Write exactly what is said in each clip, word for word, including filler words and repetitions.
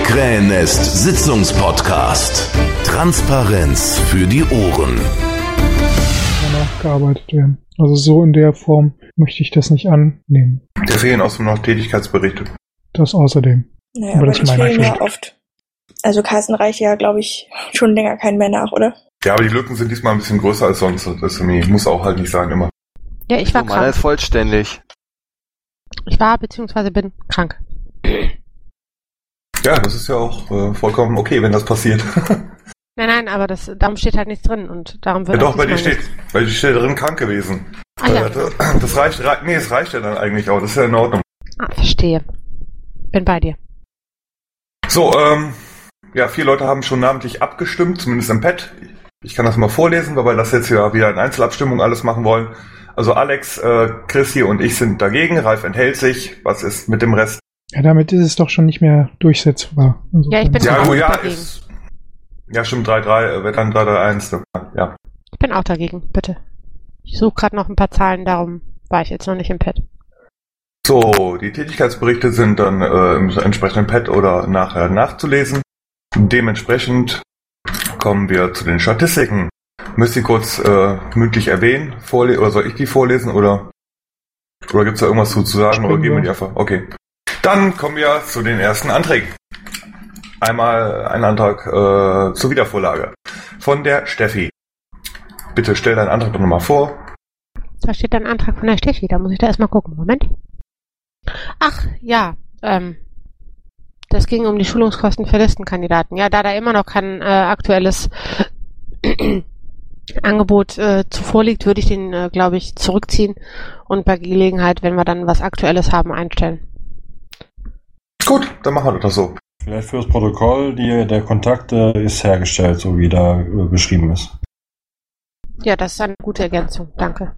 Krähennest Sitzungspodcast. Transparenz für die Ohren. Danach gearbeitet werden. Also so in der Form möchte ich das nicht annehmen. Da fehlen außerdem noch Tätigkeitsberichte. Das außerdem. Naja, aber aber das die ist meine fehlen ja Schuld. oft. Also Carsten reicht ja, glaube ich, schon länger keinen mehr nach, oder? Ja, aber die Lücken sind diesmal ein bisschen größer als sonst. Das muss auch halt nicht sein immer. Ja, ich war Meiner krank. ist vollständig. Ich war bzw. bin krank. Ja, das ist ja auch äh, vollkommen okay, wenn das passiert. Nein, nein, aber das, darum steht halt nichts drin und darum wird Ja auch doch, bei dir diesmal steht, bei dir steht drin krank gewesen. Ah, ja. Äh, Das reicht, rei- nee, es reicht ja dann eigentlich auch, das ist ja in Ordnung. Ah, verstehe. Bin bei dir. So, ähm, ja, vier Leute haben schon namentlich abgestimmt, zumindest im Pad. Ich kann das mal vorlesen, weil wir das jetzt ja wieder in Einzelabstimmung alles machen wollen. Also Alex, äh, Chrissy und ich sind dagegen, Ralf enthält sich. Was ist mit dem Rest? Ja, damit ist es doch schon nicht mehr durchsetzbar. Insofern. Ja, ich bin Ja, auch oh, ja, dagegen. ist, ja, stimmt, drei drei, äh, wird dann drei drei eins. Ja. Ich bin auch dagegen, bitte. Ich suche gerade noch ein paar Zahlen, darum war ich jetzt noch nicht im Pad. So, die Tätigkeitsberichte sind dann äh, im entsprechenden Pad oder nachher nachzulesen. Dementsprechend kommen wir zu den Statistiken. Müsst ihr kurz äh, mündlich erwähnen, vorle- oder soll ich die vorlesen oder, oder gibt es da irgendwas zu, zu sagen oder geben wir die einfach? Okay. Dann kommen wir zu den ersten Anträgen. Einmal ein Antrag äh, zur Wiedervorlage von der Steffi. Bitte stell deinen Antrag doch nochmal vor. Da steht ein Antrag von der Steffi, da muss ich da erstmal gucken. Moment. Ach, ja, ähm, das ging um die Schulungskosten für Listenkandidaten. Ja, da da immer noch kein äh, aktuelles Angebot äh, zuvor liegt, würde ich den, äh, glaube ich, zurückziehen und bei Gelegenheit, wenn wir dann was Aktuelles haben, einstellen. Gut, dann machen wir das so. Vielleicht fürs Protokoll, die, der Kontakt äh, ist hergestellt, so wie da äh, beschrieben ist. Ja, das ist eine gute Ergänzung. Danke.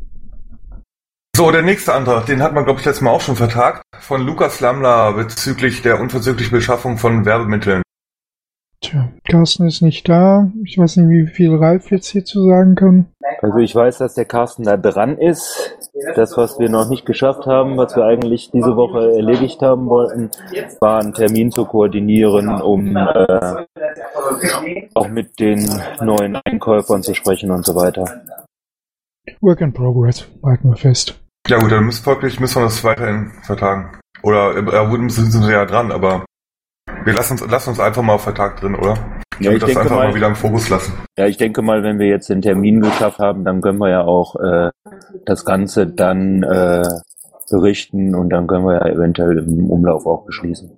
So, der nächste Antrag, den hat man, glaube ich, letztes Mal auch schon vertagt, von Lukas Lammler bezüglich der unverzüglichen Beschaffung von Werbemitteln. Tja, Carsten ist nicht da. Ich weiß nicht, wie viel Ralf jetzt hierzu sagen kann. Also ich weiß, dass der Carsten da dran ist. Das, was wir noch nicht geschafft haben, was wir eigentlich diese Woche erledigt haben wollten, war einen Termin zu koordinieren, um äh, auch mit den neuen Einkäufern zu sprechen und so weiter. Work in progress, halten wir fest. Ja gut, dann müssen, folglich müssen wir das weiterhin vertagen. Oder, ja gut, sind sie ja dran, aber wir lassen uns, lassen uns einfach mal auf Vertag drin, oder? Ich Ja, würde ich das denke einfach mal- mal wieder im Fokus lassen. Ja, ich denke mal, wenn wir jetzt den Termin geschafft haben, dann können wir ja auch äh, das Ganze dann äh, berichten und dann können wir ja eventuell im Umlauf auch beschließen.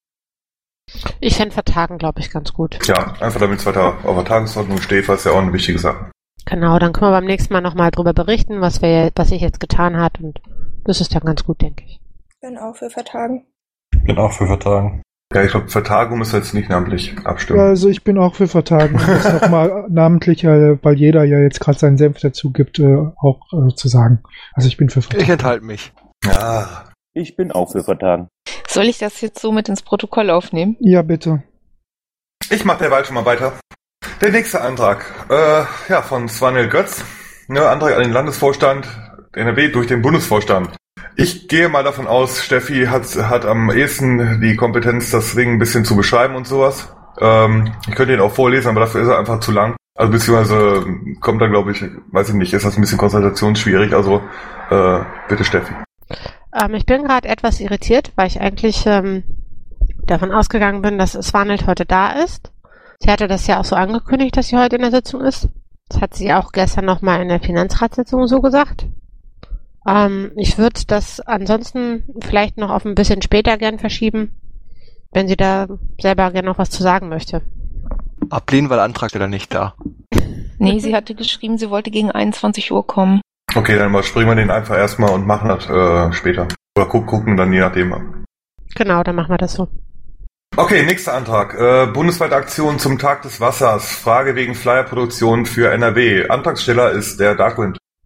Ich fände Vertagen, glaube ich, ganz gut. Ja, einfach damit es weiter auf der Tagesordnung steht, weil es ja auch eine wichtige Sache. Genau, dann können wir beim nächsten Mal nochmal drüber berichten, was wir, was sich jetzt getan hat und das ist dann ganz gut, denke ich. Bin auch für Vertagen. Bin auch für Vertagen. Ja, ich glaube, Vertagung müssen wir jetzt nicht namentlich abstimmen. Also ich bin auch für Vertagen, um das nochmal namentlich, äh, weil jeder ja jetzt gerade seinen Senf dazu gibt, äh, auch äh, zu sagen. Also ich bin für Vertagen. Ich enthalte mich. Ja. Ich bin auch für Vertagen. Soll ich das jetzt so mit ins Protokoll aufnehmen? Ja, bitte. Ich mache derweil schon mal weiter. Der nächste Antrag, äh, ja, von Svanil Götz. Ne, Antrag an den Landesvorstand N R W durch den Bundesvorstand. Ich gehe mal davon aus, Steffi hat, hat am ehesten die Kompetenz, das Ding ein bisschen zu beschreiben und sowas. Ähm, ich könnte ihn auch vorlesen, aber dafür ist er einfach zu lang. Also beziehungsweise kommt da, glaube ich, weiß ich nicht, ist das ein bisschen konzentrationsschwierig. Also äh, bitte Steffi. Ähm, ich bin gerade etwas irritiert, weil ich eigentlich ähm, davon ausgegangen bin, dass Svanhild heute da ist. Sie hatte das ja auch so angekündigt, dass sie heute in der Sitzung ist. Das hat sie auch gestern nochmal in der Finanzratssitzung so gesagt. Ähm, ich würde das ansonsten vielleicht noch auf ein bisschen später gern verschieben, wenn sie da selber gern noch was zu sagen möchte. Ablehnen, weil Antrag oder nicht da. Nee, sie hatte geschrieben, sie wollte gegen einundzwanzig Uhr kommen. Okay, dann mal springen wir den einfach erstmal und machen das äh, später. Oder gu- gucken dann je nachdem an. Genau, dann machen wir das so. Okay, nächster Antrag. Äh, bundesweite Aktion zum Tag des Wassers. Frage wegen Flyerproduktion für N R W. Antragsteller ist der Darkwind.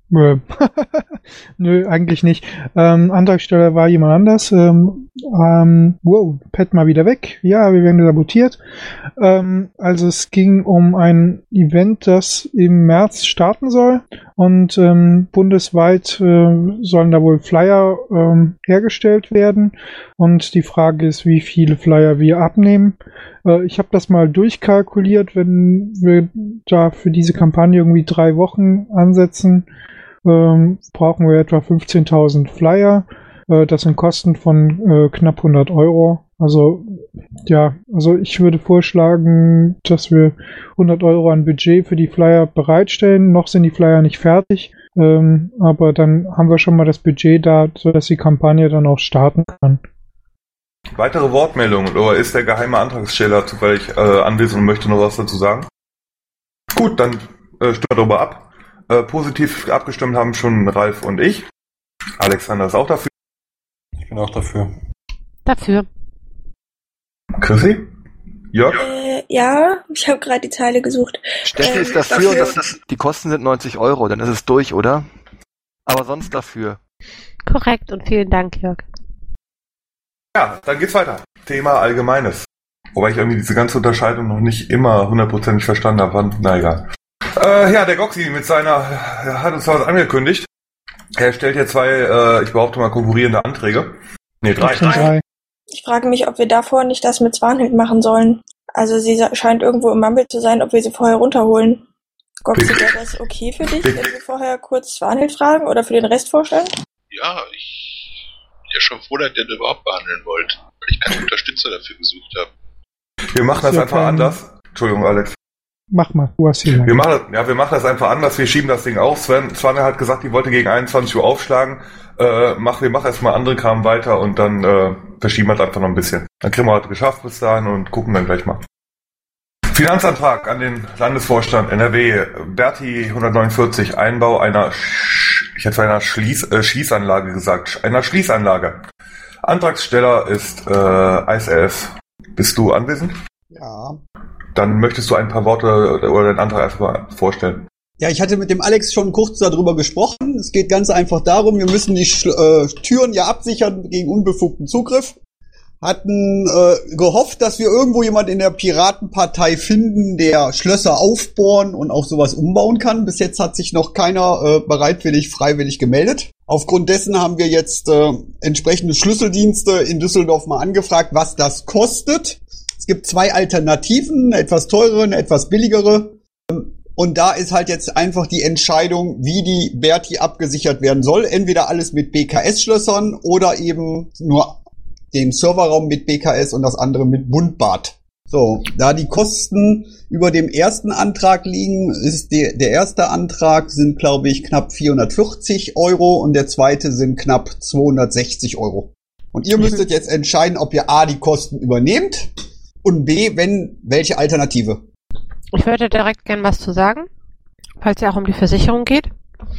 Nö, eigentlich nicht. Ähm, Antragsteller war jemand anders. Ähm, ähm, wow, Pat mal wieder weg. Ja, wir werden sabotiert. Ähm, also es ging um ein Event, das im März starten soll. Und ähm, bundesweit äh, sollen da wohl Flyer ähm, hergestellt werden. Und die Frage ist, wie viele Flyer wir abnehmen. Äh, ich habe das mal durchkalkuliert, wenn wir da für diese Kampagne irgendwie drei Wochen ansetzen, ähm, brauchen wir etwa fünfzehntausend Flyer. Äh, das sind Kosten von äh, knapp hundert Euro. Also ja, also ich würde vorschlagen, dass wir hundert Euro an Budget für die Flyer bereitstellen. Noch sind die Flyer nicht fertig, ähm, aber dann haben wir schon mal das Budget da, sodass die Kampagne dann auch starten kann. Weitere Wortmeldungen oder ist der geheime Antragsteller zufällig äh, anwesend und möchte noch was dazu sagen? Gut, dann äh, stimmen wir darüber ab. Äh, positiv abgestimmt haben schon Ralf und ich. Alexander ist auch dafür. Ich bin auch dafür. Dafür. Chrissy? Jörg? Äh, ja, ich habe gerade die Zeile gesucht. Steffi Ähm, ist dafür, dafür. Dass das, die Kosten sind neunzig Euro, dann ist es durch, oder? Aber sonst dafür. Korrekt und vielen Dank, Jörg. Ja, dann geht's weiter. Thema Allgemeines. Wobei ich irgendwie diese ganze Unterscheidung noch nicht immer hundertprozentig verstanden habe. Na egal. Äh, ja, der Goxi mit seiner, er hat uns was angekündigt. Er stellt hier zwei, äh, ich behaupte mal, konkurrierende Anträge. Nee, drei. drei. Ich frage mich, ob wir davor nicht das mit Swanhild machen sollen. Also sie scheint irgendwo im Mumble zu sein, ob wir sie vorher runterholen. Goxi, wäre das okay für dich, wenn wir vorher kurz Swanhild fragen oder für den Rest vorstellen? Ja, ich bin ja schon froh, dass ihr das überhaupt behandeln wollt, weil ich keine Unterstützer dafür gesucht habe. Wir machen das Ja, einfach kein- anders. Entschuldigung, Alex. Mach mal, du hast hier. Wir machen, das, ja, wir machen das einfach anders. Wir schieben das Ding auf. Sven, Sven hat gesagt, die wollte gegen einundzwanzig Uhr aufschlagen. Äh, mach, wir machen erstmal andere Kram weiter und dann äh, verschieben wir es einfach noch ein bisschen. Dann kriegen wir heute geschafft bis dahin und gucken dann gleich mal. Finanzantrag an den Landesvorstand N R W. Berti hundertneunundvierzig. Einbau einer, Sch- ich hätte einer Schließ, äh, Schließanlage gesagt, einer Schließanlage. Antragsteller ist äh, I S L F. Bist du anwesend? Ja. Dann möchtest du ein paar Worte oder deinen Antrag erstmal vorstellen. Ja, ich hatte mit dem Alex schon kurz darüber gesprochen. Es geht ganz einfach darum, wir müssen die Schl- äh, Türen ja absichern gegen unbefugten Zugriff. Hatten äh, gehofft, dass wir irgendwo jemand in der Piratenpartei finden, der Schlösser aufbohren und auch sowas umbauen kann. Bis jetzt hat sich noch keiner äh, bereitwillig, freiwillig gemeldet. Aufgrund dessen haben wir jetzt äh, entsprechende Schlüsseldienste in Düsseldorf mal angefragt, was das kostet. Es gibt zwei Alternativen, eine etwas teurere, eine etwas billigere. Und da ist halt jetzt einfach die Entscheidung, wie die Berti abgesichert werden soll. Entweder alles mit B K S-Schlössern oder eben nur den Serverraum mit B K S und das andere mit Bundbad. So, da die Kosten über dem ersten Antrag liegen, ist die, der erste Antrag sind, glaube ich, knapp vierhundertvierzig Euro und der zweite sind knapp zweihundertsechzig Euro. Und ihr müsstet jetzt entscheiden, ob ihr A, die Kosten übernehmt und B, wenn, welche Alternative. Ich würde direkt gern was zu sagen, falls es ja auch um die Versicherung geht.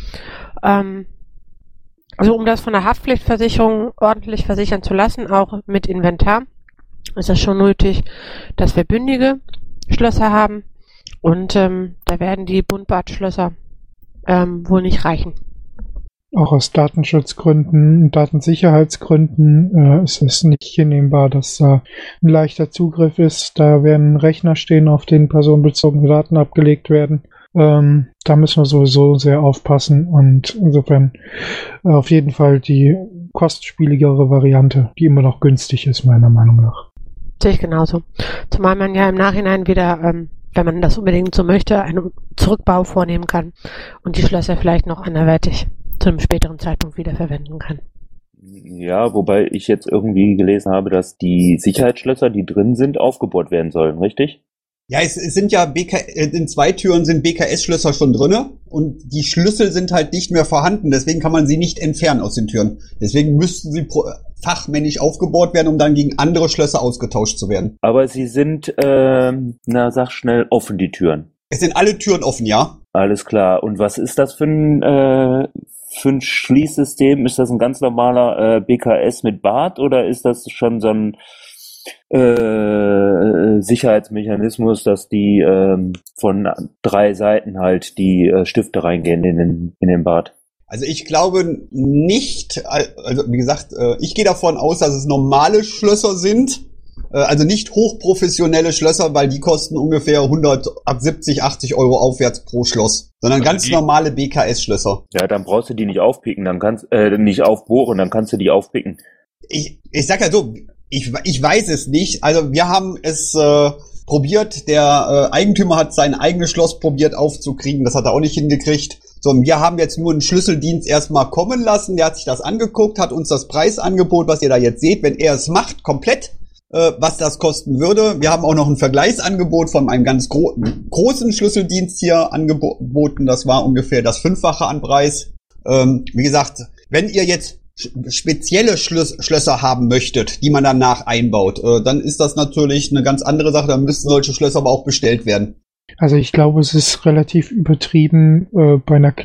Ähm, also um das von der Haftpflichtversicherung ordentlich versichern zu lassen, auch mit Inventar, ist es schon nötig, dass wir bündige Schlösser haben und ähm, da werden die Bundbadschlösser ähm, wohl nicht reichen. Auch aus Datenschutzgründen und Datensicherheitsgründen äh, ist es nicht hinnehmbar, dass da ein leichter Zugriff ist. Da werden Rechner stehen, auf denen personenbezogene Daten abgelegt werden. Ähm, da müssen wir sowieso sehr aufpassen und insofern äh, auf jeden Fall die kostspieligere Variante, die immer noch günstig ist, meiner Meinung nach. Sehe ich genauso. Zumal man ja im Nachhinein wieder, ähm, wenn man das unbedingt so möchte, einen Zurückbau vornehmen kann und die Schlösser vielleicht noch anderweitig zu einem späteren Zeitpunkt wieder verwenden kann. Ja, wobei ich jetzt irgendwie gelesen habe, dass die Sicherheitsschlösser, die drin sind, aufgebohrt werden sollen, richtig? Ja, es, es sind ja B K, in zwei Türen sind B K S-Schlösser schon drinne und die Schlüssel sind halt nicht mehr vorhanden, deswegen kann man sie nicht entfernen aus den Türen. Deswegen müssten sie pro, fachmännisch aufgebohrt werden, um dann gegen andere Schlösser ausgetauscht zu werden. Aber sie sind, ähm, na sag schnell, offen, die Türen. Es sind alle Türen offen, ja? Alles klar. Und was ist das für ein, äh, für ein Schließsystem? Ist das ein ganz normaler äh, B K S mit Bad oder ist das schon so ein äh, Sicherheitsmechanismus, dass die ähm, von drei Seiten halt die äh, Stifte reingehen in den, in den Bad? Also ich glaube nicht, also wie gesagt, ich gehe davon aus, dass es normale Schlösser sind, also nicht hochprofessionelle Schlösser, weil die kosten ungefähr hundert, ab siebzig, achtzig Euro aufwärts pro Schloss, sondern Also ganz die- normale B K S-Schlösser. Ja, dann brauchst du die nicht aufpicken, dann kannst, äh, nicht aufbohren, dann kannst du die aufpicken. Ich, ich sag ja so, ich, ich weiß es nicht, also wir haben es äh, probiert, der äh, Eigentümer hat sein eigenes Schloss probiert aufzukriegen, das hat er auch nicht hingekriegt. So, und wir haben jetzt nur einen Schlüsseldienst erstmal kommen lassen, der hat sich das angeguckt, hat uns das Preisangebot, was ihr da jetzt seht, wenn er es macht, komplett, äh, was das kosten würde. Wir haben auch noch ein Vergleichsangebot von einem ganz gro- großen Schlüsseldienst hier angeboten, das war ungefähr das Fünffache an Preis. Ähm, wie gesagt, wenn ihr jetzt sch- spezielle Schlös- Schlösser haben möchtet, die man danach einbaut, äh, dann ist das natürlich eine ganz andere Sache, dann müssten solche Schlösser aber auch bestellt werden. Also ich glaube, es ist relativ übertrieben, äh, bei einer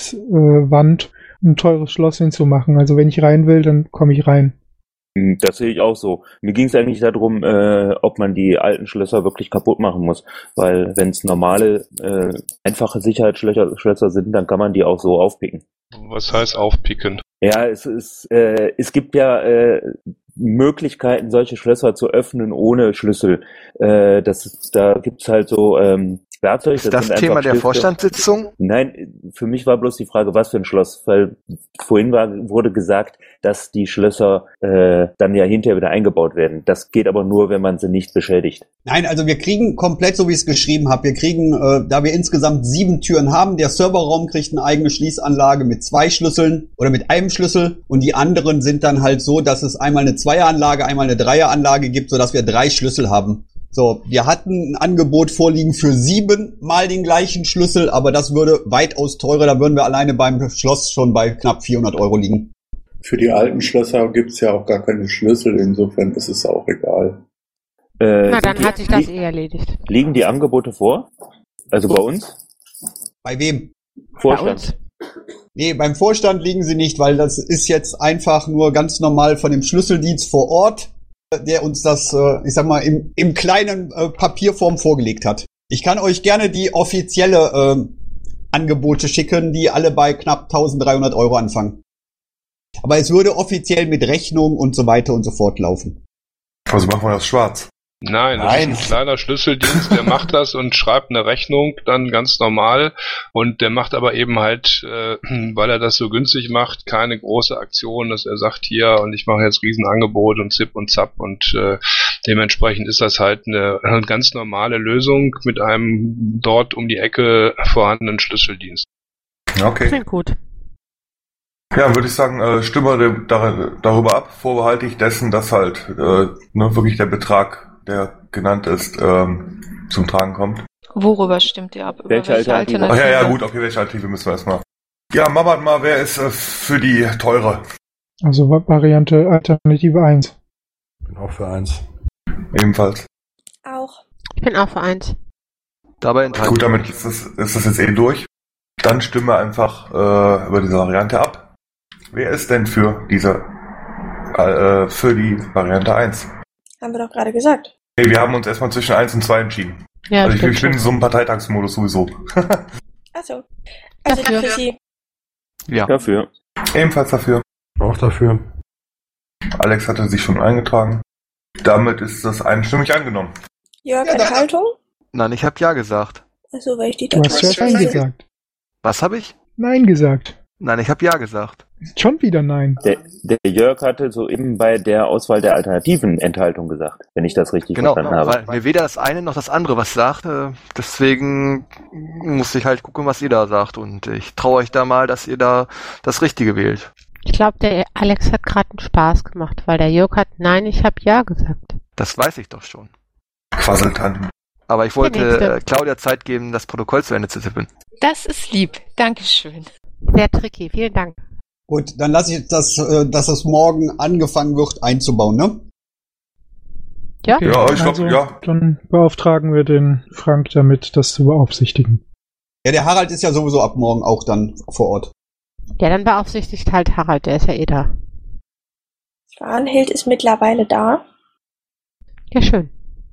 Glaswand äh, ein teures Schloss hinzumachen. Also wenn ich rein will, dann komme ich rein. Das sehe ich auch so. Mir ging es eigentlich darum, äh, ob man die alten Schlösser wirklich kaputt machen muss. Weil wenn es normale, äh, einfache Sicherheitsschlösser Schlösser sind, dann kann man die auch so aufpicken. Was heißt aufpicken? Ja, es ist, äh, es gibt ja äh, Möglichkeiten, solche Schlösser zu öffnen ohne Schlüssel. Äh, das ist, da gibt's halt so ähm, Werkzeug. Ist das sind Thema einfach der Stifte. Vorstandssitzung? Nein, für mich war bloß die Frage, was für ein Schloss, weil vorhin war, wurde gesagt, dass die Schlösser äh, dann ja hinterher wieder eingebaut werden. Das geht aber nur, wenn man sie nicht beschädigt. Nein, also wir kriegen komplett, so wie ich es geschrieben habe, wir kriegen, äh, da wir insgesamt sieben Türen haben, der Serverraum kriegt eine eigene Schließanlage mit zwei Schlüsseln oder mit einem Schlüssel und die anderen sind dann halt so, dass es einmal eine Zweieranlage, einmal eine Dreieranlage gibt, sodass wir drei Schlüssel haben. So, wir hatten ein Angebot vorliegen für sieben mal den gleichen Schlüssel, aber das würde weitaus teurer, da würden wir alleine beim Schloss schon bei knapp vierhundert Euro liegen. Für die alten Schlösser gibt's ja auch gar keine Schlüssel, insofern ist es auch egal. Äh, Na, dann sind hat die- sich das li- eh erledigt. Liegen die Angebote vor? Also bei uns? Bei wem? Vorstand. Nee, beim Vorstand liegen sie nicht, weil das ist jetzt einfach nur ganz normal von dem Schlüsseldienst vor Ort, der uns das, äh, ich sag mal, im, im kleinen äh, Papierform vorgelegt hat. Ich kann euch gerne die offizielle äh, Angebote schicken, die alle bei knapp dreizehnhundert Euro anfangen. Aber es würde offiziell mit Rechnung und so weiter und so fort laufen. Also machen wir das schwarz. Nein, das Nein. ist ein kleiner Schlüsseldienst, der macht das und schreibt eine Rechnung dann ganz normal und der macht aber eben halt, äh, weil er das so günstig macht, keine große Aktion, dass er sagt, hier und ich mache jetzt Riesenangebot und Zip und Zap und äh, dementsprechend ist das halt eine, eine ganz normale Lösung mit einem dort um die Ecke vorhandenen Schlüsseldienst. Okay. Klingt gut. Ja, würde ich sagen, äh, stimme de- dar- darüber ab, vorbehaltlich dessen, dass halt äh, ne, wirklich der Betrag, der genannt ist, ähm, zum Tragen kommt. Worüber stimmt ihr ab? Über Welche welche Alternative? Ach Alternative? ja, ja, gut, okay, welche Alternative müssen wir erstmal. Ja, Mamat mal, wer ist äh, für die teure? Also Va- Variante Alternative eins. Bin auch für eins. Ebenfalls. Auch. Ich bin auch für eins. Dabei enthalten. Gut, damit ist das, ist das jetzt eh durch. Dann stimmen wir einfach äh, über diese Variante ab. Wer ist denn für diese, äh, für die Variante eins? Haben wir doch gerade gesagt. Nee, wir haben uns erstmal zwischen eins und zwei entschieden. Ja, also ich, stimmt ich bin in schon. so einem Parteitagsmodus sowieso. Achso. Also Dafür. für Sie. Ja. Dafür. Ebenfalls dafür. Auch dafür. Alex hatte sich schon eingetragen. Damit ist das einstimmig angenommen. Jörg, Ja, da- Enthaltung? Nein, ich habe ja gesagt. Achso, weil ich die Du hast Datei... ja Nein gesagt. Was habe ich? Nein gesagt. Nein, ich habe ja gesagt. Schon wieder Nein. Der, der Jörg hatte soeben bei der Auswahl der alternativen Enthaltung gesagt, wenn ich das richtig Genau, verstanden habe. weil mir weder das eine noch das andere was sagt. äh, Deswegen muss ich halt gucken, was ihr da sagt. Und ich traue euch da mal, dass ihr da das Richtige wählt. Ich glaube, der Alex hat gerade einen Spaß gemacht, weil der Jörg hat Nein, ich habe Ja gesagt. Das weiß ich doch schon. Quasseltanten. Aber ich wollte Der nächste. äh, Claudia Zeit geben, das Protokoll zu Ende zu tippen. Das ist lieb. Dankeschön. Sehr tricky, vielen Dank. Gut, dann lasse ich das, äh, dass es morgen angefangen wird einzubauen, ne? Ja? Okay, Ja, ich glaub, also, ja. Dann beauftragen wir den Frank damit, das zu beaufsichtigen. Ja, der Harald ist ja sowieso ab morgen auch dann vor Ort. Ja, dann beaufsichtigt halt Harald, der ist ja eh da. Swanhild ist mittlerweile da. Ja, schön.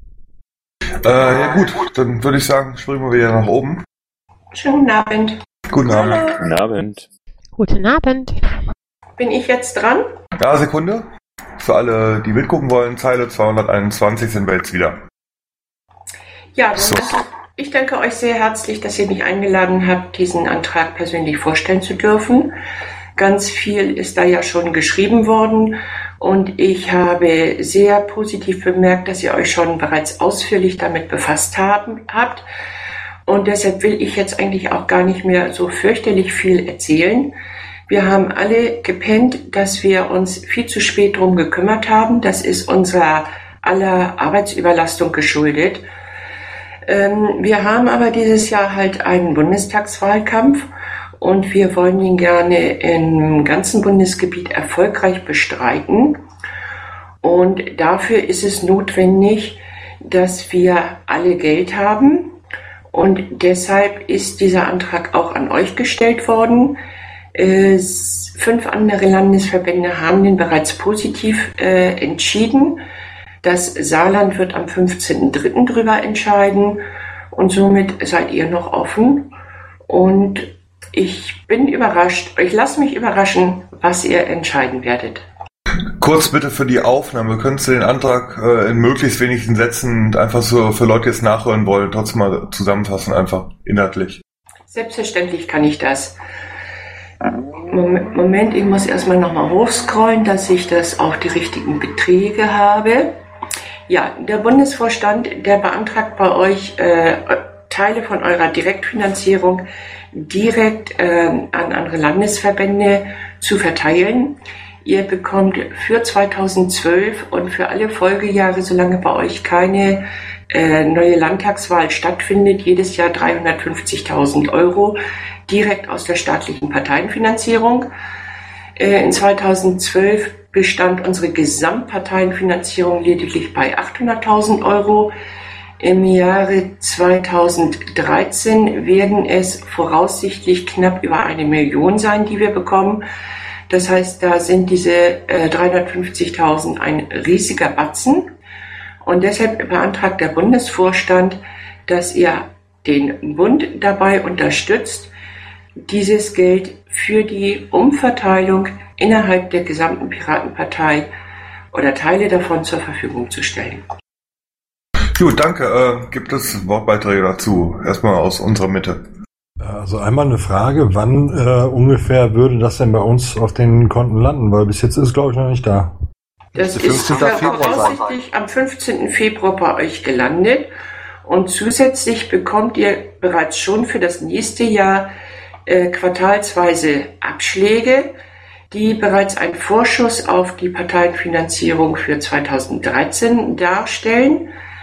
Äh, ja gut, dann würde ich sagen, springen wir wieder nach oben. Schönen guten Abend. Guten Abend. Guten Abend. Guten Abend. Bin ich jetzt dran? Ja, Sekunde. Für alle, die mitgucken wollen, Zeile zweihunderteinundzwanzig sind wir jetzt wieder. Ja, dann so. Ich danke euch sehr herzlich, dass ihr mich eingeladen habt, diesen Antrag persönlich vorstellen zu dürfen. Ganz viel ist da ja schon geschrieben worden und ich habe sehr positiv bemerkt, dass ihr euch schon bereits ausführlich damit befasst haben, habt. Und deshalb will ich jetzt eigentlich auch gar nicht mehr so fürchterlich viel erzählen. Wir haben alle gepennt, dass wir uns viel zu spät drum gekümmert haben. Das ist unserer aller Arbeitsüberlastung geschuldet. Ähm, wir haben aber dieses Jahr halt einen Bundestagswahlkampf und wir wollen ihn gerne im ganzen Bundesgebiet erfolgreich bestreiten. Und dafür ist es notwendig, dass wir alle Geld haben. Und deshalb ist dieser Antrag auch an euch gestellt worden. Äh, fünf andere Landesverbände haben den bereits positiv äh, entschieden. Das Saarland wird am fünfzehnten dritten drüber entscheiden und somit seid ihr noch offen. Und ich bin überrascht, ich lasse mich überraschen, was ihr entscheiden werdet. Kurz bitte für die Aufnahme, könntest du den Antrag äh, in möglichst wenigen Sätzen einfach so für Leute, die es nachhören wollen, trotzdem mal zusammenfassen, einfach inhaltlich? Selbstverständlich kann ich das. Moment, ich muss erstmal nochmal hochscrollen, dass ich das auch die richtigen Beträge habe. Ja, der Bundesvorstand, der beantragt bei euch äh, Teile von eurer Direktfinanzierung direkt äh, an andere Landesverbände zu verteilen. Ihr bekommt für zweitausendzwölf und für alle Folgejahre, solange bei euch keine äh, neue Landtagswahl stattfindet, jedes Jahr dreihundertfünfzigtausend Euro direkt aus der staatlichen Parteienfinanzierung. Äh, in zweitausendzwölf bestand unsere Gesamtparteienfinanzierung lediglich bei achthunderttausend Euro. Im Jahre zweitausenddreizehn werden es voraussichtlich knapp über eine Million sein, die wir bekommen. Das heißt, da sind diese äh, dreihundertfünfzigtausend ein riesiger Batzen. Und deshalb beantragt der Bundesvorstand, dass ihr den Bund dabei unterstützt, dieses Geld für die Umverteilung innerhalb der gesamten Piratenpartei oder Teile davon zur Verfügung zu stellen. Gut, danke. Äh, gibt es Wortbeiträge dazu? Erstmal aus unserer Mitte. Also einmal eine Frage, wann äh, ungefähr würde das denn bei uns auf den Konten landen? Weil bis jetzt ist es, glaube ich, noch nicht da. Das ist voraussichtlich am fünfzehnten Februar bei euch gelandet. Und zusätzlich bekommt ihr bereits schon für das nächste Jahr äh, quartalsweise Abschläge, die bereits einen Vorschuss auf die Parteienfinanzierung für zweitausenddreizehn darstellen.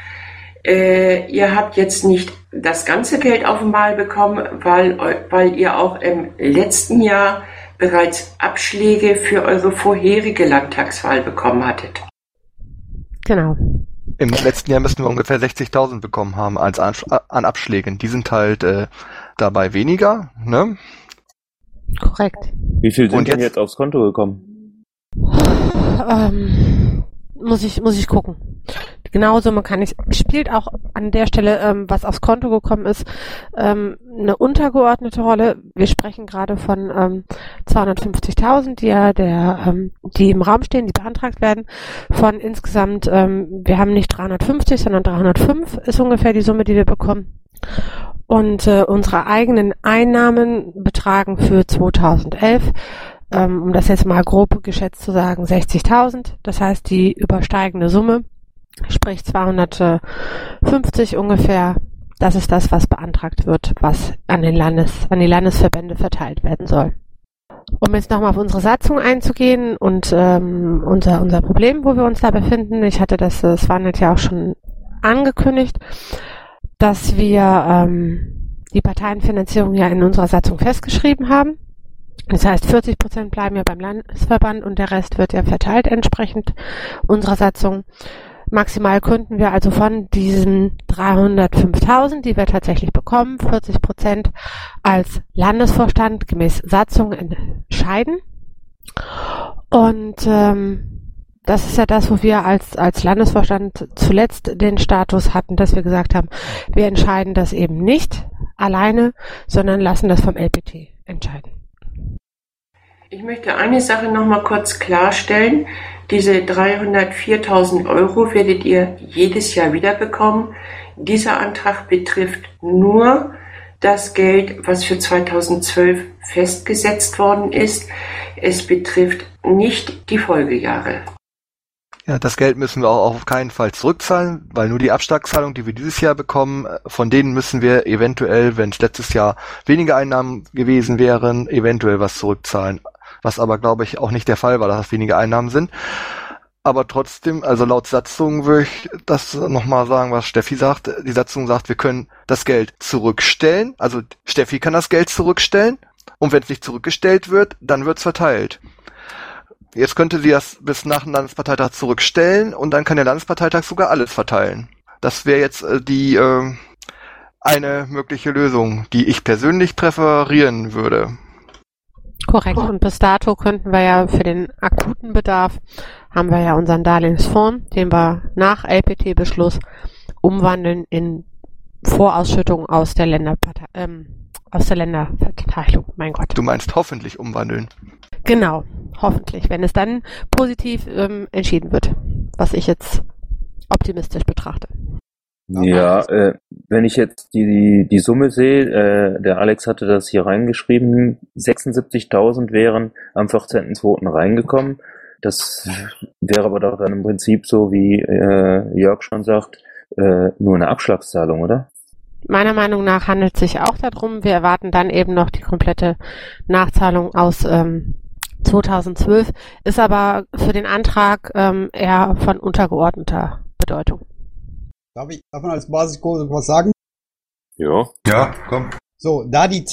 Äh, ihr habt jetzt nicht das ganze Geld auf einmal bekommen, weil, weil ihr auch im letzten Jahr bereits Abschläge für eure vorherige Landtagswahl bekommen hattet. Genau. Im letzten Jahr müssten wir ungefähr sechzigtausend bekommen haben als an, an Abschlägen. Die sind halt äh, dabei weniger, ne? Korrekt. Wie viel sind Und denn jetzt, jetzt aufs Konto gekommen? Ähm, muss ich, muss ich gucken. Genauso, man kann nicht, spielt auch an der Stelle, ähm, was aufs Konto gekommen ist, ähm, eine untergeordnete Rolle. Wir sprechen gerade von ähm, zweihundertfünfzigtausend, die ja der, ähm, die im Raum stehen, die beantragt werden. Von insgesamt, ähm, wir haben nicht dreihundertfünfzig, sondern dreihundertfünf ist ungefähr die Summe, die wir bekommen. Und äh, unsere eigenen Einnahmen betragen für zweitausendelf, ähm, um das jetzt mal grob geschätzt zu sagen, sechzigtausend. Das heißt, die übersteigende Summe, sprich zweihundertfünfzig ungefähr, das ist das, was beantragt wird, was an den Landes, an die Landesverbände verteilt werden soll. Um jetzt nochmal auf unsere Satzung einzugehen und ähm, unser unser Problem, wo wir uns da befinden, ich hatte das, das war ja auch schon angekündigt, dass wir ähm, die Parteienfinanzierung ja in unserer Satzung festgeschrieben haben. Das heißt, vierzig Prozent bleiben ja beim Landesverband und der Rest wird ja verteilt entsprechend unserer Satzung. Maximal könnten wir also von diesen dreihundertfünftausend, die wir tatsächlich bekommen, vierzig Prozent als Landesvorstand gemäß Satzung entscheiden. Und ähm, das ist ja das, wo wir als als Landesvorstand zuletzt den Status hatten, dass wir gesagt haben, wir entscheiden das eben nicht alleine, sondern lassen das vom L P T entscheiden. Ich möchte eine Sache noch mal kurz klarstellen. Diese dreihundertviertausend Euro werdet ihr jedes Jahr wiederbekommen. Dieser Antrag betrifft nur das Geld, was für zweitausendzwölf festgesetzt worden ist. Es betrifft nicht die Folgejahre. Ja, das Geld müssen wir auch auf keinen Fall zurückzahlen, weil nur die Abschlagszahlung, die wir dieses Jahr bekommen, von denen müssen wir eventuell, wenn es letztes Jahr weniger Einnahmen gewesen wären, eventuell was zurückzahlen. Was aber, glaube ich, auch nicht der Fall war, dass es weniger Einnahmen sind. Aber trotzdem, also laut Satzung würde ich das nochmal sagen, was Steffi sagt. Die Satzung sagt, wir können das Geld zurückstellen. Also Steffi kann das Geld zurückstellen. Und wenn es nicht zurückgestellt wird, dann wird es verteilt. Jetzt könnte sie das bis nach dem Landesparteitag zurückstellen und dann kann der Landesparteitag sogar alles verteilen. Das wäre jetzt äh, die äh, eine mögliche Lösung, die ich persönlich präferieren würde. Korrekt. Und bis dato könnten wir ja für den akuten Bedarf, haben wir ja unseren Darlehensfonds, den wir nach L P T-Beschluss umwandeln in Vorausschüttung aus der Länderpartei, ähm, aus der Länderverteilung. Mein Gott. Du meinst hoffentlich umwandeln. Genau, hoffentlich, wenn es dann positiv ähm, entschieden wird, was ich jetzt optimistisch betrachte. Ja, äh, wenn ich jetzt die die Summe sehe, äh, der Alex hatte das hier reingeschrieben, sechsundsiebzigtausend wären am vierzehnten zweiten reingekommen. Das wäre aber doch dann im Prinzip so, wie äh, Jörg schon sagt, äh, nur eine Abschlagszahlung, oder? Meiner Meinung nach handelt es sich auch darum. Wir erwarten dann eben noch die komplette Nachzahlung aus ähm, zweitausendzwölf, ist aber für den Antrag ähm, eher von untergeordneter Bedeutung. Darf ich davon als Basiskurs was sagen? Ja. Ja, komm. So, da die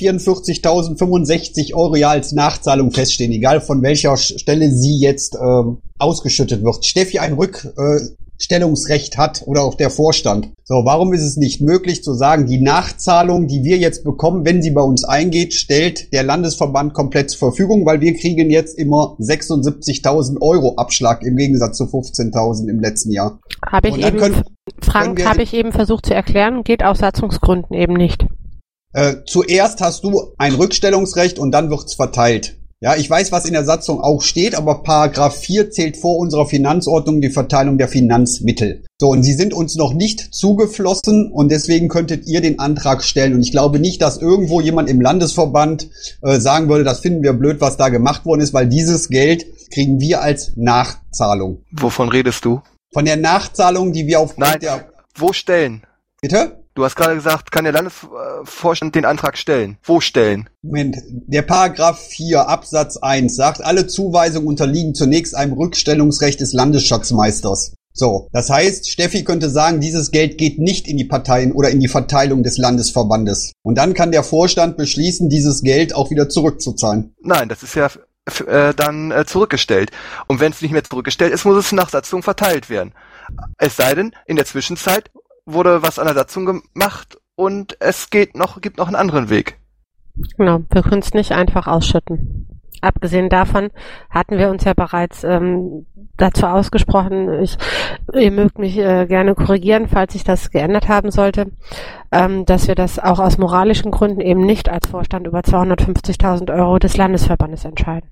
zweihundertvierundvierzigtausendfünfundsechzig Euro ja als Nachzahlung feststehen, egal von welcher Stelle sie jetzt ähm, ausgeschüttet wird, Steffi ein Rückstellungsrecht äh, hat oder auch der Vorstand. So, warum ist es nicht möglich zu sagen, die Nachzahlung, die wir jetzt bekommen, wenn sie bei uns eingeht, stellt der Landesverband komplett zur Verfügung, weil wir kriegen jetzt immer sechsundsiebzigtausend Euro Abschlag im Gegensatz zu fünfzehntausend im letzten Jahr. Habe ich eben, können, Frank, habe ich eben versucht zu erklären, geht aus Satzungsgründen eben nicht. Äh, zuerst hast du ein Rückstellungsrecht und dann wird's verteilt. Ja, ich weiß, was in der Satzung auch steht, aber Paragraph vier zählt vor unserer Finanzordnung die Verteilung der Finanzmittel. So, und sie sind uns noch nicht zugeflossen und deswegen könntet ihr den Antrag stellen. Und ich glaube nicht, dass irgendwo jemand im Landesverband äh, sagen würde, das finden wir blöd, was da gemacht worden ist, weil dieses Geld kriegen wir als Nachzahlung. Wovon redest du? Von der Nachzahlung, die wir aufgrund Nein, der... Wo stellen? Bitte? Du hast gerade gesagt, kann der Landesvorstand den Antrag stellen? Wo stellen? Moment, der Paragraph vier Absatz eins sagt, alle Zuweisungen unterliegen zunächst einem Rückstellungsrecht des Landesschatzmeisters. So, das heißt, Steffi könnte sagen, dieses Geld geht nicht in die Parteien oder in die Verteilung des Landesverbandes. Und dann kann der Vorstand beschließen, dieses Geld auch wieder zurückzuzahlen. Nein, das ist ja äh, dann äh, zurückgestellt. Und wenn es nicht mehr zurückgestellt ist, muss es nach Satzung verteilt werden. Es sei denn, in der Zwischenzeit wurde was an der Satzung gemacht und es geht noch, gibt noch einen anderen Weg. Genau, wir können es nicht einfach ausschütten. Abgesehen davon hatten wir uns ja bereits ähm, dazu ausgesprochen, ich, ihr mögt mich äh, gerne korrigieren, falls ich das geändert haben sollte, ähm, dass wir das auch aus moralischen Gründen eben nicht als Vorstand über zweihundertfünfzigtausend Euro des Landesverbandes entscheiden.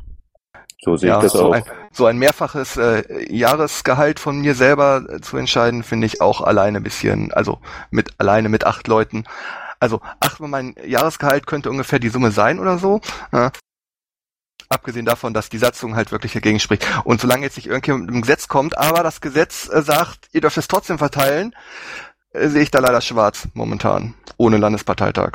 So sehe ich ja, das so auch. Ein, so ein mehrfaches äh, Jahresgehalt von mir selber äh, zu entscheiden, finde ich auch alleine ein bisschen, also mit alleine mit acht Leuten. Also achtmal mein Jahresgehalt könnte ungefähr die Summe sein oder so. Äh, abgesehen davon, dass die Satzung halt wirklich dagegen spricht. Und solange jetzt nicht irgendjemand mit dem Gesetz kommt, aber das Gesetz äh, sagt, ihr dürft es trotzdem verteilen, äh, sehe ich da leider schwarz momentan, ohne Landesparteitag.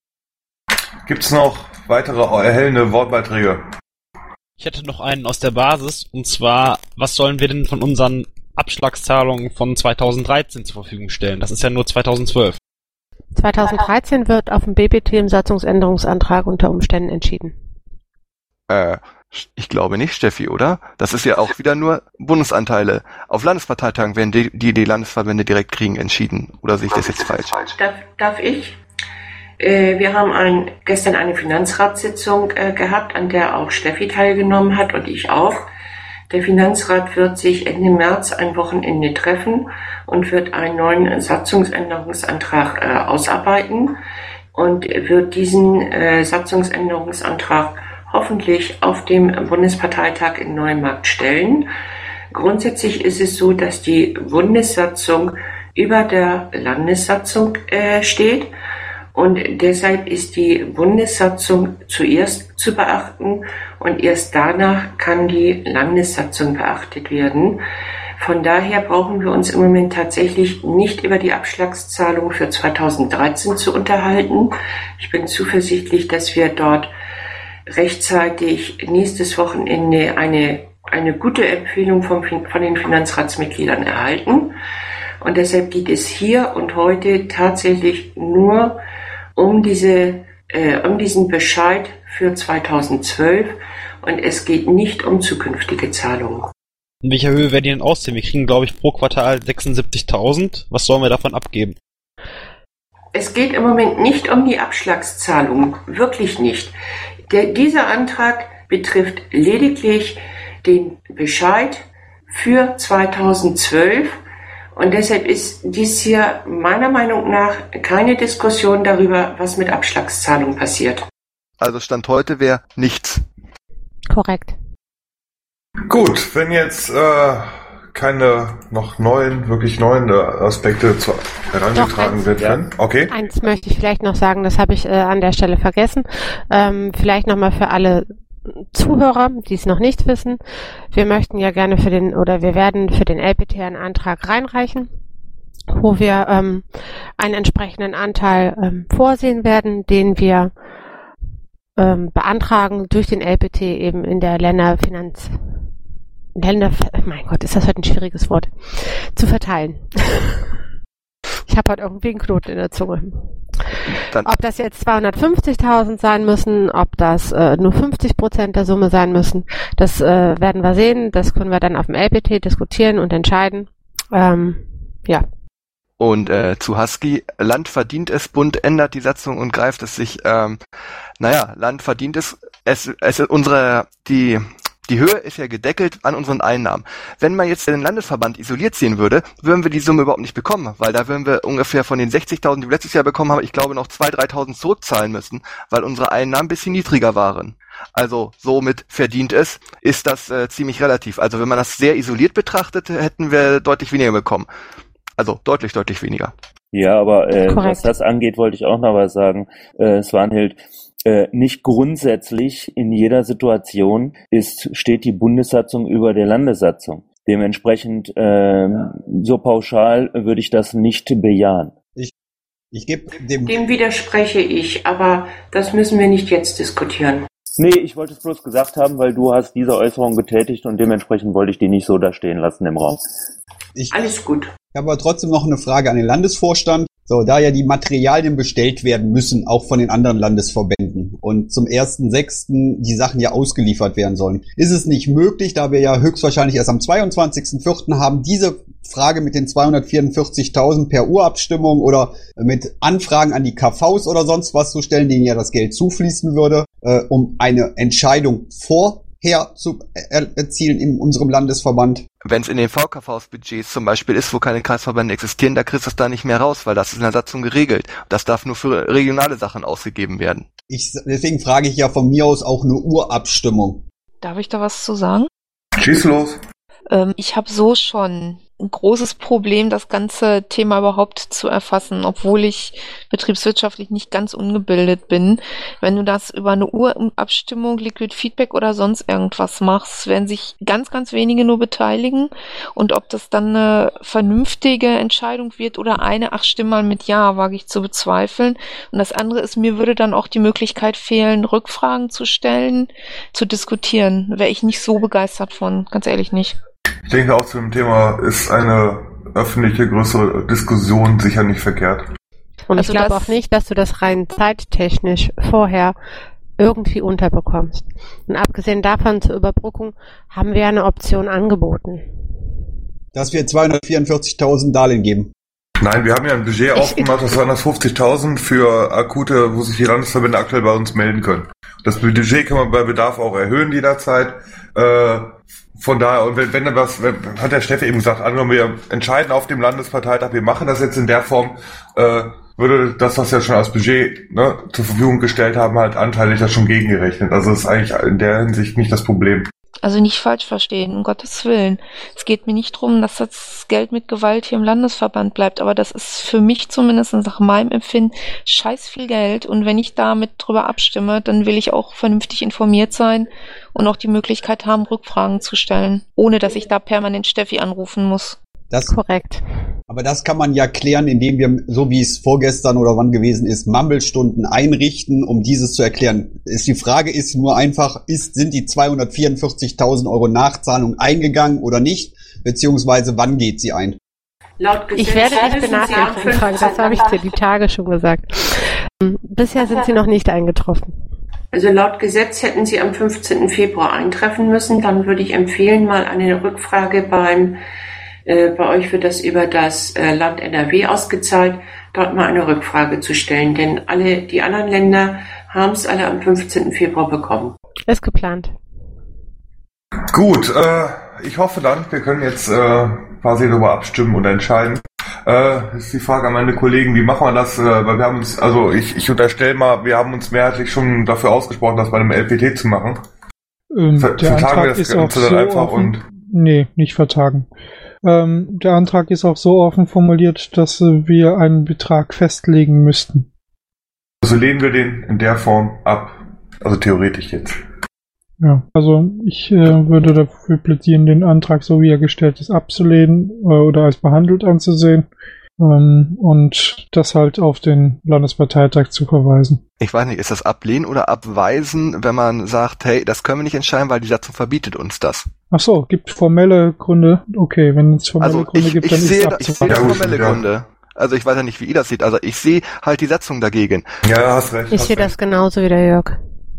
Gibt's noch weitere erhellende Wortbeiträge? Ich hätte noch einen aus der Basis, und zwar, was sollen wir denn von unseren Abschlagszahlungen von zweitausenddreizehn zur Verfügung stellen? Das ist ja nur zweitausendzwölf. zweitausenddreizehn wird auf dem B B T im Satzungsänderungsantrag unter Umständen entschieden. Äh, ich glaube nicht, Steffi, oder? Das ist ja auch wieder nur Bundesanteile. Auf Landesparteitagen werden die, die die Landesverbände direkt kriegen, entschieden. Oder sehe ich das jetzt falsch? Darf, darf ich? Äh, wir haben ein, gestern eine Finanzratssitzung äh, gehabt, an der auch Steffi teilgenommen hat und ich auch. Der Finanzrat wird sich Ende März ein Wochenende treffen und wird einen neuen Satzungsänderungsantrag äh, ausarbeiten und wird diesen äh, Satzungsänderungsantrag hoffentlich auf dem Bundesparteitag in Neumarkt stellen. Grundsätzlich ist es so, dass die Bundessatzung über der Landessatzung äh, steht und deshalb ist die Bundessatzung zuerst zu beachten und erst danach kann die Landessatzung beachtet werden. Von daher brauchen wir uns im Moment tatsächlich nicht über die Abschlagszahlung für zweitausenddreizehn zu unterhalten. Ich bin zuversichtlich, dass wir dort rechtzeitig nächstes Wochenende eine, eine gute Empfehlung vom, von den Finanzratsmitgliedern erhalten. Und deshalb geht es hier und heute tatsächlich nur um diese, äh, um diesen Bescheid für zweitausendzwölf und es geht nicht um zukünftige Zahlungen. In welcher Höhe werden die denn aussehen? Wir kriegen, glaube ich, pro Quartal sechsundsiebzigtausend. Was sollen wir davon abgeben? Es geht im Moment nicht um die Abschlagszahlung, wirklich nicht. Der, dieser Antrag betrifft lediglich den Bescheid für zweitausendzwölf und deshalb ist dies hier meiner Meinung nach keine Diskussion darüber, was mit Abschlagszahlung passiert. Also Stand heute wäre nichts. Korrekt. Gut, wenn jetzt äh, keine noch neuen, wirklich neuen äh, Aspekte zu, herangetragen werden. Okay. Eins möchte ich vielleicht noch sagen, das habe ich äh, an der Stelle vergessen. Ähm, vielleicht nochmal für alle Zuhörer, die es noch nicht wissen. Wir möchten ja gerne für den, oder wir werden für den L P T einen Antrag reinreichen, wo wir ähm, einen entsprechenden Anteil ähm, vorsehen werden, den wir ähm, beantragen durch den L P T eben in der Länderfinanz Länder, mein Gott, ist das heute ein schwieriges Wort, zu verteilen. Ich habe heute irgendwie einen Knoten in der Zunge. Dann. Ob das jetzt zweihundertfünfzigtausend sein müssen, ob das äh, nur fünfzig Prozent der Summe sein müssen, das äh, werden wir sehen. Das können wir dann auf dem L P T diskutieren und entscheiden. Ähm, ja. Und äh, zu Husky, Land verdient es, Bund ändert die Satzung und greift es sich, ähm, naja, Land verdient es, es, es ist unsere, die, Die Höhe ist ja gedeckelt an unseren Einnahmen. Wenn man jetzt den Landesverband isoliert sehen würde, würden wir die Summe überhaupt nicht bekommen, weil da würden wir ungefähr von den sechzigtausend, die wir letztes Jahr bekommen haben, ich glaube noch zweitausend, dreitausend zurückzahlen müssen, weil unsere Einnahmen ein bisschen niedriger waren. Also somit verdient es, ist das äh, ziemlich relativ. Also wenn man das sehr isoliert betrachtet, hätten wir deutlich weniger bekommen. Also deutlich, deutlich weniger. Ja, aber äh, was das angeht, wollte ich auch noch was sagen. Äh, Svanhild, Äh, nicht grundsätzlich in jeder Situation ist, steht die Bundessatzung über der Landessatzung. Dementsprechend äh, so pauschal würde ich das nicht bejahen. Ich, ich gebe dem... Dem widerspreche ich, aber das müssen wir nicht jetzt diskutieren. Nee, ich wollte es bloß gesagt haben, weil du hast diese Äußerung getätigt und dementsprechend wollte ich die nicht so da stehen lassen im Raum. Ich, Alles gut. Ich habe aber trotzdem noch eine Frage an den Landesvorstand. So, da ja die Materialien bestellt werden müssen, auch von den anderen Landesverbänden und zum ersten sechsten die Sachen ja ausgeliefert werden sollen, ist es nicht möglich, da wir ja höchstwahrscheinlich erst am zweiundzwanzigsten vierten haben, diese Frage mit den zweihundertvierundvierzigtausend per Urabstimmung oder mit Anfragen an die K Vs oder sonst was zu stellen, denen ja das Geld zufließen würde, äh, um eine Entscheidung vor her zu erzielen in unserem Landesverband. Wenn es in den V K Vs-Budgets zum Beispiel ist, wo keine Kreisverbände existieren, da kriegst du es da nicht mehr raus, weil das ist in der Satzung geregelt. Das darf nur für regionale Sachen ausgegeben werden. Ich, deswegen frage ich ja von mir aus auch eine Urabstimmung. Darf ich da was zu sagen? Schieß los. Ähm, ich habe so schon ein großes Problem, das ganze Thema überhaupt zu erfassen, obwohl ich betriebswirtschaftlich nicht ganz ungebildet bin. Wenn du das über eine Urabstimmung, Liquid Feedback oder sonst irgendwas machst, werden sich ganz, ganz wenige nur beteiligen. Und ob das dann eine vernünftige Entscheidung wird oder eine, ach stimm mal mit Ja, wage ich zu bezweifeln. Und das andere ist, mir würde dann auch die Möglichkeit fehlen, Rückfragen zu stellen, zu diskutieren. Wäre ich nicht so begeistert von, ganz ehrlich nicht. Ich denke auch zu dem Thema ist eine öffentliche größere Diskussion sicher nicht verkehrt. Und Also ich glaube das- auch nicht, dass du das rein zeittechnisch vorher irgendwie unterbekommst. Und abgesehen davon zur Überbrückung haben wir eine Option angeboten. Dass wir zweihundertvierundvierzigtausend Darlehen geben. Nein, wir haben ja ein Budget aufgemacht, das waren das fünfzigtausend für akute, wo sich die Landesverbände aktuell bei uns melden können. Das Budget kann man bei Bedarf auch erhöhen jederzeit. Äh, von daher, und wenn, wenn dann was, wenn, hat der Steffi eben gesagt, angenommen wir entscheiden auf dem Landesparteitag, wir machen das jetzt in der Form, äh, würde das, was wir schon als Budget ne, zur Verfügung gestellt haben, halt anteilig das schon gegengerechnet. Also das ist eigentlich in der Hinsicht nicht das Problem. Also nicht falsch verstehen, um Gottes Willen. Es geht mir nicht darum, dass das Geld mit Gewalt hier im Landesverband bleibt, aber das ist für mich zumindest nach meinem Empfinden scheiß viel Geld, und wenn ich damit drüber abstimme, dann will ich auch vernünftig informiert sein und auch die Möglichkeit haben, Rückfragen zu stellen, ohne dass ich da permanent Steffi anrufen muss. Das, Korrekt. Aber das kann man ja klären, indem wir, so wie es vorgestern oder wann gewesen ist, Mumble-Stunden einrichten, um dieses zu erklären. Ist, die Frage ist nur einfach, ist, sind die zweihundertvierundvierzigtausend Euro Nachzahlung eingegangen oder nicht? Beziehungsweise wann geht sie ein? Laut Gesetz ich werde dich benachrichtigen, Frank, das habe ich dir die Tage schon gesagt. Bisher sind sie noch nicht eingetroffen. Also laut Gesetz hätten sie am fünfzehnten Februar eintreffen müssen. Dann würde ich empfehlen, mal eine Rückfrage beim Äh, bei euch wird das über das äh, Land N R W ausgezahlt, dort mal eine Rückfrage zu stellen, denn alle die anderen Länder haben es alle am fünfzehnten Februar bekommen. Ist geplant. Gut, äh, ich hoffe dann, wir können jetzt äh, quasi darüber abstimmen und entscheiden. Äh, ist die Frage an meine Kollegen, wie machen wir das? Äh, weil wir haben uns, also ich, ich unterstelle mal, wir haben uns mehrheitlich schon dafür ausgesprochen, das bei einem L P T zu machen. Ähm, Ver der vertagen Antrag wir das ist Ganze auch dann so einfach offen. und. Nee, nicht vertagen. Ähm, der Antrag ist auch so offen formuliert, dass äh, wir einen Betrag festlegen müssten. Also lehnen wir den in der Form ab. Also theoretisch jetzt. Ja, also ich äh, würde dafür plädieren, den Antrag, so wie er gestellt ist, abzulehnen äh, oder als behandelt anzusehen. Ähm, und das halt auf den Landesparteitag zu verweisen. Ich weiß nicht, ist das ablehnen oder abweisen, wenn man sagt, hey, das können wir nicht entscheiden, weil die Satzung verbietet uns das? Ach so, gibt formelle Gründe. Okay, wenn es formelle also Gründe ich, gibt, ich dann sehe, ist es ich sehe abzuwarten. formelle Gründe. Also ich weiß ja nicht, wie ihr das seht. Also ich sehe halt die Satzung dagegen. Ja, hast recht. Ich sehe das genauso wie der Jörg.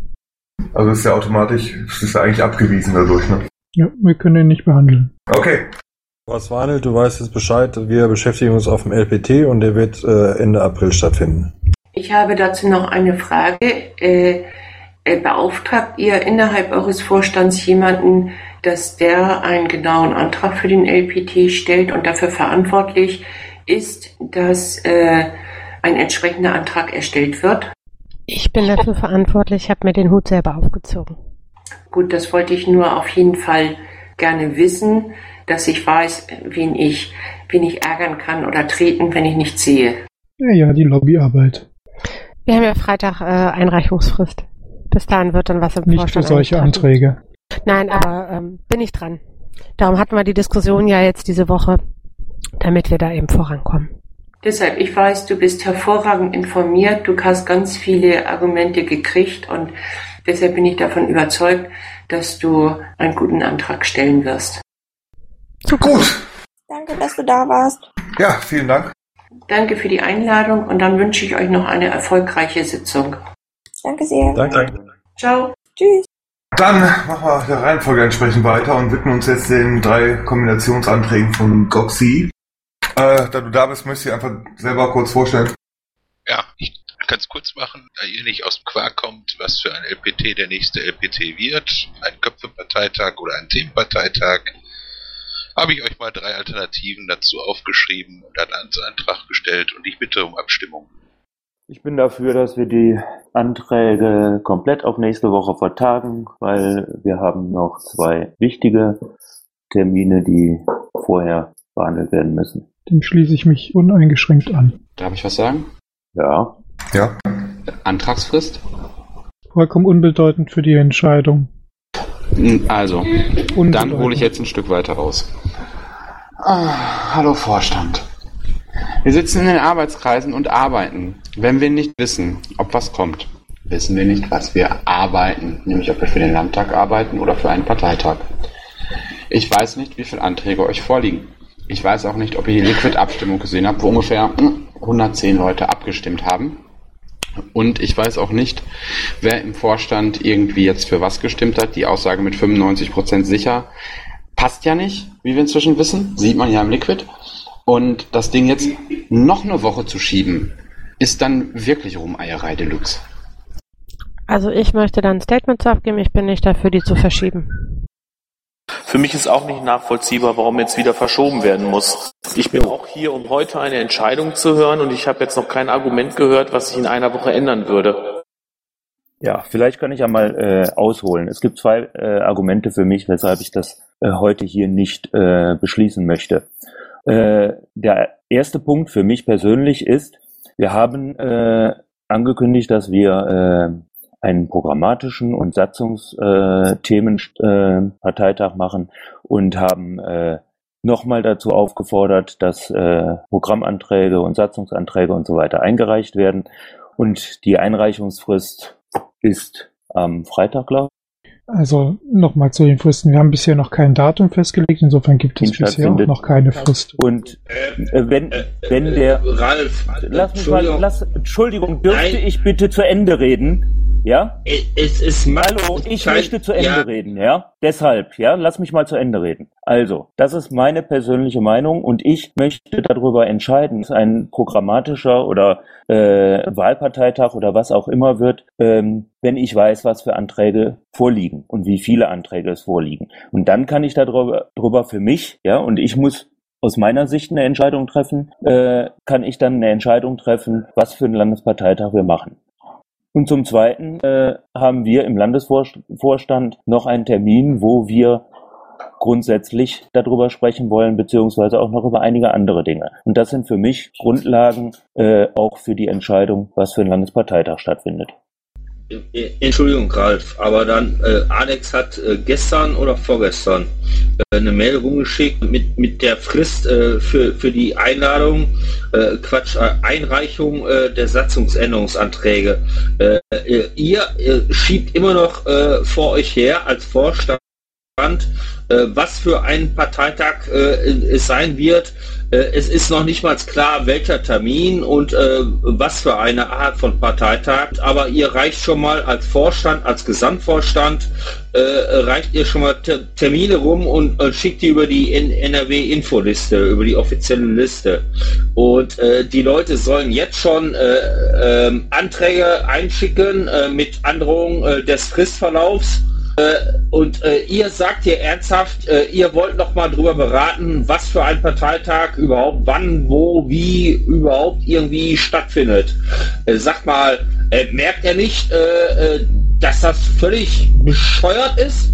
Also ist ja automatisch, ist ja eigentlich abgewiesen dadurch, ne? Ja, wir können ihn nicht behandeln. Okay. Was Warnelt, du weißt jetzt Bescheid, wir beschäftigen uns auf dem L P T und der wird äh, Ende April stattfinden. Ich habe dazu noch eine Frage. Äh, äh, beauftragt ihr innerhalb eures Vorstands jemanden, dass der einen genauen Antrag für den L P T stellt und dafür verantwortlich ist, dass äh, ein entsprechender Antrag erstellt wird? Ich bin dafür verantwortlich, ich habe mir den Hut selber aufgezogen. Gut, das wollte ich nur auf jeden Fall gerne wissen, dass ich weiß, wen ich, wen ich ärgern kann oder treten, wenn ich nichts sehe. Ja, ja, die Lobbyarbeit. Wir haben ja Freitag äh, Einreichungsfrist. Bis dahin wird dann was im Nicht Vorstand für solche eingetragen. Anträge. Nein, aber ähm, bin ich dran. Darum hatten wir die Diskussion ja jetzt diese Woche, damit wir da eben vorankommen. Deshalb, ich weiß, du bist hervorragend informiert, du hast ganz viele Argumente gekriegt und deshalb bin ich davon überzeugt, dass du einen guten Antrag stellen wirst. Super. Gut. Danke, dass du da warst. Ja, vielen Dank. Danke für die Einladung und dann wünsche ich euch noch eine erfolgreiche Sitzung. Danke sehr. Danke. Ciao. Tschüss. Dann machen wir der Reihenfolge entsprechend weiter und widmen uns jetzt den drei Kombinationsanträgen von Goxi. Äh, da du da bist, möchtest du dir einfach selber kurz vorstellen. Ja, ich kann es kurz machen, da ihr nicht aus dem Quark kommt, was für ein L P T der nächste L P T wird, ein Köpfeparteitag oder ein Themenparteitag, habe ich euch mal drei Alternativen dazu aufgeschrieben und einen Antrag gestellt und ich bitte um Abstimmung. Ich bin dafür, dass wir die Anträge komplett auf nächste Woche vertagen, weil wir haben noch zwei wichtige Termine, die vorher behandelt werden müssen. Dem schließe ich mich uneingeschränkt an. Darf ich was sagen? Ja. Ja. Antragsfrist? Vollkommen unbedeutend für die Entscheidung. Also, dann hole ich jetzt ein Stück weiter raus. Ah, hallo Vorstand. Wir sitzen in den Arbeitskreisen und arbeiten. Wenn wir nicht wissen, ob was kommt, wissen wir nicht, was wir arbeiten. Nämlich, ob wir für den Landtag arbeiten oder für einen Parteitag. Ich weiß nicht, wie viele Anträge euch vorliegen. Ich weiß auch nicht, ob ihr die Liquid-Abstimmung gesehen habt, wo ungefähr hundertzehn Leute abgestimmt haben. Und ich weiß auch nicht, wer im Vorstand irgendwie jetzt für was gestimmt hat. Die Aussage mit fünfundneunzig Prozent sicher passt ja nicht, wie wir inzwischen wissen. Sieht man ja im Liquid. Und das Ding jetzt noch eine Woche zu schieben, ist dann wirklich Rumeierei Deluxe. Also ich möchte da ein Statement zu abgeben. Ich bin nicht dafür, die zu verschieben. Für mich ist auch nicht nachvollziehbar, warum jetzt wieder verschoben werden muss. Ich bin auch hier, um heute eine Entscheidung zu hören und ich habe jetzt noch kein Argument gehört, was sich in einer Woche ändern würde. Ja, vielleicht kann ich ja mal äh, ausholen. Es gibt zwei äh, Argumente für mich, weshalb ich das äh, heute hier nicht äh, beschließen möchte. Äh, der erste Punkt für mich persönlich ist, wir haben äh, angekündigt, dass wir äh, einen programmatischen und Satzungsthemen-Parteitag äh, machen und haben äh, nochmal dazu aufgefordert, dass äh, Programmanträge und Satzungsanträge und so weiter eingereicht werden. Und die Einreichungsfrist ist am Freitag, glaube ich. Also nochmal zu den Fristen. Wir haben bisher noch kein Datum festgelegt, insofern gibt es bisher auch noch keine Frist. Und äh, wenn, wenn der... Ralf, lass mich mal, lass, Entschuldigung, dürfte Nein. ich bitte zu Ende reden? Ja? Es ist Hallo, ich kein, möchte zu Ende ja. reden, ja? Deshalb, ja, lass mich mal zu Ende reden. Also, das ist meine persönliche Meinung und ich möchte darüber entscheiden, dass ein programmatischer oder äh, Wahlparteitag oder was auch immer wird, ähm, wenn ich weiß, was für Anträge vorliegen und wie viele Anträge es vorliegen. Und dann kann ich darüber, darüber für mich, ja, und ich muss aus meiner Sicht eine Entscheidung treffen, äh, kann ich dann eine Entscheidung treffen, was für einen Landesparteitag wir machen. Und zum Zweiten äh, haben wir im Landesvorstand noch einen Termin, wo wir grundsätzlich darüber sprechen wollen, beziehungsweise auch noch über einige andere Dinge. Und das sind für mich Grundlagen äh, auch für die Entscheidung, was für ein Landesparteitag stattfindet. Entschuldigung, Ralf, aber dann äh, Alex hat äh, gestern oder vorgestern äh, eine Mail rumgeschickt mit mit der Frist äh, für für die Einladung, äh, Quatsch, äh, Einreichung äh, der Satzungsänderungsanträge. Äh, ihr äh, schiebt immer noch äh, vor euch her als Vorstand, äh, was für ein Parteitag äh, es sein wird. Äh, es ist noch nicht mal klar, welcher Termin und äh, was für eine Art von Parteitag, aber ihr reicht schon mal als Vorstand, als Gesamtvorstand, äh, reicht ihr schon mal Ter- Termine rum und äh, schickt die über die N R W-Infoliste, über die offizielle Liste. Und äh, die Leute sollen jetzt schon äh, äh, Anträge einschicken äh, mit Androhung äh, des Fristverlaufs. Und äh, ihr sagt hier ernsthaft, äh, ihr wollt noch mal drüber beraten, was für ein Parteitag überhaupt, wann, wo, wie überhaupt irgendwie stattfindet. Äh, sagt mal, äh, merkt ihr nicht, äh, äh, dass das völlig bescheuert ist?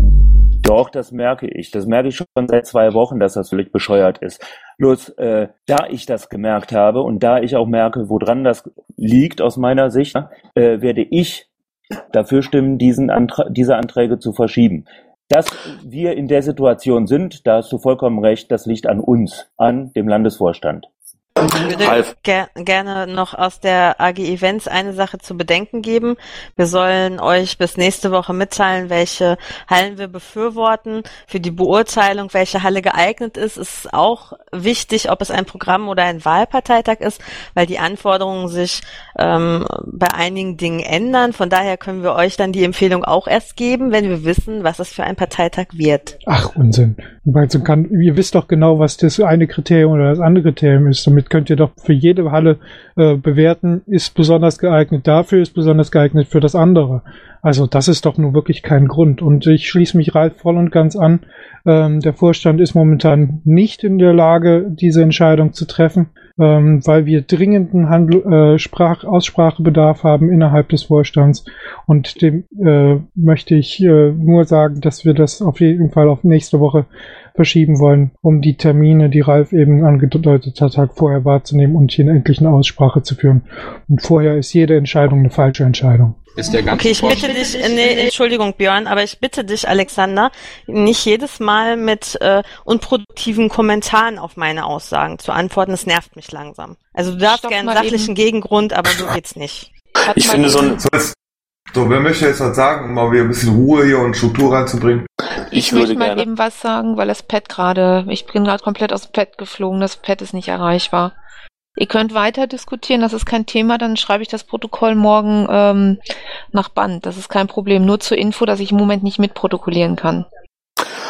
Doch, das merke ich. Das merke ich schon seit zwei Wochen, dass das völlig bescheuert ist. Bloß, äh, da ich das gemerkt habe und da ich auch merke, woran das liegt aus meiner Sicht, äh, werde ich dafür stimmen, diesen Antra- diese Anträge zu verschieben. Dass wir in der Situation sind, da hast du vollkommen recht, das liegt an uns, an dem Landesvorstand. Ich würde ger- gerne noch aus der A G Events eine Sache zu bedenken geben. Wir sollen euch bis nächste Woche mitteilen, welche Hallen wir befürworten. Für die Beurteilung, welche Halle geeignet ist, ist auch wichtig, ob es ein Programm- oder ein Wahlparteitag ist, weil die Anforderungen sich ähm, bei einigen Dingen ändern. Von daher können wir euch dann die Empfehlung auch erst geben, wenn wir wissen, was es für ein Parteitag wird. Ach, Unsinn. Also kann, ihr wisst doch genau, was das eine Kriterium oder das andere Kriterium ist. Damit könnt ihr doch für jede Halle äh, bewerten, ist besonders geeignet dafür, ist besonders geeignet für das andere. Also das ist doch nur wirklich kein Grund. Und ich schließe mich Ralf voll und ganz an. Ähm, der Vorstand ist momentan nicht in der Lage, diese Entscheidung zu treffen, ähm, weil wir dringenden Handl- äh, Sprach- Aussprachebedarf haben innerhalb des Vorstands. Und dem äh, möchte ich äh, nur sagen, dass wir das auf jeden Fall auf nächste Woche verschieben wollen, um die Termine, die Ralf eben angedeutet hat, Tag vorher wahrzunehmen und hier endlich eine Aussprache zu führen. Und vorher ist jede Entscheidung eine falsche Entscheidung. Ist der ganze okay, ich bitte dich, nee, Entschuldigung, Björn, aber ich bitte dich, Alexander, nicht jedes Mal mit äh, unproduktiven Kommentaren auf meine Aussagen zu antworten. Das nervt mich langsam. Also du darfst gerne einen sachlichen Gegengrund, aber so geht's nicht. Ich finde so ein... So, wer möchte jetzt was sagen, um mal wieder ein bisschen Ruhe hier und Struktur reinzubringen? Ich, ich möchte mal gerne. eben was sagen, weil das Pad gerade, ich bin gerade komplett aus dem Pad geflogen, das Pad ist nicht erreichbar. Ihr könnt weiter diskutieren, das ist kein Thema, dann schreibe ich das Protokoll morgen ähm, nach Band, das ist kein Problem. Nur zur Info, dass ich im Moment nicht mitprotokollieren kann.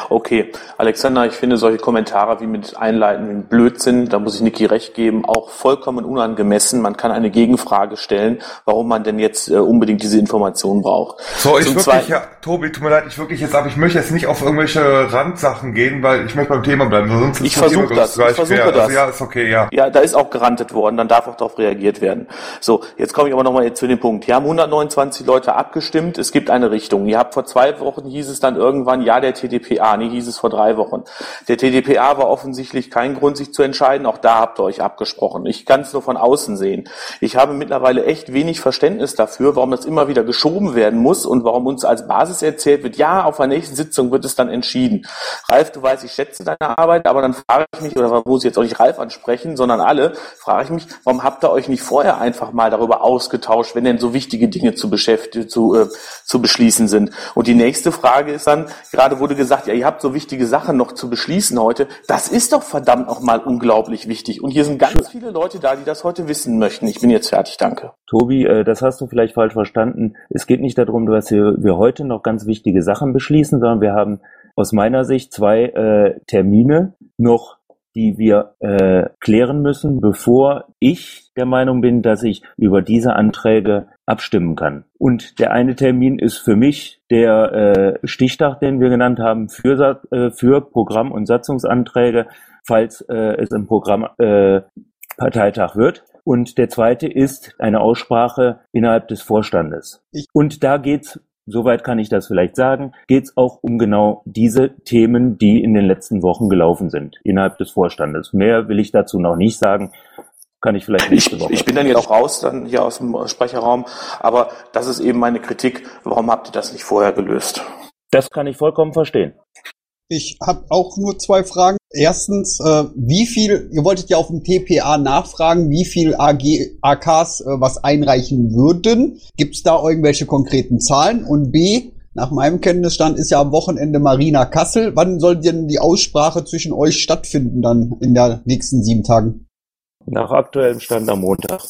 Okay, Alexander, ich finde solche Kommentare wie mit einleitenden Blödsinn, da muss ich Niki recht geben, auch vollkommen unangemessen. Man kann eine Gegenfrage stellen, warum man denn jetzt äh, unbedingt diese Informationen braucht. So, ich Zum wirklich, Zweiten, ja, Tobi, tut mir leid, ich wirklich jetzt, aber ich möchte jetzt nicht auf irgendwelche Randsachen gehen, weil ich möchte beim Thema bleiben, sonst ist ich das versuche das, ich versuche quer. das. Also, ja, ist okay, ja. Ja, da ist auch gerantet worden, dann darf auch darauf reagiert werden. So, jetzt komme ich aber nochmal zu dem Punkt. Hier haben hundertneunundzwanzig Leute abgestimmt, es gibt eine Richtung. Ihr habt vor zwei Wochen, hieß es dann irgendwann, ja, der T D P A, nee, hieß es vor drei Wochen. Der T D P A war offensichtlich kein Grund, sich zu entscheiden, auch da habt ihr euch abgesprochen. Ich kann es nur von außen sehen. Ich habe mittlerweile echt wenig Verständnis dafür, warum das immer wieder geschoben werden muss und warum uns als Basis erzählt wird, ja, auf der nächsten Sitzung wird es dann entschieden. Ralf, du weißt, ich schätze deine Arbeit, aber dann frage ich mich, oder muss ich jetzt auch nicht Ralf ansprechen, sondern alle, frage ich mich, warum habt ihr euch nicht vorher einfach mal darüber ausgetauscht, wenn denn so wichtige Dinge zu beschäftigen, zu, äh, zu beschließen sind? Und die nächste Frage ist dann, gerade wurde gesagt, ja, ihr habt so wichtige Sachen noch zu beschließen heute. Das ist doch verdammt nochmal unglaublich wichtig. Und hier sind ganz viele Leute da, die das heute wissen möchten. Ich bin jetzt fertig, danke. Tobi, äh, das hast du vielleicht falsch verstanden. Es geht nicht darum, dass wir, wir heute noch ganz wichtige Sachen beschließen, sondern wir haben aus meiner Sicht zwei äh, Termine noch, die wir äh, klären müssen, bevor ich der Meinung bin, dass ich über diese Anträge abstimmen kann. Und der eine Termin ist für mich der äh, Stichtag, den wir genannt haben, für, äh, für Programm- und Satzungsanträge, falls äh, es im Programm äh, Parteitag wird. Und der zweite ist eine Aussprache innerhalb des Vorstandes. Und da geht's, soweit kann ich das vielleicht sagen, geht's auch um genau diese Themen, die in den letzten Wochen gelaufen sind, innerhalb des Vorstandes. Mehr will ich dazu noch nicht sagen. Kann ich vielleicht nächste Woche. Ich, ich bin dann jetzt auch raus, dann hier aus dem Sprecherraum, aber das ist eben meine Kritik. Warum habt ihr das nicht vorher gelöst? Das kann ich vollkommen verstehen. Ich habe auch nur zwei Fragen. Erstens, äh, wie viel, ihr wolltet ja auf dem T P A nachfragen, wie viel A G, A Ks äh, was einreichen würden. Gibt es da irgendwelche konkreten Zahlen? Und B, nach meinem Kenntnisstand ist ja am Wochenende Marina Kassel. Wann soll denn die Aussprache zwischen euch stattfinden dann in den nächsten sieben Tagen? Nach aktuellem Stand am Montag.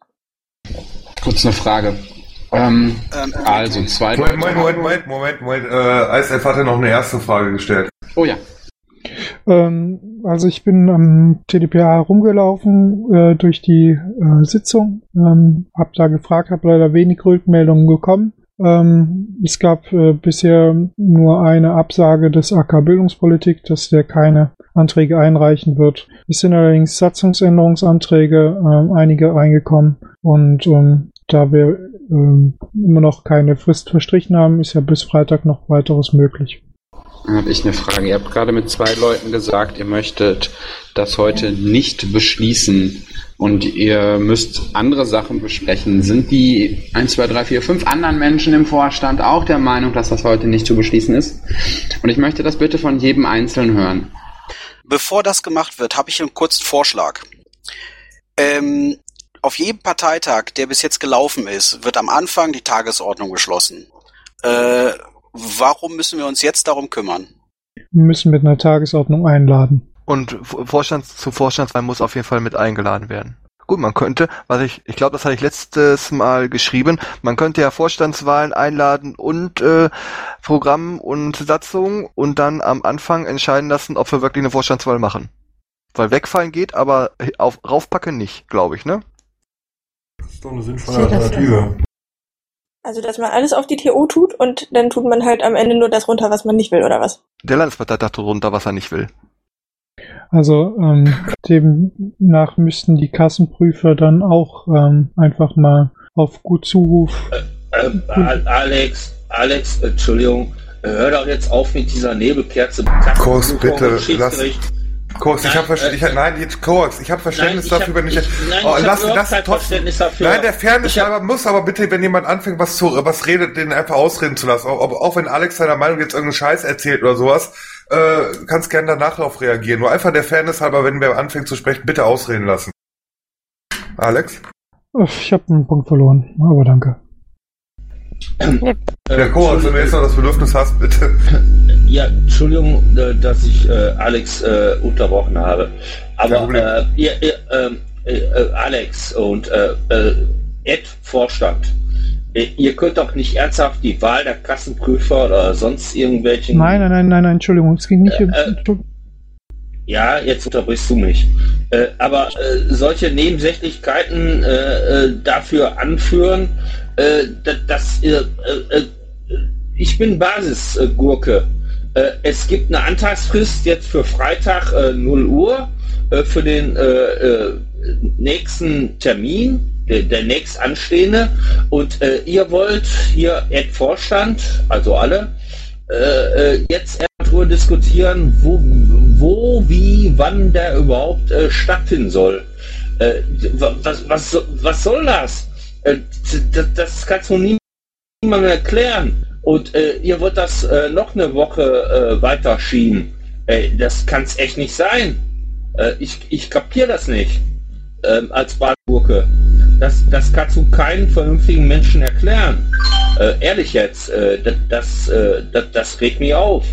Kurz eine Frage. Ähm, ähm, also zwei Moment, Moment, Moment, Moment, Moment, Moment. Äh, I S F hatte noch eine erste Frage gestellt. Oh ja. Ähm, also ich bin am T D P A rumgelaufen äh, durch die äh, Sitzung, ähm, hab da gefragt, habe leider wenig Rückmeldungen bekommen. Ähm, es gab äh, bisher nur eine Absage des A K Bildungspolitik, dass der keine Anträge einreichen wird. Es sind allerdings Satzungsänderungsanträge, äh, einige reingekommen und ähm, da wir äh, immer noch keine Frist verstrichen haben, ist ja bis Freitag noch weiteres möglich. Dann habe ich eine Frage. Ihr habt gerade mit zwei Leuten gesagt, ihr möchtet das heute nicht beschließen und ihr müsst andere Sachen besprechen. Sind die eins, zwei, drei, vier, fünf anderen Menschen im Vorstand auch der Meinung, dass das heute nicht zu beschließen ist? Und ich möchte das bitte von jedem Einzelnen hören. Bevor das gemacht wird, habe ich einen kurzen Vorschlag. Ähm, auf jedem Parteitag, der bis jetzt gelaufen ist, wird am Anfang die Tagesordnung beschlossen. Äh, warum müssen wir uns jetzt darum kümmern? Wir müssen mit einer Tagesordnung einladen. Und Vorstands, zu Vorstandswahl muss auf jeden Fall mit eingeladen werden. Gut, man könnte, was ich, ich glaube, das hatte ich letztes Mal geschrieben, man könnte ja Vorstandswahlen einladen und äh, Programm und Satzung und dann am Anfang entscheiden lassen, ob wir wirklich eine Vorstandswahl machen. Weil wegfallen geht, aber auf, raufpacken nicht, glaube ich, ne? Das ist doch eine sinnvolle Alternative. Also, dass man alles auf die T O tut und dann tut man halt am Ende nur das runter, was man nicht will, oder was? Der Landesparteitag tut runter, was er nicht will. Also ähm, demnach müssten die Kassenprüfer dann auch ähm, einfach mal auf gut Zuruf... Äh, äh, Alex, Alex, Entschuldigung, hör doch jetzt auf mit dieser Nebelkerze. Kurs, bitte, lass... Kurs, ich habe Verständnis, ich, nein, jetzt Kurs, ich habe Verständnis nein, ich dafür, hab, wenn ich, ich nein, oh, ich lass, lass trotzdem, dafür. Nein, der Fairness halber muss aber bitte, wenn jemand anfängt, was zu, was redet, den einfach ausreden zu lassen, auch, auch wenn Alex seiner Meinung jetzt irgendeinen Scheiß erzählt oder sowas, äh, kannst gerne danach darauf reagieren, nur einfach der Fairness halber, wenn wer anfängt zu sprechen, bitte ausreden lassen. Alex? Ich habe einen Punkt verloren, aber danke. Ja, Kurs, wenn du jetzt noch das Bedürfnis hast, bitte. Ja, Entschuldigung, dass ich äh, Alex äh, unterbrochen habe. Aber äh, ihr, ihr, äh, äh, Alex und äh, äh, Ed Vorstand, ihr könnt doch nicht ernsthaft die Wahl der Kassenprüfer oder sonst irgendwelchen... Nein, nein, nein, nein, nein, Entschuldigung, es ging nicht äh, um... äh, Ja, jetzt unterbrichst du mich. Äh, aber äh, solche Nebensächlichkeiten äh, äh, dafür anführen, äh, dass, dass äh, äh, ich bin Basisgurke. Äh, es gibt eine Antragsfrist jetzt für Freitag äh, null Uhr äh, für den äh, äh, nächsten Termin, der, der nächst anstehende. Und äh, ihr wollt hier Ed Vorstand, also alle, äh, äh, jetzt darüber diskutieren, wo, wo, wie, wann der überhaupt äh, stattfinden soll. Äh, was, was, was soll das? Äh, das? Das kannst du niemandem erklären. Und äh, ihr wollt das äh, noch eine Woche äh, weiterschieben. Äh, das kann es echt nicht sein. Äh, ich ich kapiere das nicht. Ähm, als Badgurke. Das, das kannst du keinen vernünftigen Menschen erklären. Äh, ehrlich jetzt, äh, das, das, äh, das, das regt mich auf.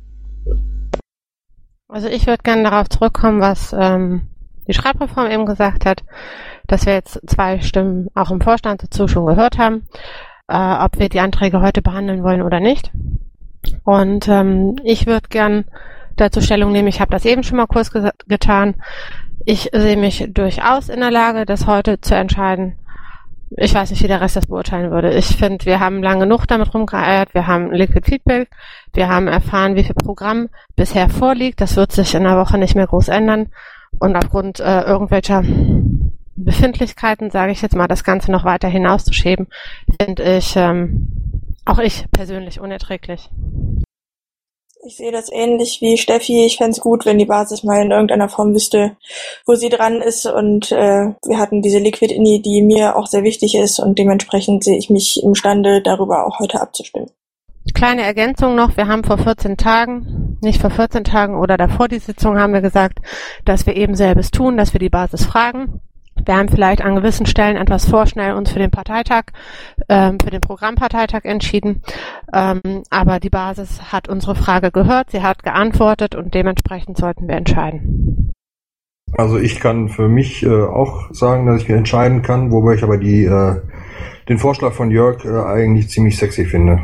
Also ich würde gerne darauf zurückkommen, was ähm, die Schreibreform eben gesagt hat, dass wir jetzt zwei Stimmen auch im Vorstand dazu schon gehört haben, äh, ob wir die Anträge heute behandeln wollen oder nicht. Und ähm, ich würde gern dazu Stellung nehmen, ich habe das eben schon mal kurz ge- getan. Ich sehe mich durchaus in der Lage, das heute zu entscheiden. Ich weiß nicht, wie der Rest das beurteilen würde. Ich finde, wir haben lang genug damit rumgeeiert. Wir haben Liquid Feedback. Wir haben erfahren, wie viel Programm bisher vorliegt. Das wird sich in einer Woche nicht mehr groß ändern. Und aufgrund äh, irgendwelcher Befindlichkeiten, sage ich jetzt mal, das Ganze noch weiter hinauszuschieben, finde ich, ähm, auch ich persönlich unerträglich. Ich sehe das ähnlich wie Steffi. Ich fände es gut, wenn die Basis mal in irgendeiner Form wüsste, wo sie dran ist. Und äh, wir hatten diese Liquid-Ini, die mir auch sehr wichtig ist. Und dementsprechend sehe ich mich imstande, darüber auch heute abzustimmen. Kleine Ergänzung noch. Wir haben vor vierzehn Tagen, nicht vor vierzehn Tagen oder davor die Sitzung, haben wir gesagt, dass wir eben selbes tun, dass wir die Basis fragen. Wir haben vielleicht an gewissen Stellen etwas vorschnell uns für den Parteitag, ähm, für den Programmparteitag entschieden. Ähm, aber die Basis hat unsere Frage gehört, sie hat geantwortet und dementsprechend sollten wir entscheiden. Also ich kann für mich äh, auch sagen, dass ich entscheiden kann, wobei ich aber die, äh, den Vorschlag von Jörg äh, eigentlich ziemlich sexy finde.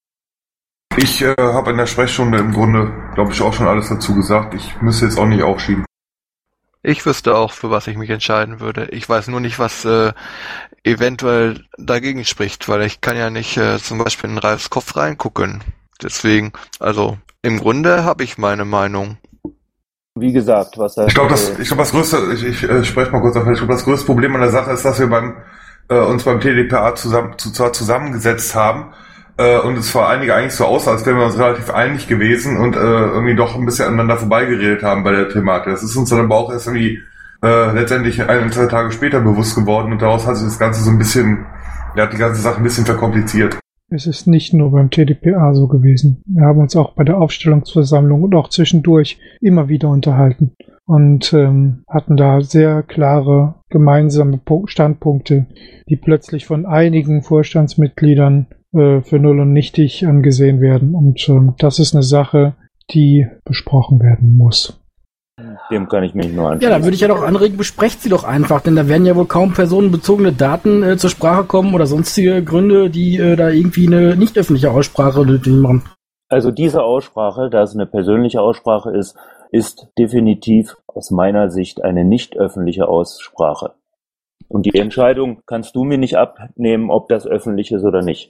Ich äh, habe in der Sprechstunde im Grunde, glaube ich, auch schon alles dazu gesagt. Ich müsste jetzt auch nicht aufschieben. Ich wüsste auch, für was ich mich entscheiden würde. Ich weiß nur nicht, was äh, eventuell dagegen spricht, weil ich kann ja nicht äh, zum Beispiel in Ralfs Kopf reingucken. Deswegen, also im Grunde habe ich meine Meinung. Wie gesagt, was er... Ich glaube, das, ich glaube, das größte, ich, ich äh, spreche mal kurz auf, ich glaube, das größte Problem an der Sache ist, dass wir beim äh, uns beim T D P A zusammen, zu, zwar zusammengesetzt haben, Äh, und es war einige eigentlich so aus, als wären wir uns relativ einig gewesen und äh, irgendwie doch ein bisschen aneinander vorbeigeredet haben bei der Thematik. Das ist uns dann aber auch erst irgendwie äh, letztendlich ein, zwei Tage später bewusst geworden und daraus hat sich das Ganze so ein bisschen, ja, die ganze Sache ein bisschen verkompliziert. Es ist nicht nur beim T D P A so gewesen. Wir haben uns auch bei der Aufstellungsversammlung und auch zwischendurch immer wieder unterhalten und ähm, hatten da sehr klare gemeinsame Standpunkte, die plötzlich von einigen Vorstandsmitgliedern für null und nichtig angesehen werden. Und ähm, das ist eine Sache, die besprochen werden muss. Dem kann ich mich nur anschließen. Ja, da würde ich ja doch anregen, besprecht sie doch einfach, denn da werden ja wohl kaum personenbezogene Daten äh, zur Sprache kommen oder sonstige Gründe, die äh, da irgendwie eine nicht öffentliche Aussprache nötig machen. Also diese Aussprache, da es eine persönliche Aussprache ist, ist definitiv aus meiner Sicht eine nicht öffentliche Aussprache. Und die Entscheidung kannst du mir nicht abnehmen, ob das öffentlich ist oder nicht.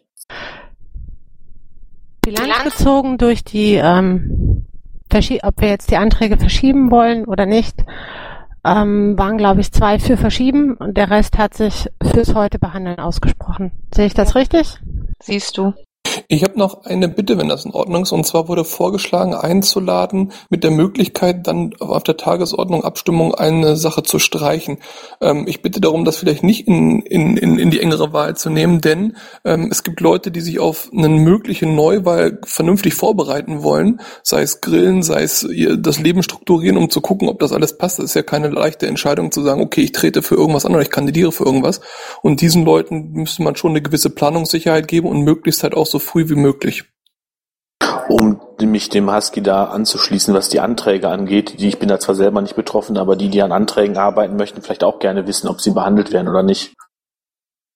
Bilanz gezogen durch die, ähm, ob wir jetzt die Anträge verschieben wollen oder nicht, ähm, waren, glaube ich, zwei für verschieben und der Rest hat sich fürs heute behandeln ausgesprochen. Sehe ich das richtig? Siehst du. Ich habe noch eine Bitte, wenn das in Ordnung ist. Und zwar wurde vorgeschlagen, einzuladen mit der Möglichkeit, dann auf der Tagesordnung Abstimmung eine Sache zu streichen. Ähm, ich bitte darum, das vielleicht nicht in, in, in, in die engere Wahl zu nehmen, denn ähm, es gibt Leute, die sich auf eine mögliche Neuwahl vernünftig vorbereiten wollen, sei es Grillen, sei es ihr, das Leben strukturieren, um zu gucken, ob das alles passt. Das ist ja keine leichte Entscheidung zu sagen, okay, ich trete für irgendwas an oder ich kandidiere für irgendwas. Und diesen Leuten müsste man schon eine gewisse Planungssicherheit geben und möglichst halt auch so früh wie möglich. Um mich dem Husky da anzuschließen, was die Anträge angeht, die ich bin da zwar selber nicht betroffen, aber die, die an Anträgen arbeiten möchten, vielleicht auch gerne wissen, ob sie behandelt werden oder nicht.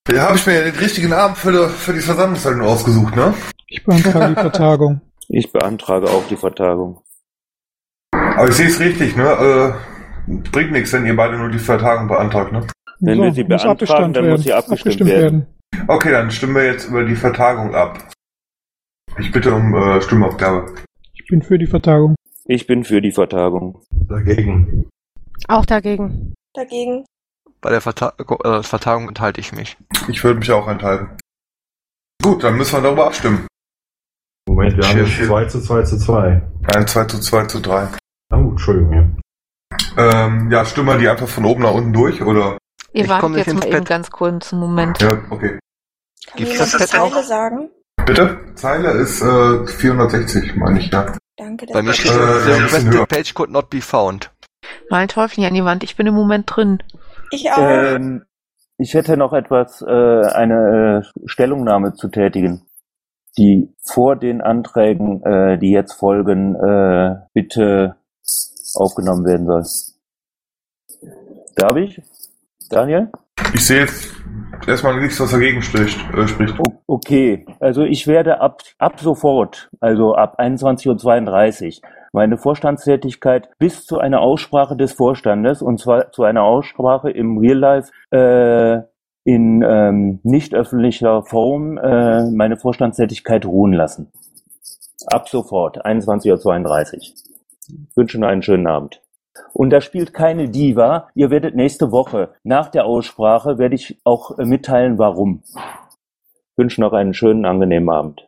Da habe ich mir den richtigen Abend für, für die Versammlungshaltung ausgesucht, ne? Ich beantrage die Vertagung. Ich beantrage auch die Vertagung. Aber ich sehe es richtig, ne? Äh, bringt nichts, wenn ihr beide nur die Vertagung beantragt, ne? Wenn So, wir sie muss beantragen, abgestimmt dann werden. muss sie abgestimmt, Abgestimmt werden. Okay, dann stimmen wir jetzt über die Vertagung ab. Ich bitte um äh, Stimmabgabe. Ich bin für die Vertagung. Ich bin für die Vertagung. Dagegen. Auch dagegen. Dagegen. Bei der Verta äh, Vertagung enthalte ich mich. Ich würde mich auch enthalten. Gut, dann müssen wir darüber abstimmen. Moment, wir haben jetzt zwei zu zwei zu zwei. Nein, zwei zu zwei zu drei. Oh, Entschuldigung, ja. Ähm, ja, stimmen wir die einfach von oben nach unten durch, oder? Ihr Ich wartet komm nicht jetzt ins mal eben Bett. ganz kurz einen Moment. Ja, okay. Kann Gibt's jemand das die Bett auch? Zeile sagen? Bitte? Zeile ist äh, vierhundertsechzig, meine ich, ja. Danke. Bei mir das steht, Äh, the ja, ein bisschen requested höher. page could not be found. Mein Teufel an die Wand, ich bin im Moment drin. Ich auch. Ähm, ich hätte noch etwas, äh, eine äh, Stellungnahme zu tätigen, die vor den Anträgen, äh, die jetzt folgen, äh, bitte aufgenommen werden soll. Darf ich? Daniel? Ich sehe jetzt erstmal nichts, was dagegen spricht. Äh, spricht. O- Okay, also ich werde ab, ab sofort, also ab einundzwanzig Uhr zweiunddreißig, meine Vorstandstätigkeit bis zu einer Aussprache des Vorstandes, und zwar zu einer Aussprache im Real Life äh, in ähm, nicht öffentlicher Form, äh, meine Vorstandstätigkeit ruhen lassen. Ab sofort, einundzwanzig Uhr zweiunddreißig. Ich wünsche noch einen schönen Abend. Und da spielt keine Diva. Ihr werdet nächste Woche nach der Aussprache, werde ich auch äh, mitteilen, warum. Ich wünsche noch einen schönen, angenehmen Abend.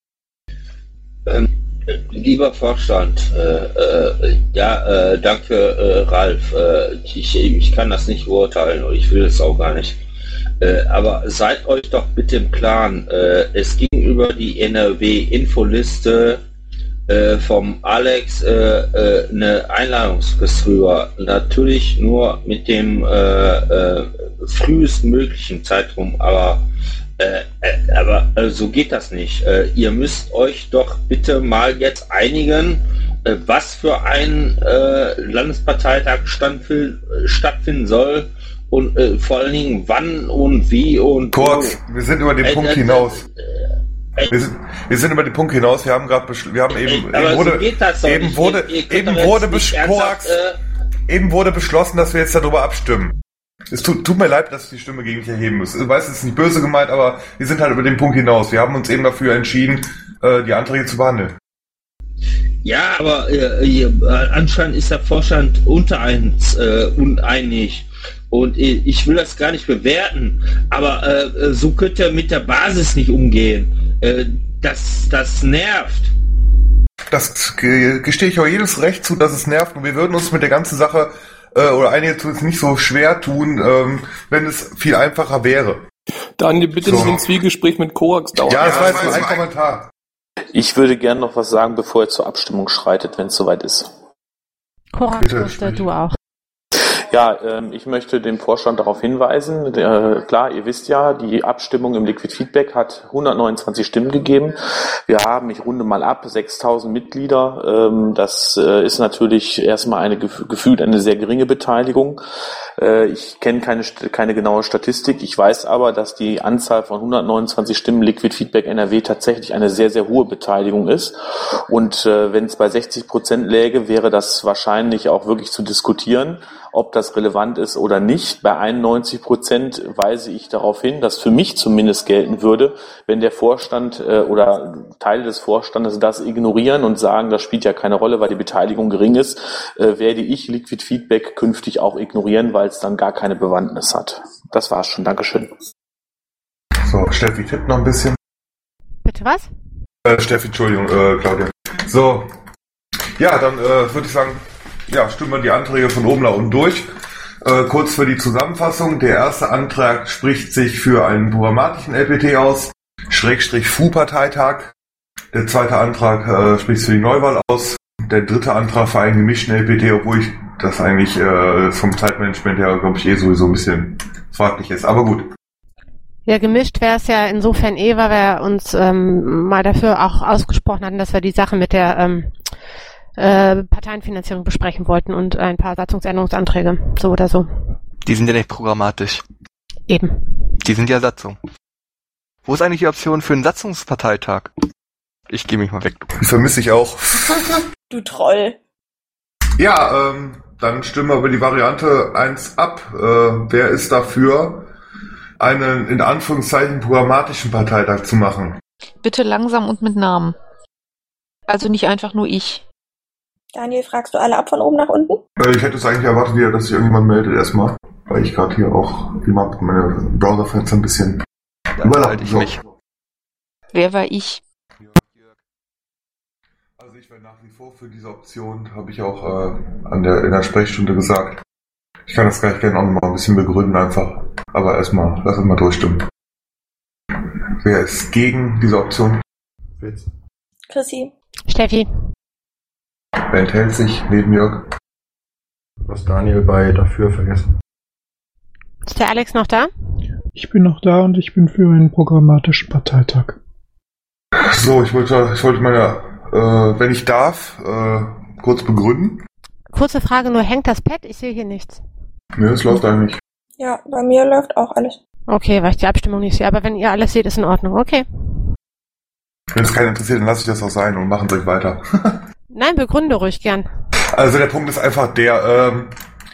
Ähm, lieber Vorstand, äh, äh, ja, äh, danke, äh, Ralf. Äh, ich, ich kann das nicht beurteilen und ich will es auch gar nicht. Äh, aber seid euch doch bitte im Klaren, äh, es ging über die N R W-Infoliste äh, vom Alex äh, äh, eine Einladungsfrist rüber. Natürlich nur mit dem äh, äh, frühestmöglichen Zeitraum, aber Äh, äh, aber äh, so geht das nicht. Äh, ihr müsst euch doch bitte mal jetzt einigen, äh, was für ein äh, Landesparteitag standfind, äh, stattfinden soll und äh, vor allen Dingen wann und wie und Kurz, wo. wir sind über den Äh, Punkt äh, hinaus. äh, Wir sind, wir sind über den Punkt hinaus. Wir haben gerade, wir haben eben, aber eben so wurde, geht das doch eben nicht. wurde, Ihr- ihr könnt eben doch wurde, jetzt nicht besch- ernsthaft, Koax, eben wurde beschlossen, dass wir jetzt darüber abstimmen. Es tut, tut mir leid, dass ich die Stimme gegen dich erheben muss. Ich weiß, es ist nicht böse gemeint, aber wir sind halt über den Punkt hinaus. Wir haben uns eben dafür entschieden, äh, die Anträge zu behandeln. Ja, aber äh, ihr, äh, anscheinend ist der Vorstand unter uns äh, uneinig. Und äh, ich will das gar nicht bewerten, aber äh, so könnt ihr mit der Basis nicht umgehen. Äh, das, das nervt. Das ge- gestehe ich auch jedes Recht zu, dass es nervt. Und wir würden uns mit der ganzen Sache äh, oder einige tun es nicht so schwer tun, ähm, wenn es viel einfacher wäre. Daniel, bitte So. nicht ein Zwiegespräch mit Korax dauern. Ja, das war jetzt nur ein Kommentar. Ich würde gerne noch was sagen, bevor ihr zur Abstimmung schreitet, wenn es soweit ist. Korax, du auch. Ja, ähm, ich möchte den Vorstand darauf hinweisen, äh, klar, ihr wisst ja, die Abstimmung im Liquid Feedback hat hundertneunundzwanzig Stimmen gegeben. Wir haben, ich runde mal ab, sechstausend Mitglieder. Ähm, das äh, ist natürlich erstmal eine gef- gefühlt eine sehr geringe Beteiligung. Äh, ich kenne keine, keine genaue Statistik. Ich weiß aber, dass die Anzahl von hundertneunundzwanzig Stimmen Liquid Feedback N R W tatsächlich eine sehr, sehr hohe Beteiligung ist. Und äh, wenn es bei sechzig Prozent läge, wäre das wahrscheinlich auch wirklich zu diskutieren, ob das relevant ist oder nicht. Bei einundneunzig Prozent weise ich darauf hin, dass für mich zumindest gelten würde, wenn der Vorstand äh, oder Teile des Vorstandes das ignorieren und sagen, das spielt ja keine Rolle, weil die Beteiligung gering ist, äh, werde ich Liquid Feedback künftig auch ignorieren, weil es dann gar keine Bewandtnis hat. Das war's schon. Dankeschön. So, Steffi tippt noch ein bisschen. Bitte was? Äh, Steffi, Entschuldigung, äh, Claudia. So, ja, dann äh, würde ich sagen, ja, stimmen wir die Anträge von oben nach unten durch. Äh, kurz für die Zusammenfassung. Der erste Antrag spricht sich für einen programmatischen L P T aus, Schrägstrich F U-Parteitag. Der zweite Antrag äh, spricht sich für die Neuwahl aus. Der dritte Antrag für einen gemischten L P T, obwohl ich das eigentlich äh, vom Zeitmanagement her, glaube ich, eh sowieso ein bisschen fraglich ist. Aber gut. Ja, gemischt wäre es ja insofern eh, weil wir uns ähm, mal dafür auch ausgesprochen hatten, dass wir die Sache mit der ähm, äh, Parteienfinanzierung besprechen wollten und ein paar Satzungsänderungsanträge, so oder so. Die sind ja nicht programmatisch. Eben. Die sind ja Satzung. Wo ist eigentlich die Option für einen Satzungsparteitag? Ich gehe mich mal weg. Die vermisse ich auch. Du Troll. Ja, ähm, dann stimmen wir über die Variante eins ab. Äh, wer ist dafür, einen in Anführungszeichen programmatischen Parteitag zu machen? Bitte langsam und mit Namen. Also nicht einfach nur ich. Daniel, fragst du alle ab von oben nach unten? Äh, ich hätte es eigentlich erwartet, wieder, dass sich irgendjemand meldet erstmal. Weil ich gerade hier auch, wie man meine Browser-Fenster ein bisschen überlalte ich mich. Wer war ich? Also ich wäre nach wie vor für diese Option, habe ich auch äh, an der, in der Sprechstunde gesagt. Ich kann das gleich gerne auch noch mal ein bisschen begründen einfach. Aber erstmal, lass uns mal durchstimmen. Wer ist gegen diese Option? Fitz. Chrissy. Steffi. Wer enthält sich neben Jörg? Was Daniel bei dafür vergessen. Ist der Alex noch da? Ich bin noch da und ich bin für einen programmatischen Parteitag. So, ich wollte, ich wollte meine, äh, wenn ich darf, äh, kurz begründen. Kurze Frage nur, hängt das Pad? Ich sehe hier nichts. Ne, es läuft eigentlich. Ja, bei mir läuft auch alles. Okay, weil ich die Abstimmung nicht sehe, aber wenn ihr alles seht, ist in Ordnung, okay. Wenn es keinen interessiert, dann lasse ich das auch sein und machen es euch weiter. Nein, begründe ruhig gern. Also der Punkt ist einfach der, ähm,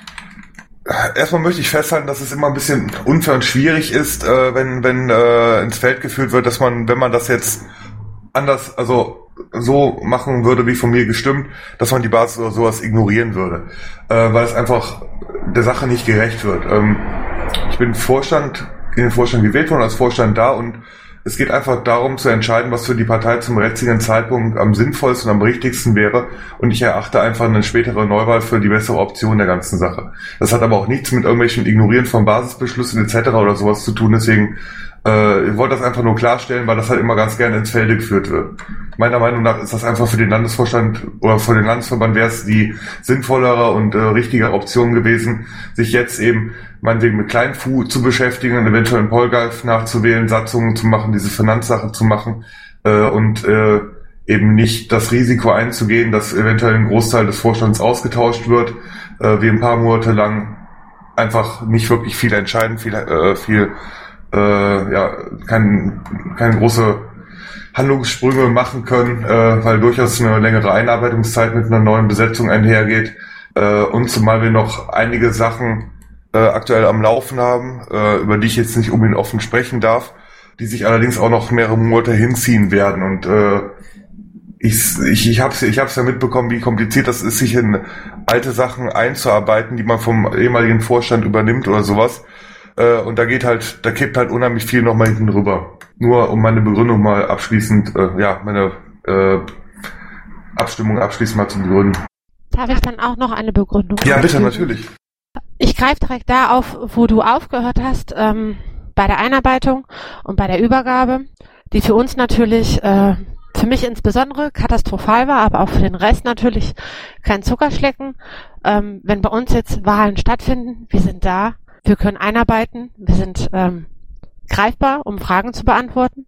erstmal möchte ich festhalten, dass es immer ein bisschen unfair und schwierig ist, äh, wenn, wenn äh, ins Feld geführt wird, dass man, wenn man das jetzt anders, also so machen würde, wie von mir gestimmt, dass man die Basis oder sowas ignorieren würde. Äh, weil es einfach der Sache nicht gerecht wird. Ähm, ich bin Vorstand, in den Vorstand gewählt worden, als Vorstand da und es geht einfach darum zu entscheiden, was für die Partei zum jetzigen Zeitpunkt am sinnvollsten und am richtigsten wäre. Und ich erachte einfach eine spätere Neuwahl für die bessere Option der ganzen Sache. Das hat aber auch nichts mit irgendwelchen Ignorieren von Basisbeschlüssen et cetera oder sowas zu tun. Deswegen, äh, ich wollte das einfach nur klarstellen, weil das halt immer ganz gerne ins Felde geführt wird. Meiner Meinung nach ist das einfach für den Landesvorstand oder für den Landesverband wäre es die sinnvollere und äh, richtige Option gewesen, sich jetzt eben meinetwegen mit Kleinfu zu beschäftigen und eventuell einen Polgreif nachzuwählen, Satzungen zu machen, diese Finanzsache zu machen äh, und äh, eben nicht das Risiko einzugehen, dass eventuell ein Großteil des Vorstands ausgetauscht wird, äh, wir ein paar Monate lang einfach nicht wirklich viel entscheiden, viel, äh, viel äh, ja, kein, keine große Handlungssprünge machen können, äh, weil durchaus eine längere Einarbeitungszeit mit einer neuen Besetzung einhergeht äh, und zumal wir noch einige Sachen äh, aktuell am Laufen haben, äh, über die ich jetzt nicht unbedingt offen sprechen darf, die sich allerdings auch noch mehrere Monate hinziehen werden und äh, ich ich ich habe ich hab's ja mitbekommen, wie kompliziert das ist, sich in alte Sachen einzuarbeiten, die man vom ehemaligen Vorstand übernimmt oder sowas. Äh, und da geht halt, da kippt halt unheimlich viel nochmal hinten rüber. Nur um meine Begründung mal abschließend, äh, ja, meine äh, Abstimmung abschließend mal zu begründen. Darf ich dann auch noch eine Begründung? Ja, bitte, natürlich. Ich greife direkt da auf, wo du aufgehört hast, ähm, bei der Einarbeitung und bei der Übergabe, die für uns natürlich, äh, für mich insbesondere katastrophal war, aber auch für den Rest natürlich kein Zuckerschlecken. Ähm, wenn bei uns jetzt Wahlen stattfinden, wir sind da, wir können einarbeiten, wir sind ähm, greifbar, um Fragen zu beantworten.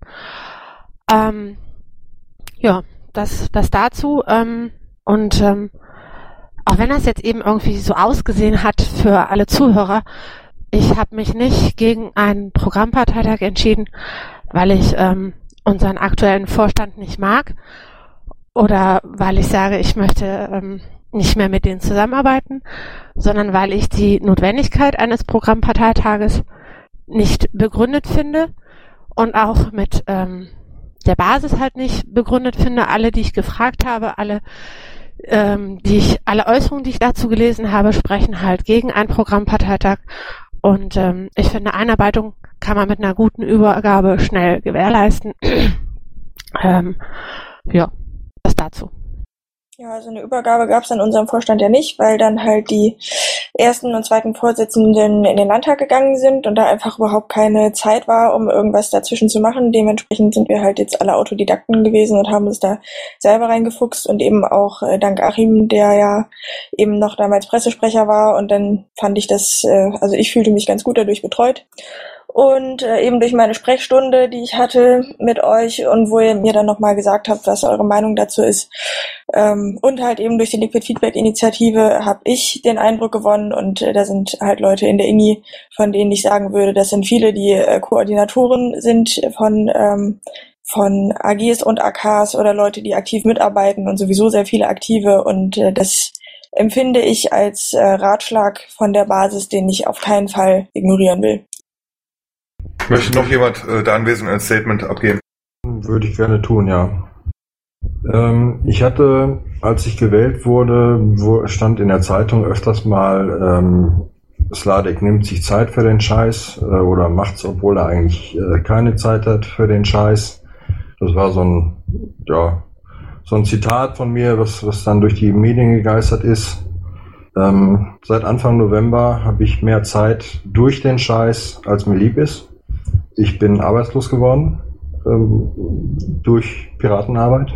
Ähm, ja, das, das dazu. Ähm, und ähm, auch wenn das jetzt eben irgendwie so ausgesehen hat für alle Zuhörer, ich habe mich nicht gegen einen Programmparteitag entschieden, weil ich ähm, unseren aktuellen Vorstand nicht mag oder weil ich sage, ich möchte ähm, nicht mehr mit denen zusammenarbeiten, sondern weil ich die Notwendigkeit eines Programmparteitages nicht begründet finde und auch mit ähm, der Basis halt nicht begründet finde. Alle, die ich gefragt habe, alle, ähm, die ich, alle Äußerungen, die ich dazu gelesen habe, sprechen halt gegen einen Programmparteitag. Und ähm, ich finde, Einarbeitung kann man mit einer guten Übergabe schnell gewährleisten. ähm, ja, das dazu. Ja, also eine Übergabe gab es in unserem Vorstand ja nicht, weil dann halt die ersten und zweiten Vorsitzenden in den Landtag gegangen sind und da einfach überhaupt keine Zeit war, um irgendwas dazwischen zu machen. Dementsprechend sind wir halt jetzt alle Autodidakten gewesen und haben uns da selber reingefuchst und eben auch äh, dank Achim, der ja eben noch damals Pressesprecher war und dann fand ich das, äh, also ich fühlte mich ganz gut dadurch betreut. Und äh, eben durch meine Sprechstunde, die ich hatte mit euch und wo ihr mir dann nochmal gesagt habt, was eure Meinung dazu ist. Ähm, und halt eben durch die Liquid Feedback Initiative habe ich den Eindruck gewonnen und äh, da sind halt Leute in der I N I, von denen ich sagen würde, das sind viele, die äh, Koordinatoren sind von ähm, von A Gs und A Ks oder Leute, die aktiv mitarbeiten und sowieso sehr viele Aktive und äh, das empfinde ich als äh, Ratschlag von der Basis, den ich auf keinen Fall ignorieren will. Möchte noch jemand äh, der Anwesenden ein Statement abgeben? Würde ich gerne tun, ja. Ähm, ich hatte, als ich gewählt wurde, wo, stand in der Zeitung öfters mal, ähm, Sladek nimmt sich Zeit für den Scheiß äh, oder macht's, obwohl er eigentlich äh, keine Zeit hat für den Scheiß. Das war so ein, ja, so ein Zitat von mir, was, was dann durch die Medien gegeistert ist. Ähm, seit Anfang November habe ich mehr Zeit durch den Scheiß, als mir lieb ist. Ich bin arbeitslos geworden ähm, durch Piratenarbeit.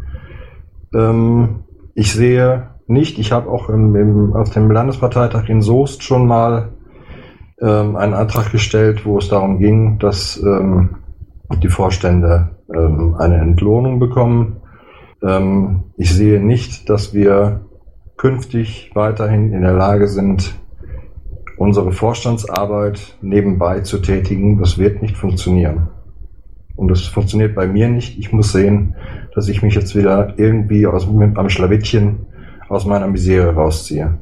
Ähm, ich sehe nicht, ich habe auch im, im, auf dem Landesparteitag in Soest schon mal ähm, einen Antrag gestellt, wo es darum ging, dass ähm, die Vorstände ähm, eine Entlohnung bekommen. Ähm, ich sehe nicht, dass wir künftig weiterhin in der Lage sind, unsere Vorstandsarbeit nebenbei zu tätigen. Das wird nicht funktionieren. Und das funktioniert bei mir nicht. Ich muss sehen, dass ich mich jetzt wieder irgendwie aus, mit, am Schlawittchen aus meiner Misere rausziehe.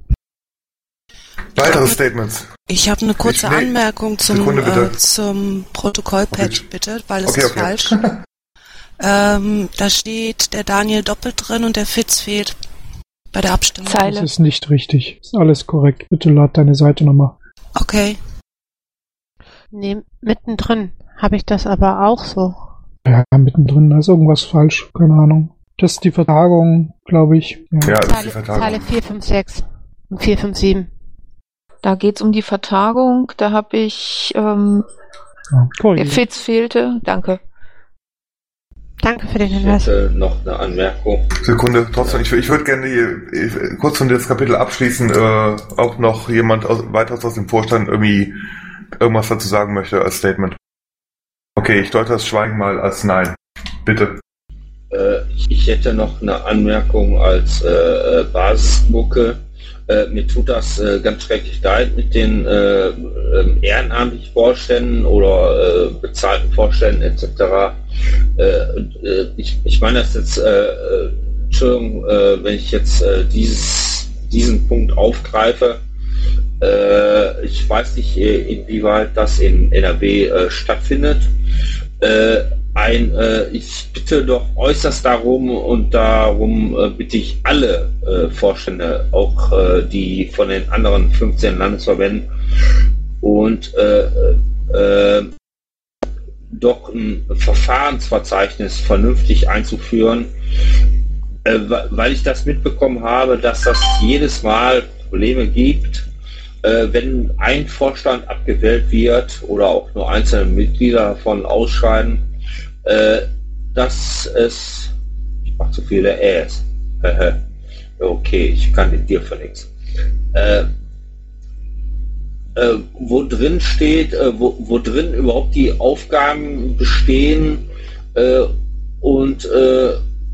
Weitere Statements? Ich habe eine kurze ich, nee, Anmerkung zum, Sekunde, äh, zum Protokollpad, okay. bitte, weil es okay, ist okay. falsch. ähm, da steht der Daniel doppelt drin und der Fitz fehlt bei der Abstimmung. Das ist nicht richtig. Ist alles korrekt. Bitte lad deine Seite nochmal. Okay. Nee, mittendrin habe ich das aber auch so. Ja, mittendrin, da ist irgendwas falsch. Keine Ahnung. Das ist die Vertagung, glaube ich. Ja, ja, das Zeile, ist die Vertagung. Zeile vier fünf sechs und vier fünf sieben. Da geht's um die Vertagung. Da habe ich ähm, ja, der Fitz fehlte. Danke. Danke für den Ich Hinweis. hätte noch eine Anmerkung. Sekunde, trotzdem, ich, ich würde gerne die, ich, kurz von das Kapitel abschließen, äh, auch noch jemand aus, weiteres aus dem Vorstand irgendwie irgendwas dazu sagen möchte als Statement. Okay, ich deute das Schweigen mal als Nein. Bitte. Äh, ich hätte noch eine Anmerkung als äh, Basismucke. Äh, mir tut das äh, ganz schrecklich leid mit den äh, äh, ehrenamtlichen Vorständen oder äh, bezahlten Vorständen et cetera. Äh, äh, ich, ich meine das jetzt, äh, Entschuldigung, äh, wenn ich jetzt äh, dieses, diesen Punkt aufgreife. Äh, ich weiß nicht, inwieweit das in N R W äh, stattfindet. Äh, ein, äh, ich bitte doch äußerst darum und darum äh, bitte ich alle äh, Vorstände, auch äh, die von den anderen fünfzehn Landesverbänden und äh, äh, doch ein Verfahrensverzeichnis vernünftig einzuführen, äh, weil ich das mitbekommen habe, dass das jedes Mal Probleme gibt, äh, wenn ein Vorstand abgewählt wird oder auch nur einzelne Mitglieder davon ausscheiden, äh, dass es, ich mach zu viele Äs, okay, ich kann dir für nichts, äh, äh, wo drin steht, äh, wo, wo drin überhaupt die Aufgaben bestehen äh, und äh,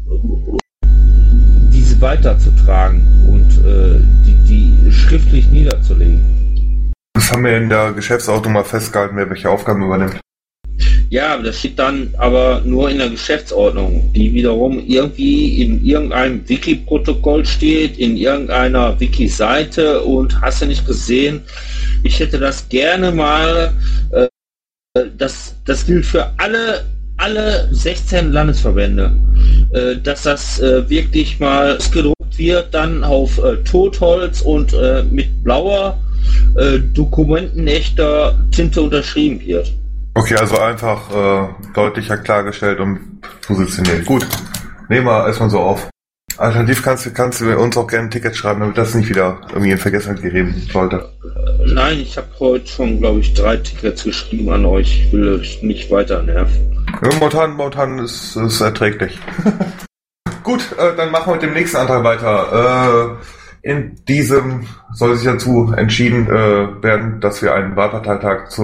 diese weiterzutragen und äh, die, die schriftlich niederzulegen. Das haben wir in der Geschäftsordnung mal festgehalten, wer welche Aufgaben übernimmt. Ja, aber das steht dann aber nur in der Geschäftsordnung, die wiederum irgendwie in irgendeinem Wiki-Protokoll steht, in irgendeiner Wiki-Seite und hast du nicht gesehen. Ich hätte das gerne mal, äh, das, das gilt für alle, alle sechzehn Landesverbände, äh, dass das äh, wirklich mal gedruckt wird, dann auf äh, Totholz und äh, mit blauer, äh, dokumentenechter Tinte unterschrieben wird. Okay, also einfach äh, deutlicher klargestellt und positioniert. Gut, nehmen wir erstmal so auf. Alternativ kannst du, kannst du uns auch gerne ein Ticket schreiben, damit das nicht wieder irgendwie in Vergessenheit geraten sollte. Nein, ich habe heute schon, glaube ich, drei Tickets geschrieben an euch. Ich will euch nicht weiter nerven. Ja, momentan, momentan ist es erträglich. Gut, äh, dann machen wir mit dem nächsten Antrag weiter. Äh, in diesem soll sich dazu entschieden äh, werden, dass wir einen Wahlparteitag zur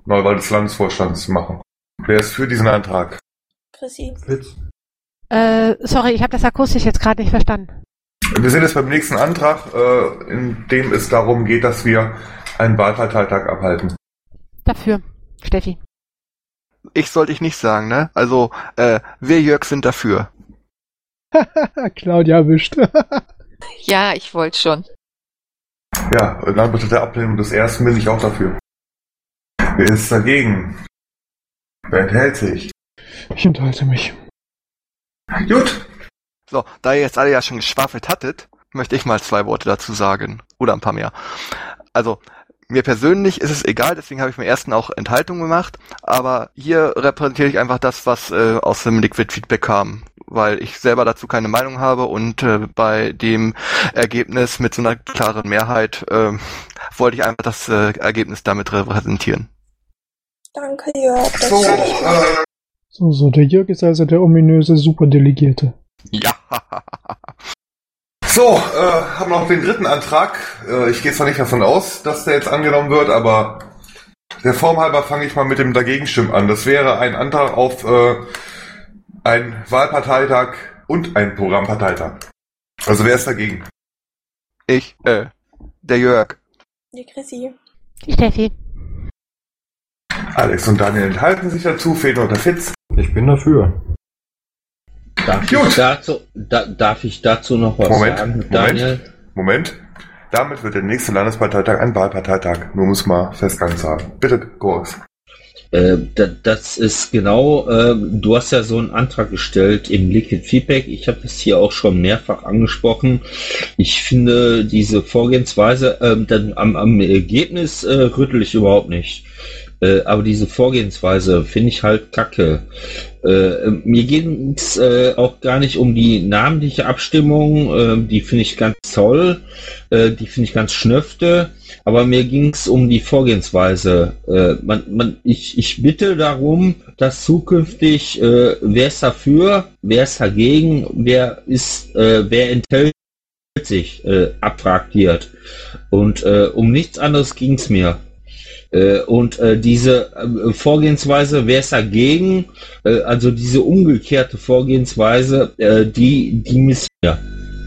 Neuwahl des Landesvorstands zu machen. Wer ist für diesen Antrag? Chrissy. Fritz. Äh, sorry, ich habe das akustisch jetzt gerade nicht verstanden. Wir sind jetzt beim nächsten Antrag, äh, in dem es darum geht, dass wir einen Wahlparteitag abhalten. Dafür, Steffi. Ich sollte ich nicht sagen, ne? Also, äh, wir Jörg sind dafür. Claudia erwischt. Ja, ich wollte schon. Ja, in Anbetracht der Ablehnung des ersten bin ich auch dafür. Wer ist dagegen? Wer enthält sich? Ich enthalte mich. Gut. So, da ihr jetzt alle ja schon geschwafelt hattet, möchte ich mal zwei Worte dazu sagen. Oder ein paar mehr. Also, mir persönlich ist es egal, deswegen habe ich beim ersten auch Enthaltung gemacht, aber hier repräsentiere ich einfach das, was äh, aus dem Liquid Feedback kam, weil ich selber dazu keine Meinung habe und äh, bei dem Ergebnis mit so einer klaren Mehrheit äh, wollte ich einfach das äh, Ergebnis damit repräsentieren. Danke, Jörg. Das So, äh, So, so, der Jörg ist also der ominöse Superdelegierte. Ja. So, äh, haben wir noch den dritten Antrag. Äh, ich gehe zwar nicht davon aus, dass der jetzt angenommen wird, aber der Form halber fange ich mal mit dem Dagegenstimmen an. Das wäre ein Antrag auf äh, einen Wahlparteitag und einen Programmparteitag. Also wer ist dagegen? Ich, äh, der Jörg. Die Chrissy. Die Steffi. Alex und Daniel enthalten sich dazu, fehlt noch der Fitz. Ich bin dafür. Darf ich, dazu, da, darf ich dazu noch was Moment, sagen, Daniel? Moment, Moment. Damit wird der nächste Landesparteitag ein Wahlparteitag. Nur muss man festgehalten sagen. Bitte, Goris. Äh, da, das ist genau, äh, du hast ja so einen Antrag gestellt im Liquid Feedback. Ich habe das hier auch schon mehrfach angesprochen. Ich finde diese Vorgehensweise, äh, dann am, am Ergebnis äh, rüttel ich überhaupt nicht. Äh, aber diese Vorgehensweise finde ich halt kacke. Äh, mir ging es äh, auch gar nicht um die namentliche Abstimmung, äh, die finde ich ganz toll, äh, die finde ich ganz schnöfte, aber mir ging es um die Vorgehensweise. Äh, man, man, ich, ich bitte darum, dass zukünftig, äh, wer ist dafür, wer ist dagegen, wer ist, äh, wer enthält sich, äh, abfraktiert. Und äh, um nichts anderes ging es mir. Und äh, diese äh, Vorgehensweise, wer ist dagegen, äh, also diese umgekehrte Vorgehensweise, äh, die, die misst mir.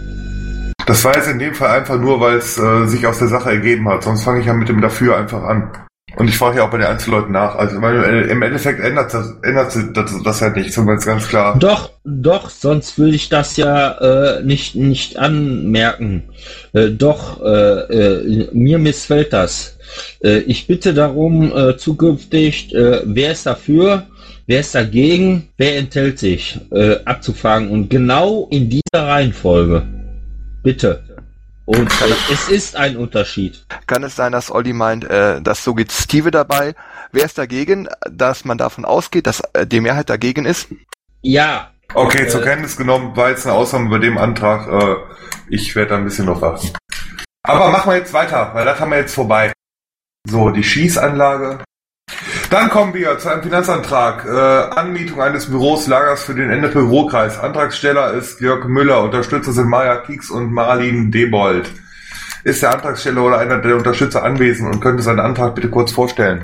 Das war jetzt in dem Fall einfach nur, weil es äh, sich aus der Sache ergeben hat. Sonst fange ich ja mit dem Dafür einfach an. Und ich frage ja auch bei den Einzelleuten nach. Also weil, äh, im Endeffekt ändert das, ändert das, das halt nichts, ganz ganz klar. Doch, doch, sonst würde ich das ja äh, nicht, nicht anmerken. Äh, doch, äh, äh, mir missfällt das. Äh, ich bitte darum, äh, zukünftig, äh, wer ist dafür, wer ist dagegen, wer enthält sich, äh, abzufangen. Und genau in dieser Reihenfolge. Bitte. Und äh, es ist ein Unterschied. Kann es sein, dass Olli meint, äh, das Suggestive dabei? Wer ist dagegen, dass man davon ausgeht, dass äh, die Mehrheit dagegen ist? Ja. Okay, äh, zur Kenntnis genommen, war jetzt eine Ausnahme bei dem Antrag. Äh, ich werde da ein bisschen noch warten. Aber machen wir jetzt weiter, weil das haben wir jetzt vorbei. So, die Schießanlage. Dann kommen wir zu einem Finanzantrag. Äh, Anmietung eines Büros, Lagers für den Ende Bürokreis. Antragsteller ist Jörg Müller. Unterstützer sind Maja Kieks und Marlin Debold. Ist der Antragsteller oder einer der Unterstützer anwesend und könnte seinen Antrag bitte kurz vorstellen?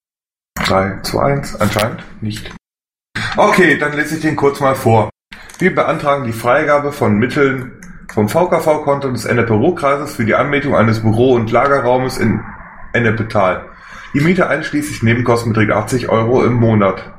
drei, zwei, eins. Anscheinend nicht. Okay, dann lese ich den kurz mal vor. Wir beantragen die Freigabe von Mitteln vom V K V-Konto des Ende Bürokreises für die Anmietung eines Büro- und Lagerraumes in Ennepetal. Die Miete einschließlich Nebenkosten beträgt achtzig Euro im Monat.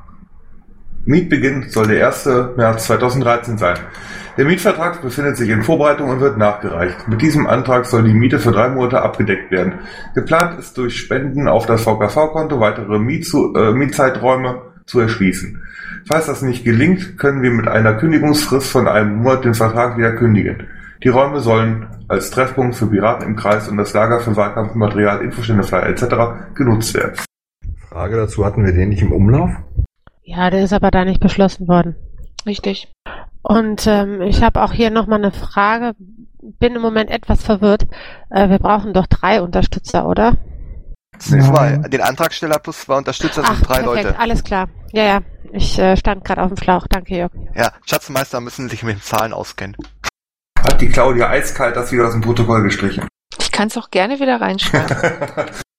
Mietbeginn soll der erste März zweitausenddreizehn sein. Der Mietvertrag befindet sich in Vorbereitung und wird nachgereicht. Mit diesem Antrag soll die Miete für drei Monate abgedeckt werden. Geplant ist durch Spenden auf das V K V-Konto weitere Mietzu- äh, Mietzeiträume zu erschließen. Falls das nicht gelingt, können wir mit einer Kündigungsfrist von einem Monat den Vertrag wieder kündigen. Die Räume sollen als Treffpunkt für Piraten im Kreis und das Lager für Wahlkampfmaterial, Infostände, Flyer et cetera genutzt werden. Frage dazu, hatten wir den nicht im Umlauf? Ja, der ist aber da nicht beschlossen worden. Richtig. Und ähm, ich habe auch hier nochmal eine Frage. Bin im Moment etwas verwirrt. Äh, wir brauchen doch drei Unterstützer, oder? Nee, zwei. Den Antragsteller plus zwei Unterstützer sind Ach, drei perfekt, Leute. Alles klar. Ja, ja. Ich äh, stand gerade auf dem Schlauch. Danke, Jörg. Ja, Schatzmeister müssen sich mit den Zahlen auskennen. Hat die Claudia eiskalt das wieder aus dem Protokoll gestrichen. Ich kann es auch gerne wieder reinschreiben.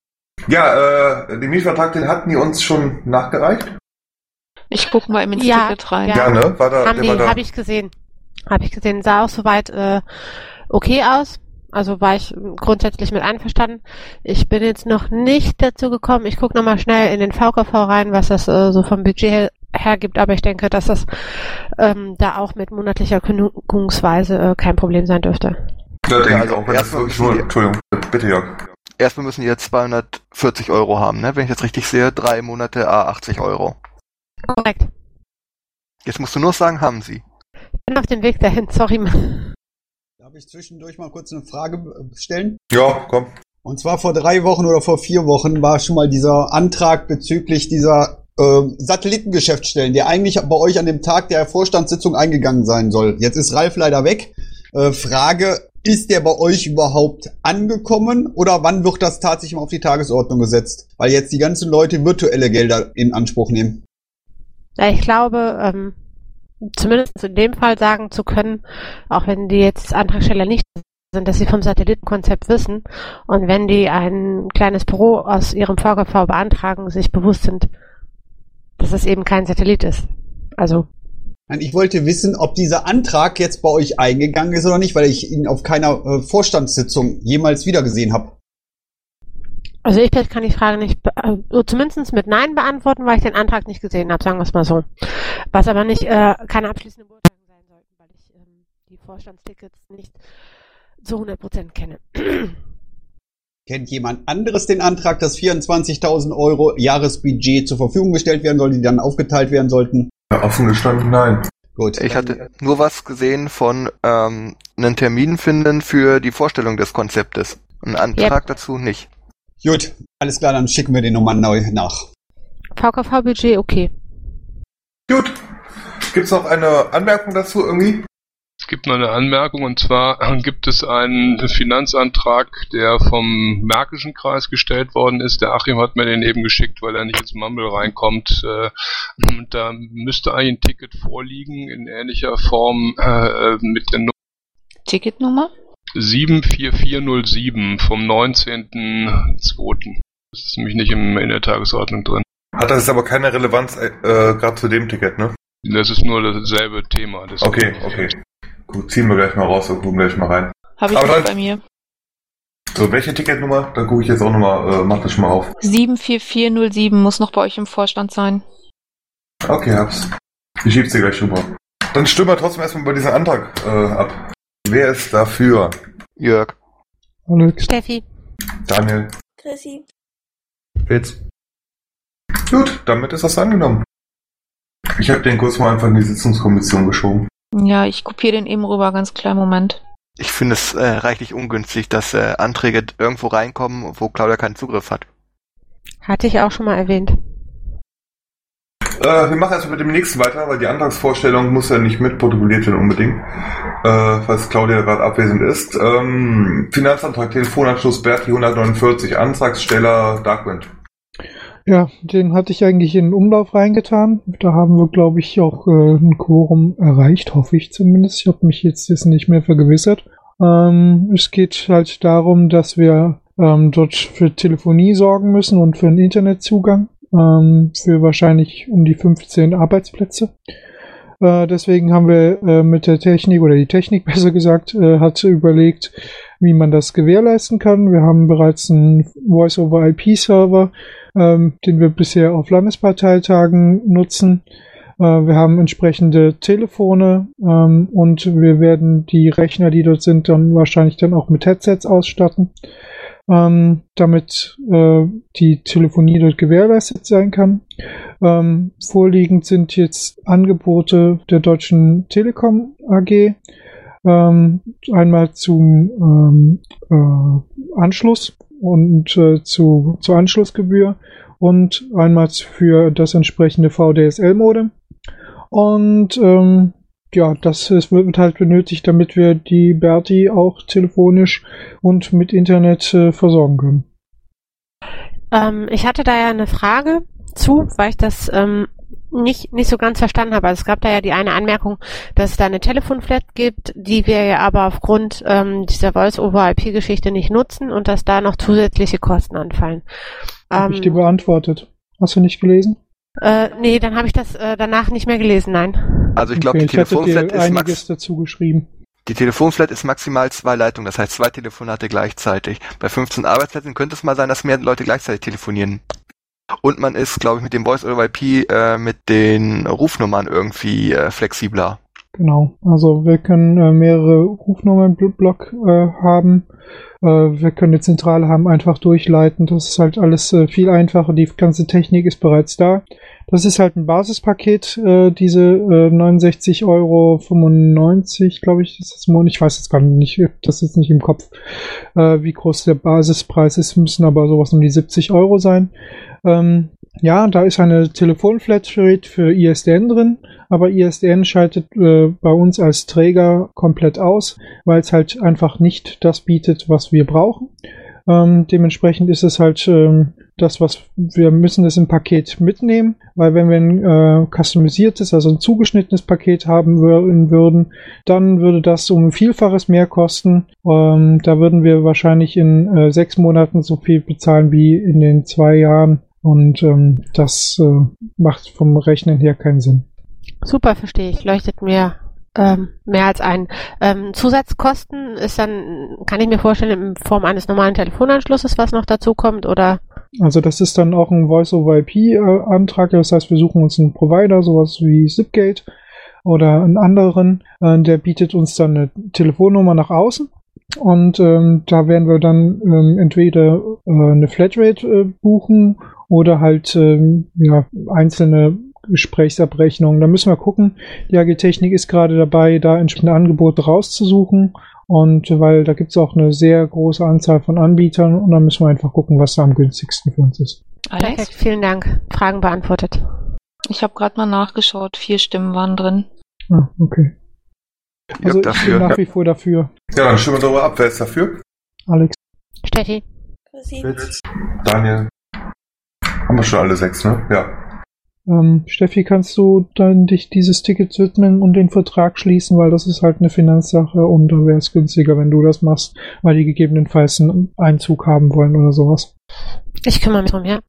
Ja, äh, den Mietvertrag, den hatten die uns schon nachgereicht. Ich guck mal ins Ja, Ticket rein. ja. Gerne, war da, Haben der die, war da. habe ich gesehen. Habe ich gesehen. Sah auch soweit äh, okay aus. Also war ich grundsätzlich mit einverstanden. Ich bin jetzt noch nicht dazu gekommen. Ich gucke nochmal schnell in den V K V rein, was das äh, so vom Budget her, hergibt. Aber ich denke, dass das ähm, da auch mit monatlicher Kündigungsweise äh, kein Problem sein dürfte. Ja, denke Ja, ich also auch, wenn das erstmal wirklich nur, müssen Entschuldigung, bitte Jörg. die, erstmal müssen die jetzt zweihundertvierzig Euro haben, ne? Wenn ich das richtig sehe, drei Monate à achtzig Euro. Korrekt. Jetzt musst du nur sagen, haben sie. Ich bin auf dem Weg dahin. Sorry, Mann. Darf ich zwischendurch mal kurz eine Frage stellen? Ja, komm. Und zwar vor drei Wochen oder vor vier Wochen war schon mal dieser Antrag bezüglich dieser äh, Satellitengeschäftsstellen, der eigentlich bei euch an dem Tag der Vorstandssitzung eingegangen sein soll. Jetzt ist Ralf leider weg. Äh, Frage, ist der bei euch überhaupt angekommen oder wann wird das tatsächlich mal auf die Tagesordnung gesetzt? Weil jetzt die ganzen Leute virtuelle Gelder in Anspruch nehmen. Ja, ich glaube, ähm, zumindest in dem Fall sagen zu können, auch wenn die jetzt Antragsteller nicht sind, dass sie vom Satellitenkonzept wissen und wenn die ein kleines Büro aus ihrem V K V beantragen, sich bewusst sind, dass es eben kein Satellit ist. Also Ich wollte wissen, ob dieser Antrag jetzt bei euch eingegangen ist oder nicht, weil ich ihn auf keiner äh, Vorstandssitzung jemals wiedergesehen habe. Also ich kann die Frage nicht, be- äh, zumindest mit Nein beantworten, weil ich den Antrag nicht gesehen habe, sagen wir es mal so. Was aber nicht äh, keine abschließende Beurteilung sein sollten, weil ich ähm, die Vorstandstickets nicht zu hundert Prozent kenne. Kennt jemand anderes den Antrag, dass vierundzwanzigtausend Euro Jahresbudget zur Verfügung gestellt werden soll, die dann aufgeteilt werden sollten? Ja, offen gestanden, nein. Gut. Ich hatte nur was gesehen von ähm, einen Termin finden für die Vorstellung des Konzeptes. Einen Antrag Yep. dazu nicht. Gut, alles klar, dann schicken wir den nochmal neu nach. V K V-Budget, okay. Gut. Gibt's noch eine Anmerkung dazu irgendwie? Es gibt noch eine Anmerkung, und zwar gibt es einen Finanzantrag, der vom Märkischen Kreis gestellt worden ist. Der Achim hat mir den eben geschickt, weil er nicht ins Mumble reinkommt. Und da müsste eigentlich ein Ticket vorliegen in ähnlicher Form äh, mit der Nummer Ticketnummer? sieben vier vier null sieben vom neunzehnten zweiten Das ist nämlich nicht im, in der Tagesordnung drin. Hat das aber keine Relevanz äh, gerade zu dem Ticket, ne? Das ist nur dasselbe Thema. Das Okay, okay. Gut, ziehen wir gleich mal raus und gucken gleich mal rein. Habe ich Aber nicht dann- bei mir. So, welche Ticketnummer? Dann gucke ich jetzt auch nochmal, äh, mach das schon mal auf. sieben vier vier null sieben muss noch bei euch im Vorstand sein. Okay, hab's. Ich schieb's dir gleich rüber. Dann stimmen wir trotzdem erstmal über diesen Antrag äh, ab. Wer ist dafür? Jörg. Alex. Steffi. Daniel. Chrissy. Fitz. Gut, damit ist das angenommen. Ich habe den kurz mal einfach in die Sitzungskommission geschoben. Ja, ich kopiere den eben rüber, ganz klar, Moment. Ich finde es äh, reichlich ungünstig, dass äh, Anträge irgendwo reinkommen, wo Claudia keinen Zugriff hat. Hatte ich auch schon mal erwähnt. Äh, wir machen erstmal mit dem nächsten weiter, weil die Antragsvorstellung muss ja nicht mitprotokolliert werden unbedingt, äh, falls Claudia gerade abwesend ist. Ähm, Finanzantrag, Telefonanschluss Berti hundertneunundvierzig, Antragsteller Darkwind. Ja, den hatte ich eigentlich in den Umlauf reingetan. Da haben wir, glaube ich, auch äh, ein Quorum erreicht, hoffe ich zumindest. Ich habe mich jetzt, jetzt nicht mehr vergewissert. Ähm, es geht halt darum, dass wir ähm, dort für Telefonie sorgen müssen und für einen Internetzugang. Ähm, für wahrscheinlich um die fünfzehn Arbeitsplätze. Äh, deswegen haben wir äh, mit der Technik, oder die Technik besser gesagt, äh, hat überlegt, wie man das gewährleisten kann. Wir haben bereits einen Voice-over-I P-Server, ähm, den wir bisher auf Landesparteitagen nutzen. Äh, wir haben entsprechende Telefone ähm, und wir werden die Rechner, die dort sind, dann wahrscheinlich dann auch mit Headsets ausstatten, ähm, damit äh, die Telefonie dort gewährleistet sein kann. Ähm, vorliegend sind jetzt Angebote der Deutschen Telekom A G, ähm, einmal zum ähm, äh, Anschluss und äh, zu, zur Anschlussgebühr und einmal für das entsprechende V D S L-Modem. Und ähm, ja, das ist, wird halt benötigt, damit wir die Berti auch telefonisch und mit Internet äh, versorgen können. Ähm, ich hatte da ja eine Frage zu, weil ich das ähm, nicht nicht so ganz verstanden habe. Also es gab da ja die eine Anmerkung, dass es da eine Telefonflat gibt, die wir ja aber aufgrund ähm, dieser Voice-over-I P-Geschichte nicht nutzen und dass da noch zusätzliche Kosten anfallen. Habe Ähm, ich dir beantwortet. Hast du nicht gelesen? äh, nee, dann habe ich das äh, danach nicht mehr gelesen, nein. Also ich glaube, Okay, die ich hatte Telefonflat dir ist einiges max dazu geschrieben. die Telefonflat ist maximal zwei Leitungen, das heißt zwei Telefonate gleichzeitig. Bei fünfzehn Arbeitsplätzen könnte es mal sein, dass mehr Leute gleichzeitig telefonieren. Und man ist, glaube ich, mit dem Voice-over-I P äh, mit den Rufnummern irgendwie äh, flexibler. Genau. Also wir können äh, mehrere Rufnummern im Block äh, haben. Äh, wir können eine Zentrale haben, einfach durchleiten. Das ist halt alles äh, viel einfacher. Die ganze Technik ist bereits da. Das ist halt ein Basispaket, äh, diese äh, neunundsechzig Euro fünfundneunzig, glaube ich, ist das im Monat. Ich weiß jetzt gar nicht, ich hab das jetzt nicht im Kopf, äh, wie groß der Basispreis ist, müssen aber sowas um die siebzig Euro sein. Ähm, ja, da ist eine Telefonflatrate für I S D N drin, aber I S D N schaltet äh, bei uns als Träger komplett aus, weil es halt einfach nicht das bietet, was wir brauchen. Ähm, dementsprechend ist es halt ähm, das, was wir müssen das im Paket mitnehmen, weil wenn wir ein äh, customisiertes, also ein zugeschnittenes Paket haben wür- würden, dann würde das um ein Vielfaches mehr kosten. Ähm, da würden wir wahrscheinlich in äh, sechs Monaten so viel bezahlen wie in den zwei Jahren und ähm, das äh, macht vom Rechnen her keinen Sinn. Super, verstehe ich. Leuchtet mir ähm, mehr als ein. Ähm, Zusatzkosten ist dann, kann ich mir vorstellen, in Form eines normalen Telefonanschlusses, was noch dazu kommt, oder? Also das ist dann auch ein Voice-over-I P-Antrag, das heißt, wir suchen uns einen Provider, sowas wie Zipgate oder einen anderen, äh, der bietet uns dann eine Telefonnummer nach außen und ähm, da werden wir dann ähm, entweder äh, eine Flatrate äh, buchen oder halt ähm, ja, einzelne Gesprächsabrechnungen. Da müssen wir gucken. Die A G Technik ist gerade dabei, da entsprechende Angebote rauszusuchen. Und weil da gibt es auch eine sehr große Anzahl von Anbietern und dann müssen wir einfach gucken, was da am günstigsten für uns ist. Alex? Perfekt, vielen Dank. Fragen beantwortet. Ich habe gerade mal nachgeschaut, vier Stimmen waren drin. Ah, okay. Also ich dafür. bin nach wie vor dafür. Ja, dann stimmen wir darüber ab. Wer ist dafür? Alex. Steffi. Fritz. Daniel. Haben wir schon alle sechs, ne? Ja. Ähm, Steffi, kannst du dann dich dieses Ticket widmen und den Vertrag schließen, weil das ist halt eine Finanzsache und da wäre es günstiger, wenn du das machst, weil die gegebenenfalls einen Einzug haben wollen oder sowas. Ich kümmere mich drum, ja.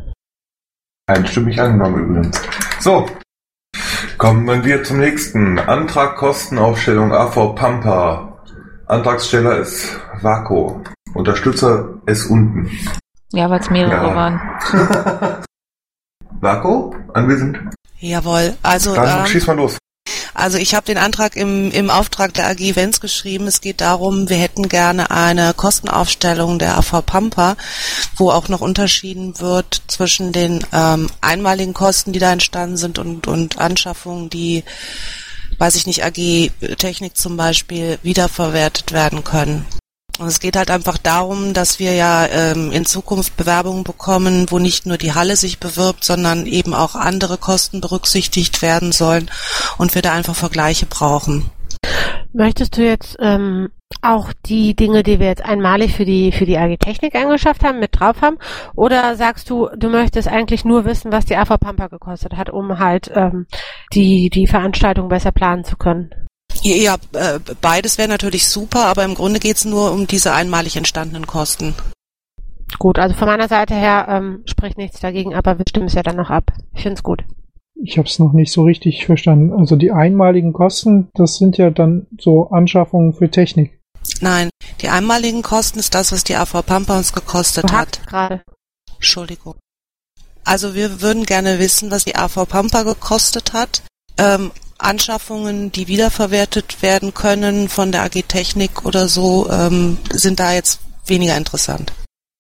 Einstimmig angenommen übrigens. So, kommen wir zum nächsten. Antrag Kostenaufstellung A V Pampa. Antragsteller ist Vaco. Unterstützer ist unten. Ja, weil es mehrere Ja. waren. Vaco, anwesend? Jawohl, also Dann ähm, schieß mal los. Also ich habe den Antrag im, im Auftrag der A G Events geschrieben. Es geht darum, wir hätten gerne eine Kostenaufstellung der A V Pampa, wo auch noch unterschieden wird zwischen den ähm, einmaligen Kosten, die da entstanden sind und, und Anschaffungen, die, weiß ich nicht, A G Technik zum Beispiel, wiederverwertet werden können. Und es geht halt einfach darum, dass wir ja ähm, in Zukunft Bewerbungen bekommen, wo nicht nur die Halle sich bewirbt, sondern eben auch andere Kosten berücksichtigt werden sollen und wir da einfach Vergleiche brauchen. Möchtest du jetzt ähm, auch die Dinge, die wir jetzt einmalig für die für die A G Technik angeschafft haben, mit drauf haben? Oder sagst du, du möchtest eigentlich nur wissen, was die A V Pampa gekostet hat, um halt ähm, die die Veranstaltung besser planen zu können? Ja, äh, beides wäre natürlich super, aber im Grunde geht's nur um diese einmalig entstandenen Kosten. Gut, also von meiner Seite her ähm, spricht nichts dagegen, aber wir stimmen es ja dann noch ab. Ich finde es gut. Ich habe es noch nicht so richtig verstanden. Also die einmaligen Kosten, das sind ja dann so Anschaffungen für Technik. Nein, die einmaligen Kosten ist das, was die A V Pampa uns gekostet hat. Gerade. Entschuldigung. Also wir würden gerne wissen, was die A V Pampa gekostet hat. Ähm, Anschaffungen, die wiederverwertet werden können von der A G Technik oder so, ähm, sind da jetzt weniger interessant.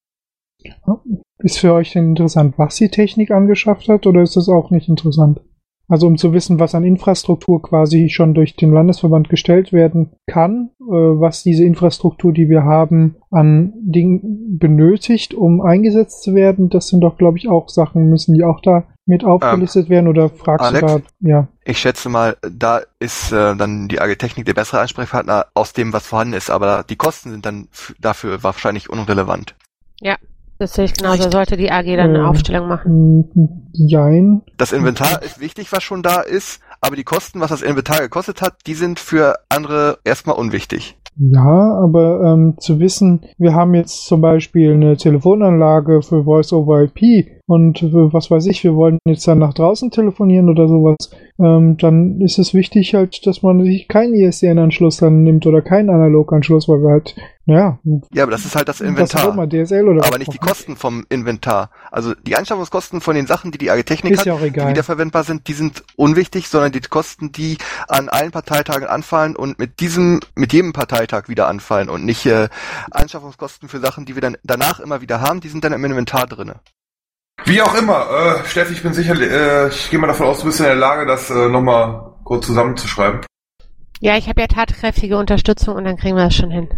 Ist für euch denn interessant, was die Technik angeschafft hat, oder ist das auch nicht interessant? Also um zu wissen, was an Infrastruktur quasi schon durch den Landesverband gestellt werden kann, äh, was diese Infrastruktur, die wir haben, an Dingen benötigt, um eingesetzt zu werden, das sind doch, glaube ich, auch Sachen, müssen die auch da mit aufgelistet ähm, werden, oder fragst Alex, du da? Ja. Ich schätze mal, da ist äh, dann die A G Technik der bessere Ansprechpartner aus dem, was vorhanden ist, aber die Kosten sind dann f- dafür wahrscheinlich unrelevant. Ja, Das sehe ich genauso. Da sollte die A G dann eine äh, Aufstellung machen. Jein. Das Inventar ist wichtig, was schon da ist, aber die Kosten, was das Inventar gekostet hat, die sind für andere erstmal unwichtig. Ja, aber ähm, zu wissen, wir haben jetzt zum Beispiel eine Telefonanlage für Voice-over I P und für, was weiß ich, wir wollen jetzt dann nach draußen telefonieren oder sowas, ähm, dann ist es wichtig halt, dass man sich keinen I S D N-Anschluss dann nimmt oder keinen Analoganschluss, weil wir halt, naja. Ja, aber das ist halt das Inventar. Was auch immer, D S L oder aber nicht die Kosten vom Inventar. Also die Anschaffungskosten von den Sachen, die die A G Technik ist hat, ja auch egal. die wiederverwendbar sind, die sind unwichtig, sondern die Kosten, die an allen Parteitagen anfallen und mit diesem, mit jedem Parteitag wieder anfallen und nicht äh, Anschaffungskosten für Sachen, die wir dann danach immer wieder haben, die sind dann im Inventar drinne. Wie auch immer, äh, Steffi, ich bin sicher, äh, ich gehe mal davon aus, du bist in der Lage, das äh, nochmal kurz zusammenzuschreiben. Ja, ich habe ja tatkräftige Unterstützung und dann kriegen wir das schon hin.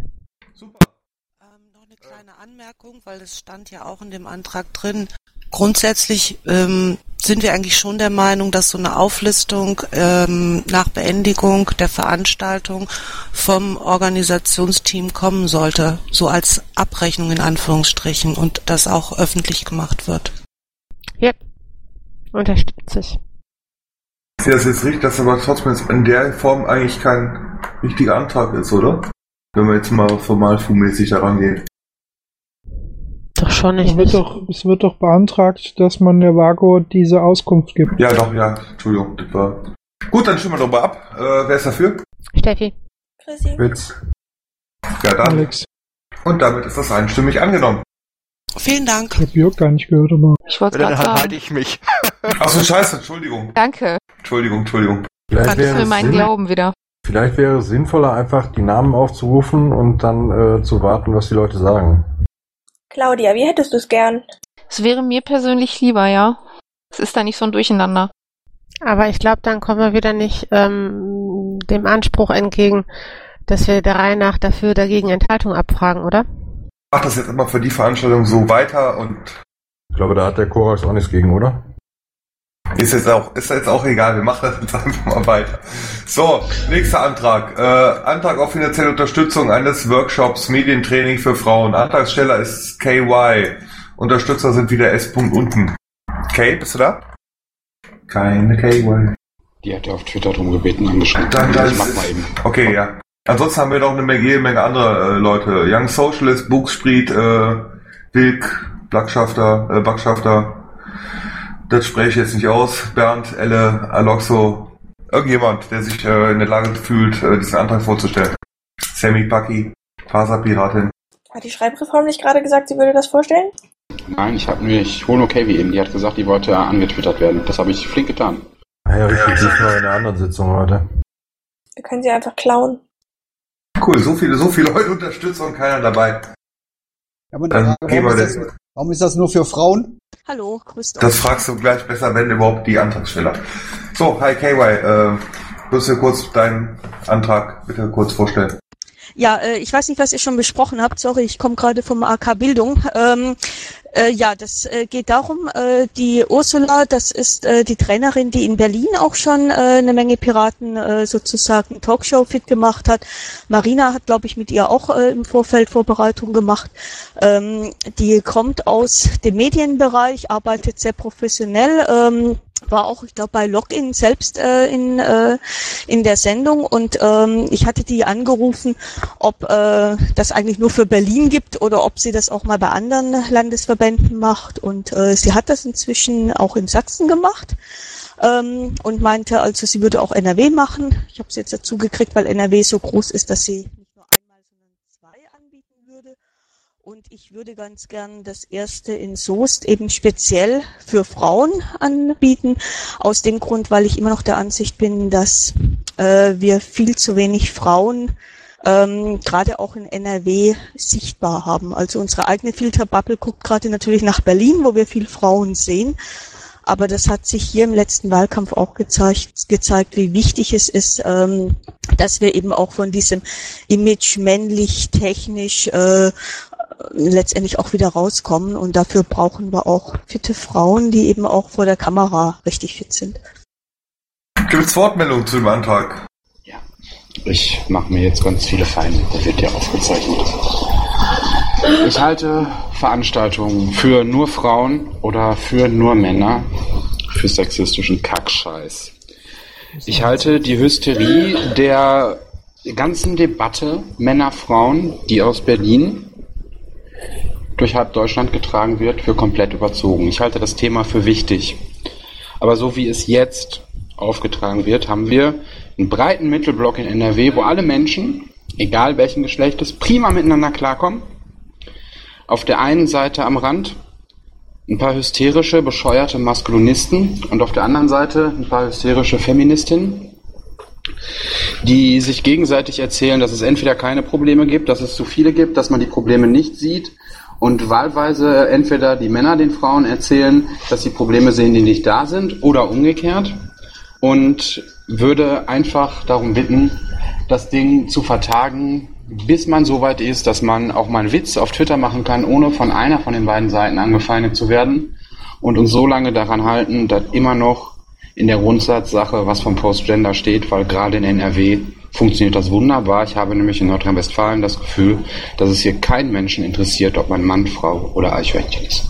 Anmerkung, weil es stand ja auch in dem Antrag drin. Grundsätzlich ähm, sind wir eigentlich schon der Meinung, dass so eine Auflistung ähm, nach Beendigung der Veranstaltung vom Organisationsteam kommen sollte, so als Abrechnung in Anführungsstrichen und das auch öffentlich gemacht wird. Ja, unterstütze ich. Ich sehe das jetzt richtig, dass aber trotzdem jetzt in der Form eigentlich kein richtiger Antrag ist, oder? Wenn wir jetzt mal formalfußmäßig daran gehen. Doch schon nicht. Es wird doch, es wird doch beantragt, dass man der Vago diese Auskunft gibt. Ja, doch, ja. Entschuldigung, das war... Gut, dann stimmen wir darüber ab. Äh, wer ist dafür? Steffi. Chrissy. Witz. Ja, dann. Alex. Und damit ist das einstimmig angenommen. Vielen Dank. Ich hab Jörg gar nicht gehört, aber... Ich wollte Dann gerade sagen. halte ich mich. Achso, scheiße, Entschuldigung. Danke. Entschuldigung, Entschuldigung. Vielleicht wäre für meinen Sinn, Glauben wieder. Vielleicht wäre es sinnvoller, einfach die Namen aufzurufen und dann äh, zu warten, was die Leute sagen. Claudia, wie hättest du es gern? Es wäre mir persönlich lieber, ja. Es ist da nicht so ein Durcheinander. Aber ich glaube, dann kommen wir wieder nicht ähm, dem Anspruch entgegen, dass wir der Reihe nach dafür dagegen Enthaltung abfragen, oder? Mach das jetzt immer für die Veranstaltung so weiter und... Ich glaube, da hat der Korax auch nichts gegen, oder? Ist jetzt auch, ist jetzt auch egal, wir machen das jetzt einfach mal weiter. So, nächster Antrag. Äh, Antrag auf finanzielle Unterstützung eines Workshops Medientraining für Frauen. Antragsteller ist K Y. Unterstützer sind wieder S. unten. Kay, bist du da? Keine K Y. Die hat ja auf Twitter drum gebeten, angeschrieben. Dann, dann ich mach mal eben. Okay, ja. Ansonsten haben wir noch eine Menge, jede Menge andere äh, Leute. Young Socialist, Buchspriet, äh, Wilk, Backschafter, äh, Backschafter. Das spreche ich jetzt nicht aus. Bernd, Elle, Aloxo, irgendjemand, der sich äh, in der Lage fühlt, äh, diesen Antrag vorzustellen. Sammy, Paki, Faserpiratin. Hat die Schreibreform nicht gerade gesagt, sie würde das vorstellen? Nein, ich habe nur, ich hole nur Kavi eben. Die hat gesagt, die wollte angetwittert werden. Das habe ich flink getan. Ah ja, richtig. Die ist noch in der anderen Sitzung heute. Wir können sie einfach klauen. Cool, so viele, so viele Leute unterstützen und keiner dabei. Ja, aber Dann warum, gehen wir ist das, warum ist das nur für Frauen? Hallo, grüßt euch. Das fragst du gleich besser, wenn überhaupt die Antragsteller. So, hi K Y, äh, würdest du kurz deinen Antrag bitte kurz vorstellen? Ja, äh, ich weiß nicht, was ihr schon besprochen habt. Sorry, ich komme gerade vom A K Bildung. Ähm, äh, ja, das äh, geht darum, äh, die Ursula, das ist äh, die Trainerin, die in Berlin auch schon äh, eine Menge Piraten äh, sozusagen Talkshow fit gemacht hat. Marina hat, glaube ich, mit ihr auch äh, im Vorfeld Vorbereitung gemacht. Ähm, die kommt aus dem Medienbereich, arbeitet sehr professionell, ähm, war auch, ich glaube, bei Login selbst äh, in äh, in der Sendung und ähm, ich hatte die angerufen, ob äh, das eigentlich nur für Berlin gibt oder ob sie das auch mal bei anderen Landesverbänden macht und äh, sie hat das inzwischen auch in Sachsen gemacht ähm, und meinte, also sie würde auch N R W machen. Ich habe es jetzt dazu gekriegt, weil N R W so groß ist, dass sie nicht nur einmal, sondern zwei anbieten würde. Und ich würde ganz gern das erste in Soest eben speziell für Frauen anbieten. Aus dem Grund, weil ich immer noch der Ansicht bin, dass äh, wir viel zu wenig Frauen ähm, gerade auch in N R W sichtbar haben. Also unsere eigene Filterbubble guckt gerade natürlich nach Berlin, wo wir viel Frauen sehen. Aber das hat sich hier im letzten Wahlkampf auch gezeigt, gezeigt, wie wichtig es ist, ähm, dass wir eben auch von diesem Image männlich, technisch äh, letztendlich auch wieder rauskommen und dafür brauchen wir auch fitte Frauen, die eben auch vor der Kamera richtig fit sind. Gibt es Wortmeldungen zu dem Antrag? Ja, ich mache mir jetzt ganz viele Feinde, der wird ja aufgezeichnet. Ich halte Veranstaltungen für nur Frauen oder für nur Männer für sexistischen Kackscheiß. Ich halte die Hysterie der ganzen Debatte Männer-Frauen, die aus Berlin durch halb Deutschland getragen wird, für komplett überzogen. Ich halte das Thema für wichtig. Aber so wie es jetzt aufgetragen wird, haben wir einen breiten Mittelblock in N R W, wo alle Menschen, egal welchen Geschlechtes, prima miteinander klarkommen. Auf der einen Seite am Rand ein paar hysterische, bescheuerte Maskulinisten und auf der anderen Seite ein paar hysterische Feministinnen, die sich gegenseitig erzählen, dass es entweder keine Probleme gibt, dass es zu viele gibt, dass man die Probleme nicht sieht und wahlweise entweder die Männer den Frauen erzählen, dass sie Probleme sehen, die nicht da sind, oder umgekehrt, und würde einfach darum bitten, das Ding zu vertagen, bis man so weit ist, dass man auch mal einen Witz auf Twitter machen kann, ohne von einer von den beiden Seiten angefeindet zu werden, und uns so lange daran halten, dass immer noch in der Grundsatzsache was vom Postgender steht, weil gerade in N R W funktioniert das wunderbar. Ich habe nämlich in Nordrhein-Westfalen das Gefühl, dass es hier keinen Menschen interessiert, ob man Mann, Frau oder Eichhörnchen ist.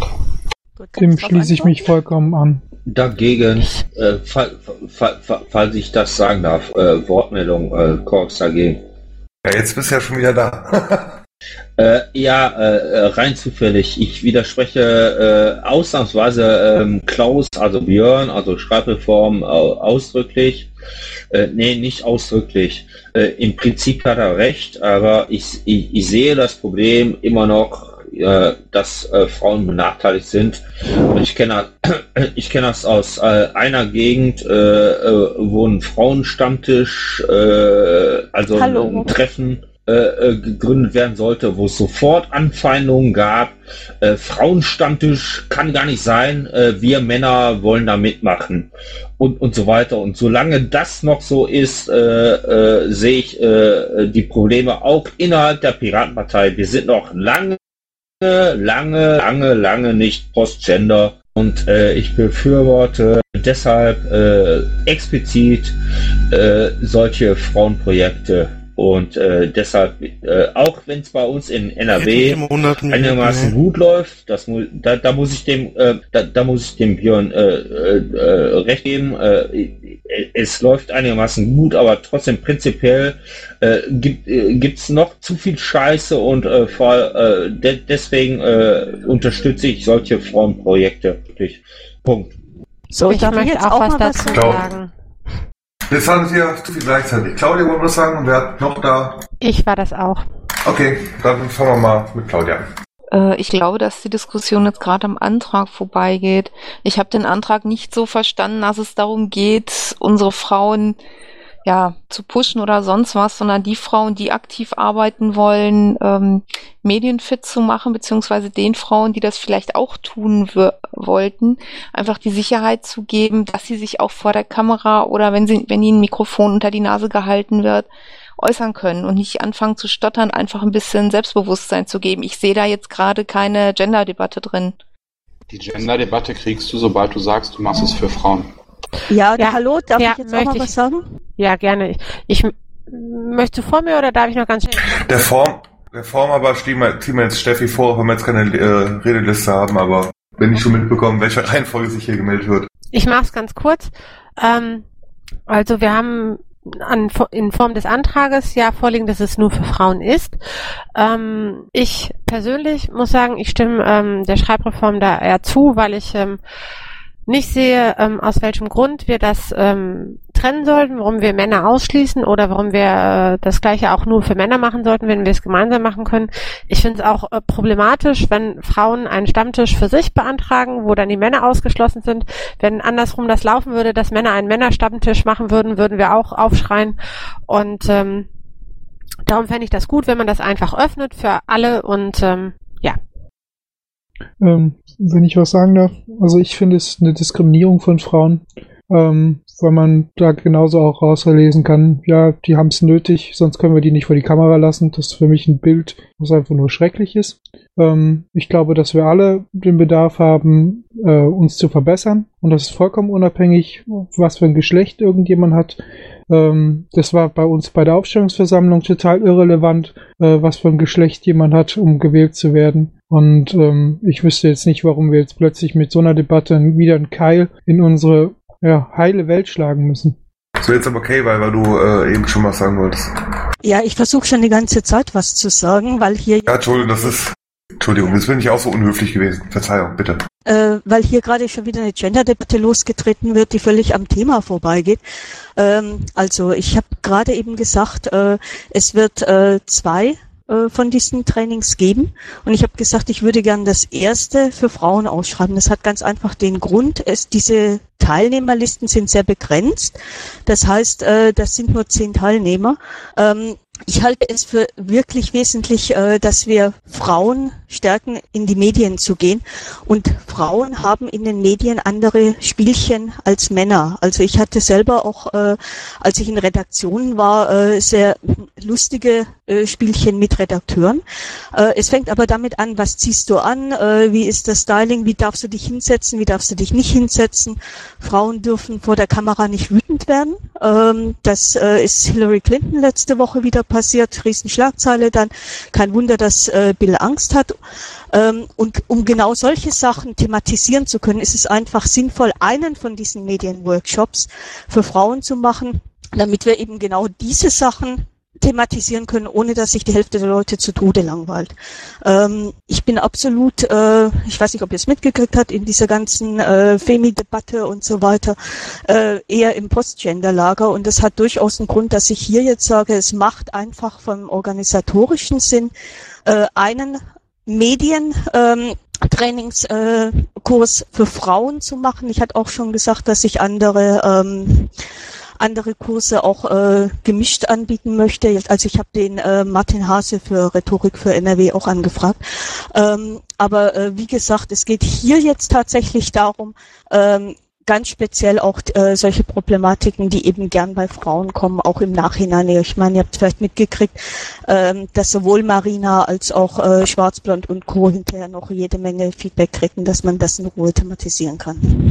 Dem schließe ich mich vollkommen an. Dagegen, äh, fall, fall, fall, falls ich das sagen darf, äh, Wortmeldung, äh, Korks dagegen. Ja, jetzt bist du ja schon wieder da. äh, ja, äh, rein zufällig. Ich widerspreche äh, ausnahmsweise ähm, Klaus, also Björn, also Schreibreform äh, ausdrücklich. Äh, nee, nicht ausdrücklich. Äh, im Prinzip hat er recht, aber ich, ich, ich sehe das Problem immer noch, äh, dass äh, Frauen benachteiligt sind. Und ich kenne ich kenne das aus äh, einer Gegend, äh, äh, wo ein Frauenstammtisch, äh, also ein, ein Treffen äh, gegründet werden sollte, wo es sofort Anfeindungen gab. Äh, Frauenstammtisch kann gar nicht sein, äh, wir Männer wollen da mitmachen und, und so weiter. Und solange das noch so ist, äh, äh, sehe ich äh, die Probleme auch innerhalb der Piratenpartei. Wir sind noch lange, lange, lange, lange nicht Postgender. Und äh, ich befürworte deshalb äh, explizit äh, solche Frauenprojekte. Und äh, deshalb, äh, auch wenn es bei uns in N R W einigermaßen gut läuft, das mu da, da muss ich dem, äh, da, da muss ich dem Björn äh, äh, recht geben. Äh, es läuft einigermaßen gut, aber trotzdem prinzipiell äh, gibt äh, gibt's noch zu viel Scheiße und äh, vor, äh, de deswegen äh, unterstütze ich solche Frauenprojekte. Wirklich. Punkt. So, ich, ich möchte jetzt auch was dazu sagen. Jetzt sagen Sie ja zu viel gleichzeitig. Claudia wollte was sagen und wer hat noch da? Ich war das auch. Okay, dann fangen wir mal mit Claudia an. Äh, ich glaube, dass die Diskussion jetzt gerade am Antrag vorbeigeht. Ich habe den Antrag nicht so verstanden, dass es darum geht, unsere Frauen ja zu pushen oder sonst was, sondern die Frauen, die aktiv arbeiten wollen, ähm, medienfit zu machen, beziehungsweise den Frauen, die das vielleicht auch tun wollten, einfach die Sicherheit zu geben, dass sie sich auch vor der Kamera oder wenn sie, wenn ihnen ein Mikrofon unter die Nase gehalten wird, äußern können und nicht anfangen zu stottern, einfach ein bisschen Selbstbewusstsein zu geben. Ich sehe da jetzt gerade keine Gender-Debatte drin. Die Gender-Debatte kriegst du, sobald du sagst, du machst es für Frauen. Ja, ja, hallo, darf ja, ich jetzt auch mal ich, was sagen? Ja, gerne. Ich, ich möchte vor mir oder darf ich noch ganz schnell? Der Form, der Form aber ziehen wir jetzt Steffi vor, wenn wir jetzt keine äh, Redeliste haben, aber wenn ich schon mitbekommen, welche Reihenfolge sich hier gemeldet wird. Ich mache es ganz kurz. Ähm, also wir haben an, in Form des Antrages ja vorliegen, dass es nur für Frauen ist. Ähm, ich persönlich muss sagen, ich stimme ähm, der Schreibreform da eher zu, weil ich ähm, nicht sehe, ähm, aus welchem Grund wir das ähm, trennen sollten, warum wir Männer ausschließen oder warum wir äh, das Gleiche auch nur für Männer machen sollten, wenn wir es gemeinsam machen können. Ich finde es auch äh, problematisch, wenn Frauen einen Stammtisch für sich beantragen, wo dann die Männer ausgeschlossen sind. Wenn andersrum das laufen würde, dass Männer einen Männerstammtisch machen würden, würden wir auch aufschreien. Und ähm, darum fände ich das gut, wenn man das einfach öffnet für alle und ähm, ja. Ähm, wenn ich was sagen darf, also ich finde es eine Diskriminierung von Frauen, ähm, weil man da genauso auch rauslesen kann, ja, die haben es nötig, sonst können wir die nicht vor die Kamera lassen. Das ist für mich ein Bild, was einfach nur schrecklich ist. Ähm, ich glaube, dass wir alle den Bedarf haben, äh, uns zu verbessern, und das ist vollkommen unabhängig, was für ein Geschlecht irgendjemand hat. Ähm, das war bei uns bei der Aufstellungsversammlung total irrelevant, äh, was für ein Geschlecht jemand hat, um gewählt zu werden. Und ähm, ich wüsste jetzt nicht, warum wir jetzt plötzlich mit so einer Debatte wieder einen Keil in unsere ja, heile Welt schlagen müssen. So, jetzt aber okay, weil, weil du äh, eben schon was sagen wolltest. Ja, ich versuche schon die ganze Zeit was zu sagen, weil hier... Ja, Entschuldigung, das ist... Entschuldigung, das bin ich auch so unhöflich gewesen. Verzeihung, bitte. Äh, weil hier gerade schon wieder eine Gender-Debatte losgetreten wird, die völlig am Thema vorbeigeht. Ähm, also ich habe gerade eben gesagt, äh, es wird äh, zwei von diesen Trainings geben. Und ich habe gesagt, ich würde gern das erste für Frauen ausschreiben. Das hat ganz einfach den Grund, es, diese Teilnehmerlisten sind sehr begrenzt. Das heißt, äh, das sind nur zehn Teilnehmer. Ähm, ich halte es für wirklich wesentlich, äh, dass wir Frauen stärken, in die Medien zu gehen. Und Frauen haben in den Medien andere Spielchen als Männer. Also ich hatte selber auch, äh, als ich in Redaktionen war, äh, sehr lustige äh, Spielchen mit Redakteuren. Äh, es fängt aber damit an, was ziehst du an, äh, wie ist das Styling, wie darfst du dich hinsetzen, wie darfst du dich nicht hinsetzen. Frauen dürfen vor der Kamera nicht wütend werden. Ähm, das äh, ist Hillary Clinton letzte Woche wieder passiert, Riesenschlagzeile dann. Kein Wunder, dass äh, Bill Angst hat. Ähm, und um genau solche Sachen thematisieren zu können, ist es einfach sinnvoll, einen von diesen Medienworkshops für Frauen zu machen, damit wir eben genau diese Sachen thematisieren können, ohne dass sich die Hälfte der Leute zu Tode langweilt. Ähm, ich bin absolut, äh, ich weiß nicht, ob ihr es mitgekriegt habt, in dieser ganzen äh, Femi-Debatte und so weiter, äh, eher im Post-Gender-Lager, und das hat durchaus einen Grund, dass ich hier jetzt sage, es macht einfach vom organisatorischen Sinn äh, einen Medien ähm, Trainingskurs äh, für Frauen zu machen. Ich hatte auch schon gesagt, dass ich andere ähm, andere Kurse auch äh, gemischt anbieten möchte. Also ich habe den äh, Martin Hase für Rhetorik für N R W auch angefragt. Ähm, aber äh, wie gesagt, es geht hier jetzt tatsächlich darum, ähm, ganz speziell auch äh, solche Problematiken, die eben gern bei Frauen kommen, auch im Nachhinein. Ich meine, ihr habt vielleicht mitgekriegt, ähm, dass sowohl Marina als auch äh, Schwarzblond und Co. hinterher noch jede Menge Feedback kriegen, dass man das in Ruhe thematisieren kann.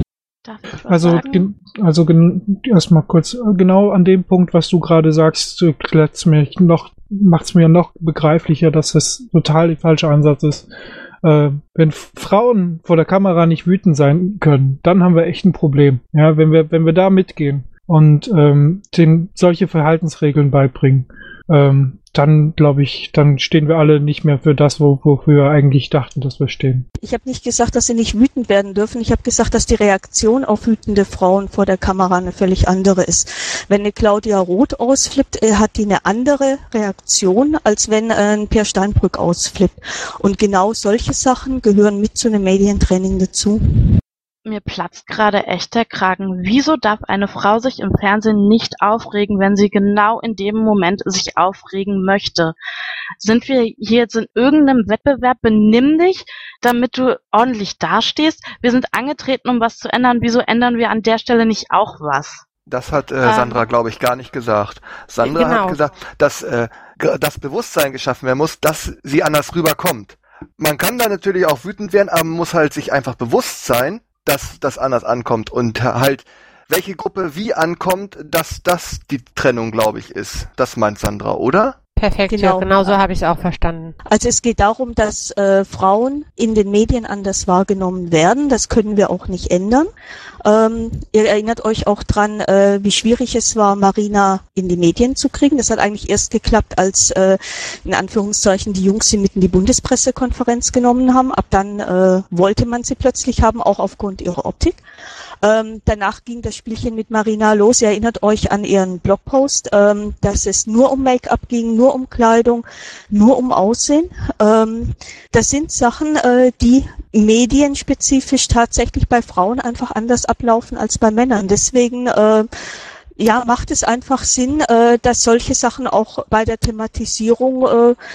Also, gen, also gen, erstmal kurz, genau an dem Punkt, was du gerade sagst, klärt's mir noch, macht's mir noch begreiflicher, dass das total der falsche Ansatz ist. Äh, wenn Frauen vor der Kamera nicht wütend sein können, dann haben wir echt ein Problem. Ja, wenn wir, wenn wir da mitgehen und ähm, denen solche Verhaltensregeln beibringen, ähm, dann glaube ich, dann stehen wir alle nicht mehr für das, wo, wofür wir eigentlich dachten, dass wir stehen. Ich habe nicht gesagt, dass sie nicht wütend werden dürfen. Ich habe gesagt, dass die Reaktion auf wütende Frauen vor der Kamera eine völlig andere ist. Wenn eine Claudia Roth ausflippt, äh, hat die eine andere Reaktion, als wenn äh, ein Peer Steinbrück ausflippt. Und genau solche Sachen gehören mit zu einem Medientraining dazu. Mir platzt gerade echt der Kragen. Wieso darf eine Frau sich im Fernsehen nicht aufregen, wenn sie genau in dem Moment sich aufregen möchte? Sind wir hier jetzt in irgendeinem Wettbewerb? Benimm dich, damit du ordentlich dastehst. Wir sind angetreten, um was zu ändern. Wieso ändern wir an der Stelle nicht auch was? Das hat äh, Sandra, ähm, glaube ich, gar nicht gesagt. Sandra genau. hat gesagt, dass äh, das Bewusstsein geschaffen werden muss, dass sie anders rüberkommt. Man kann da natürlich auch wütend werden, aber man muss halt sich einfach bewusst sein, dass das anders ankommt und halt welche Gruppe wie ankommt, dass das die Trennung, glaube ich, ist. Das meint Sandra, oder? Perfekt, genau, ja, genau so habe ich es auch verstanden. Also es geht darum, dass äh, Frauen in den Medien anders wahrgenommen werden. Das können wir auch nicht ändern. Ähm, ihr erinnert euch auch dran, äh, wie schwierig es war, Marina in die Medien zu kriegen. Das hat eigentlich erst geklappt, als äh, in Anführungszeichen die Jungs sie mit in die Bundespressekonferenz genommen haben. Ab dann äh, wollte man sie plötzlich haben, auch aufgrund ihrer Optik. Ähm, danach ging das Spielchen mit Marina los. Ihr erinnert euch an ihren Blogpost, ähm, dass es nur um Make-up ging, nur um Kleidung, nur um Aussehen. Ähm, das sind Sachen, äh, die medienspezifisch tatsächlich bei Frauen einfach anders ablaufen als bei Männern. Deswegen äh, ja, macht es einfach Sinn, äh, dass solche Sachen auch bei der Thematisierung äh,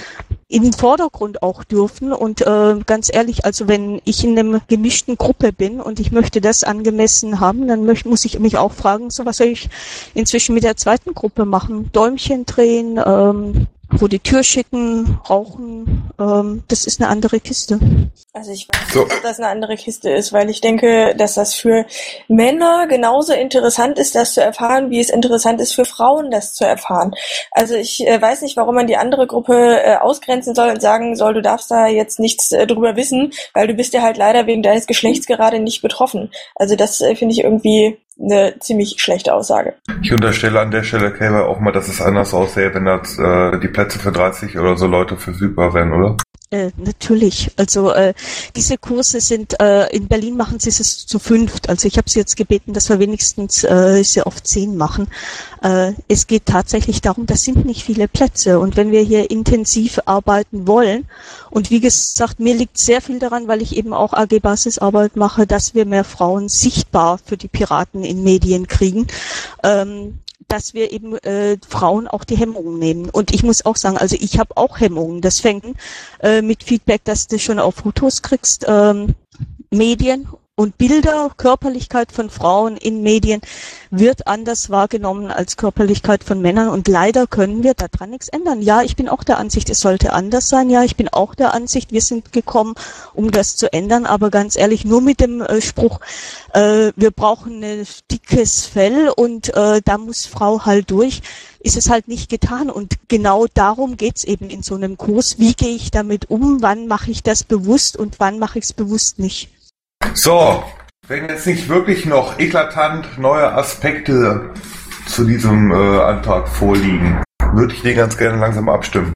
in den Vordergrund auch dürfen. Und äh, ganz ehrlich, also wenn ich in einer gemischten Gruppe bin und ich möchte das angemessen haben, dann möcht, muss ich mich auch fragen, so was soll ich inzwischen mit der zweiten Gruppe machen? Däumchen drehen, ähm, vor die Tür schicken, rauchen, ähm, das ist eine andere Kiste. Also ich weiß nicht, ob das eine andere Kiste ist, weil ich denke, dass das für Männer genauso interessant ist, das zu erfahren, wie es interessant ist für Frauen, das zu erfahren. Also ich äh, weiß nicht, warum man die andere Gruppe äh, ausgrenzen soll und sagen soll, du darfst da jetzt nichts äh, drüber wissen, weil du bist ja halt leider wegen deines Geschlechts gerade nicht betroffen. Also das äh, finde ich irgendwie eine ziemlich schlechte Aussage. Ich unterstelle an der Stelle, Kayla, auch mal, dass es anders aussähe, wenn das äh, die Plätze für dreißig oder so Leute verfügbar wären, oder? Äh, natürlich. Also äh, diese Kurse sind, äh, in Berlin machen sie es zu fünft. Also ich habe sie jetzt gebeten, dass wir wenigstens äh, sie auf zehn machen. Äh, es geht tatsächlich darum, das sind nicht viele Plätze. Und wenn wir hier intensiv arbeiten wollen, und wie gesagt, mir liegt sehr viel daran, weil ich eben auch A G-Basisarbeit mache, dass wir mehr Frauen sichtbar für die Piraten in Medien kriegen, ähm, dass wir eben äh, Frauen auch die Hemmungen nehmen. Und ich muss auch sagen, also ich habe auch Hemmungen. Das fängt äh, mit Feedback, dass du schon auf Fotos kriegst, ähm, Medien und Bilder, Körperlichkeit von Frauen in Medien wird anders wahrgenommen als Körperlichkeit von Männern. Und leider können wir daran nichts ändern. Ja, ich bin auch der Ansicht, es sollte anders sein. Ja, ich bin auch der Ansicht, wir sind gekommen, um das zu ändern. Aber ganz ehrlich, nur mit dem äh, Spruch, äh, wir brauchen ein dickes Fell und äh, da muss Frau halt durch, ist es halt nicht getan. Und genau darum geht's eben in so einem Kurs. Wie gehe ich damit um? Wann mache ich das bewusst und wann mache ich es bewusst nicht? So, wenn jetzt nicht wirklich noch eklatant neue Aspekte zu diesem äh, Antrag vorliegen, würde ich den ganz gerne langsam abstimmen.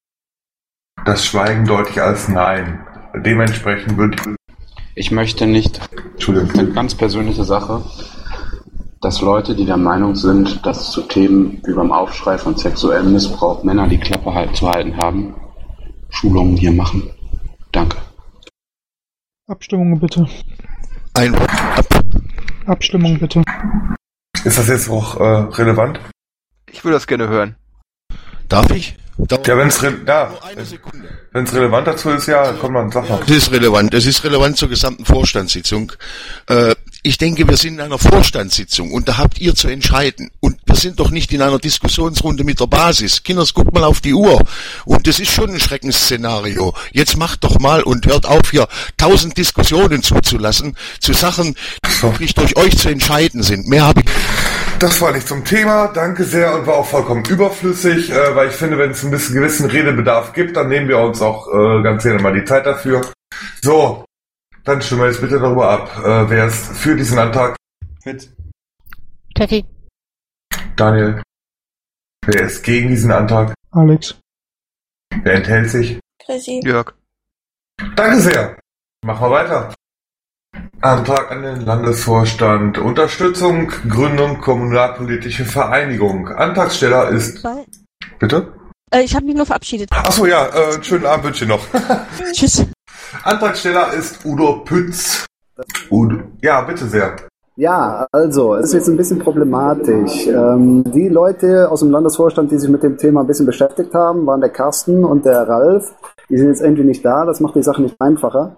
Das Schweigen deutlich als Nein. Dementsprechend würde ich... Ich möchte nicht, Entschuldigung, eine ganz persönliche Sache, dass Leute, die der Meinung sind, dass zu Themen wie beim Aufschrei von sexuellem Missbrauch Männer die Klappe halt zu halten haben, Schulungen hier machen. Danke. Abstimmung bitte. Ein Wort ab. Abstimmung bitte. Ist das jetzt auch äh, relevant? Ich würde das gerne hören. Darf ich? Darf ja, wenn es re ja, relevant dazu ist, ja, komm dann, sag mal. Es ist relevant. Es ist relevant zur gesamten Vorstandssitzung. Äh, ich denke, wir sind in einer Vorstandssitzung und da habt ihr zu entscheiden. Und wir sind doch nicht in einer Diskussionsrunde mit der Basis. Kinders, guckt mal auf die Uhr. Und das ist schon ein Schreckensszenario. Jetzt macht doch mal und hört auf, hier tausend Diskussionen zuzulassen zu Sachen, die nicht durch euch zu entscheiden sind. Mehr habe ich... Das war nicht zum Thema, danke sehr und war auch vollkommen überflüssig, äh, weil ich finde, wenn es ein bisschen gewissen Redebedarf gibt, dann nehmen wir uns auch äh, ganz gerne mal die Zeit dafür. So, dann stimmen wir jetzt bitte darüber ab. Äh, wer ist für diesen Antrag? Mit. Steffi. Daniel. Wer ist gegen diesen Antrag? Alex. Wer enthält sich? Chrissy. Jörg. Danke sehr. Machen wir weiter. Antrag an den Landesvorstand. Unterstützung, Gründung kommunalpolitische Vereinigung. Antragsteller ist... Bye. Bitte? Äh, ich habe mich nur verabschiedet. Achso, ja, äh, einen schönen Abend wünsche ich noch. Tschüss. Antragsteller ist Udo Pütz. Udo. Ja, bitte sehr. Ja, also, es ist jetzt ein bisschen problematisch. Ähm, die Leute aus dem Landesvorstand, die sich mit dem Thema ein bisschen beschäftigt haben, waren der Carsten und der Ralf. Die sind jetzt irgendwie nicht da, das macht die Sache nicht einfacher.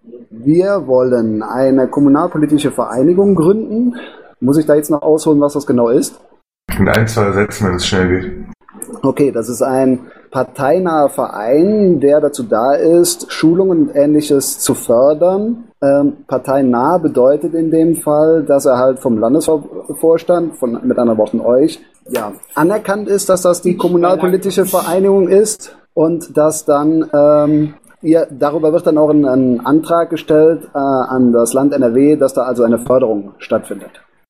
Wir wollen eine kommunalpolitische Vereinigung gründen. Muss ich da jetzt noch ausholen, was das genau ist? In ein, zwei Sätzen, wenn es schnell geht. Okay, das ist ein parteinaher Verein, der dazu da ist, Schulungen und Ähnliches zu fördern. Ähm, parteinah bedeutet in dem Fall, dass er halt vom Landesvorstand, von, mit anderen Worten euch, ja, anerkannt ist, dass das die kommunalpolitische Vereinigung ist und dass dann... Ähm, Ja, darüber wird dann auch ein, ein Antrag gestellt äh, an das Land N R W, dass da also eine Förderung stattfindet.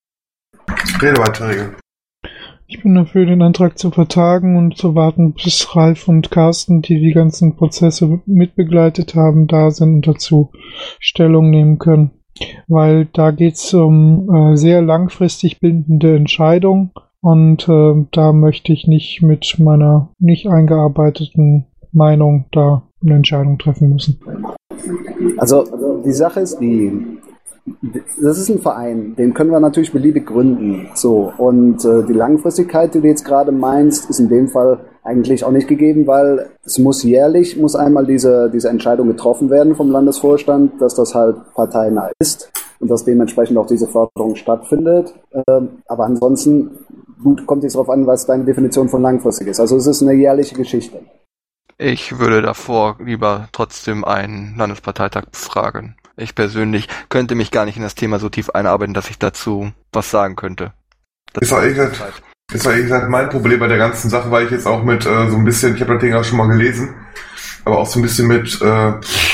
Redebeiträge. Ich bin dafür, den Antrag zu vertagen und zu warten, bis Ralf und Carsten, die die ganzen Prozesse mitbegleitet haben, da sind und dazu Stellung nehmen können. Weil da geht es um äh, sehr langfristig bindende Entscheidungen und äh, da möchte ich nicht mit meiner nicht eingearbeiteten Meinung da eine Entscheidung treffen müssen. Also die Sache ist die, das ist ein Verein, den können wir natürlich beliebig gründen. So, und äh, die Langfristigkeit, die du jetzt gerade meinst, ist in dem Fall eigentlich auch nicht gegeben, weil es muss jährlich, muss einmal diese, diese Entscheidung getroffen werden vom Landesvorstand, dass das halt parteinah ist und dass dementsprechend auch diese Förderung stattfindet. Ähm, aber ansonsten, gut, kommt jetzt darauf an, was deine Definition von langfristig ist. Also es ist eine jährliche Geschichte. Ich würde davor lieber trotzdem einen Landesparteitag befragen. Ich persönlich könnte mich gar nicht in das Thema so tief einarbeiten, dass ich dazu was sagen könnte. Das ist ehrlich gesagt, ist ehrlich gesagt mein Problem bei der ganzen Sache, weil ich jetzt auch mit äh, so ein bisschen, ich habe das Ding auch schon mal gelesen, aber auch so ein bisschen mit äh,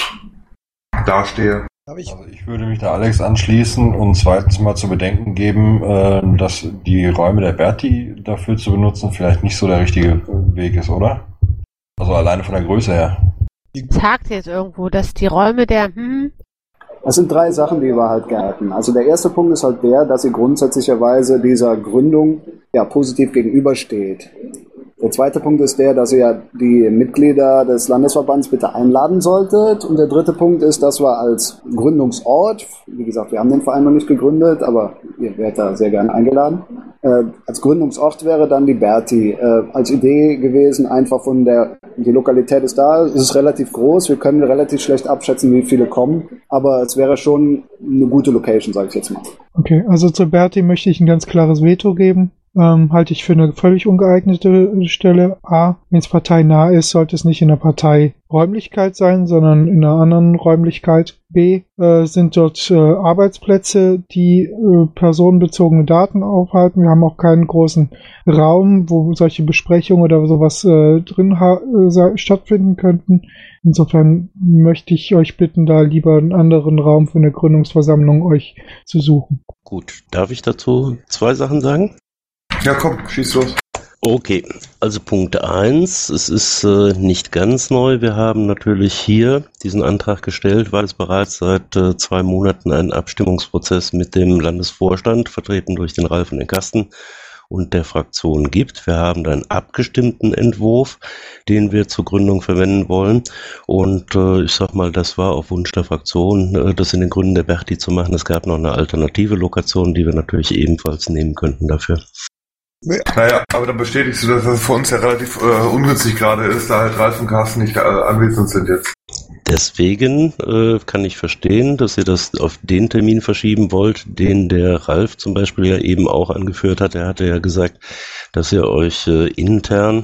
dastehe. Also ich würde mich da Alex anschließen und zweitens mal zu bedenken geben, äh, dass die Räume der Berti dafür zu benutzen vielleicht nicht so der richtige Weg ist, oder? Also alleine von der Größe her. Sagt jetzt irgendwo, dass die Räume der hm Das sind drei Sachen, die wir halt gerne hätten. Also der erste Punkt ist halt der, dass sie grundsätzlicherweise dieser Gründung ja positiv gegenübersteht. Der zweite Punkt ist der, dass ihr ja die Mitglieder des Landesverbands bitte einladen solltet. Und der dritte Punkt ist, dass wir als Gründungsort, wie gesagt, wir haben den Verein noch nicht gegründet, aber ihr werdet da sehr gerne eingeladen. Äh, als Gründungsort wäre dann die Berti äh, als Idee gewesen, einfach von der, die Lokalität ist da, es ist relativ groß, wir können relativ schlecht abschätzen, wie viele kommen, aber es wäre schon eine gute Location, sage ich jetzt mal. Okay, also zur Berti möchte ich ein ganz klares Veto geben. Ähm, halte ich für eine völlig ungeeignete Stelle. A, wenn es parteinah ist, sollte es nicht in der Parteiräumlichkeit sein, sondern in einer anderen Räumlichkeit. B, äh, sind dort äh, Arbeitsplätze, die äh, personenbezogene Daten aufhalten. Wir haben auch keinen großen Raum, wo solche Besprechungen oder sowas äh, drin ha- äh, stattfinden könnten. Insofern möchte ich euch bitten, da lieber einen anderen Raum für eine Gründungsversammlung euch zu suchen. Gut, darf ich dazu zwei Sachen sagen? Ja, komm, schieß los. Okay, also Punkt eins, es ist äh, nicht ganz neu. Wir haben natürlich hier diesen Antrag gestellt, weil es bereits seit äh, zwei Monaten einen Abstimmungsprozess mit dem Landesvorstand, vertreten durch den Ralf und den Carsten, und der Fraktion gibt. Wir haben einen abgestimmten Entwurf, den wir zur Gründung verwenden wollen. Und äh, ich sag mal, das war auf Wunsch der Fraktion, äh, das in den Gründen der Berti zu machen. Es gab noch eine alternative Lokation, die wir natürlich ebenfalls nehmen könnten dafür. Naja, aber dann bestätigst du, dass das für uns ja relativ äh, ungünstig gerade ist, da halt Ralf und Carsten nicht äh, anwesend sind jetzt. Deswegen äh, kann ich verstehen, dass ihr das auf den Termin verschieben wollt, den der Ralf zum Beispiel ja eben auch angeführt hat. Er hatte ja gesagt, dass ihr euch äh, intern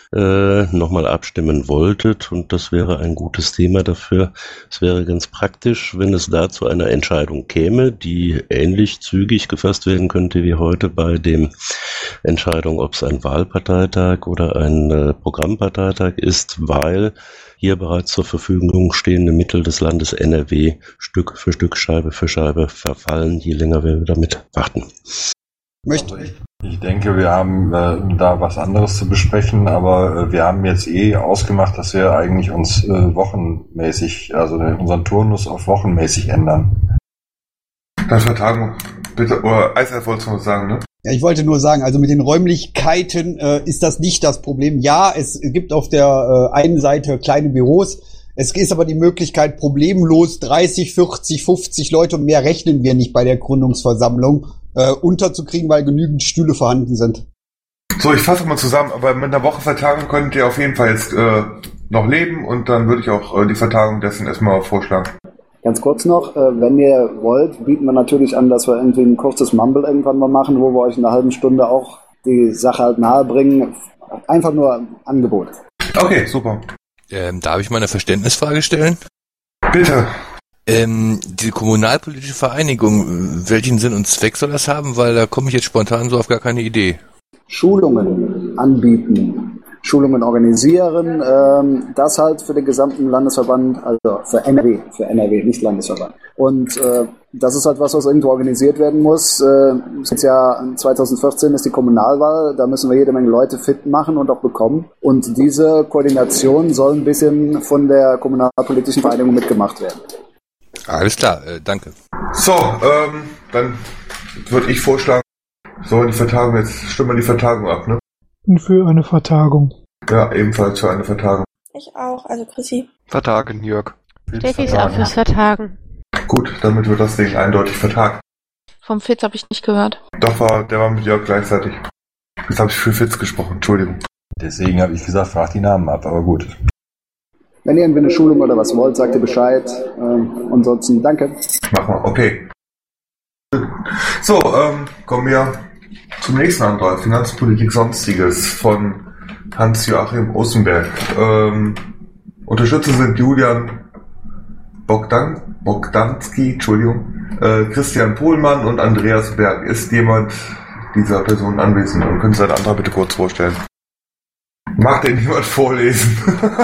äh, nochmal abstimmen wolltet, und das wäre ein gutes Thema dafür. Es wäre ganz praktisch, wenn es da zu einer Entscheidung käme, die ähnlich zügig gefasst werden könnte wie heute bei dem Entscheidung, ob es ein Wahlparteitag oder ein äh, Programmparteitag ist, weil hier bereits zur Verfügung stehende Mittel des Landes N R W Stück für Stück, Scheibe für Scheibe verfallen, je länger wir damit warten. Also ich, ich denke, wir haben äh, da was anderes zu besprechen, aber äh, wir haben jetzt eh ausgemacht, dass wir eigentlich uns äh, wochenmäßig, also den, unseren Turnus auf wochenmäßig ändern. Dann vertagen bitte, oder Eisheit wolltest du was sagen, ne? Ja, ich wollte nur sagen, also mit den Räumlichkeiten äh, ist das nicht das Problem. Ja, es gibt auf der äh, einen Seite kleine Büros. Es ist aber die Möglichkeit, problemlos dreißig, vierzig, fünfzig Leute, und mehr rechnen wir nicht bei der Gründungsversammlung, äh, unterzukriegen, weil genügend Stühle vorhanden sind. So, ich fasse mal zusammen, aber mit einer Woche Vertagung könnt ihr auf jeden Fall jetzt äh, noch leben, und dann würde ich auch äh, die Vertagung dessen erstmal vorschlagen. Ganz kurz noch, äh, wenn ihr wollt, bieten wir natürlich an, dass wir irgendwie ein kurzes Mumble irgendwann mal machen, wo wir euch in einer halben Stunde auch die Sache halt nahe bringen. Einfach nur ein Angebot. Okay, super. Ähm, darf ich mal eine Verständnisfrage stellen? Bitte. Ähm, diese kommunalpolitische Vereinigung, welchen Sinn und Zweck soll das haben? Weil da komme ich jetzt spontan so auf gar keine Idee. Schulungen anbieten, Schulungen organisieren, ähm, das halt für den gesamten Landesverband, also für N R W, für N R W, nicht Landesverband. Und äh, das ist halt was, was irgendwo organisiert werden muss. Äh, jetzt ja zwanzig vierzehn ist die Kommunalwahl, da müssen wir jede Menge Leute fit machen und auch bekommen. Und diese Koordination soll ein bisschen von der kommunalpolitischen Vereinigung mitgemacht werden. Alles klar, äh, danke. So, ähm, dann würde ich vorschlagen, so, die Vertagung, jetzt stimmen wir die Vertagung ab, ne? Und für eine Vertagung. Ja, ebenfalls für eine Vertagung. Ich auch, also Chrissy. Vertagen, Jörg. Steffi ist auch fürs Vertagen. Gut, damit wird das Ding eindeutig vertagt. Vom Fitz habe ich nicht gehört. Doch, war, der war mit Jörg gleichzeitig. Jetzt habe ich für Fitz gesprochen, Entschuldigung. Deswegen habe ich gesagt, frag die Namen ab, aber gut. Wenn ihr irgendwie eine Schulung oder was wollt, sagt ihr Bescheid. Ähm, ansonsten danke. Machen wir, okay. So, ähm, kommen wir zum nächsten Antrag. Finanzpolitik Sonstiges von Hans-Joachim Ossenberg. Ähm, Unterstützer sind Julian Bogdan, Bogdanski, Entschuldigung, äh, Christian Pohlmann und Andreas Berg. Ist jemand dieser Personen anwesend und können Sie seinen Antrag bitte kurz vorstellen? Mag den jemand vorlesen?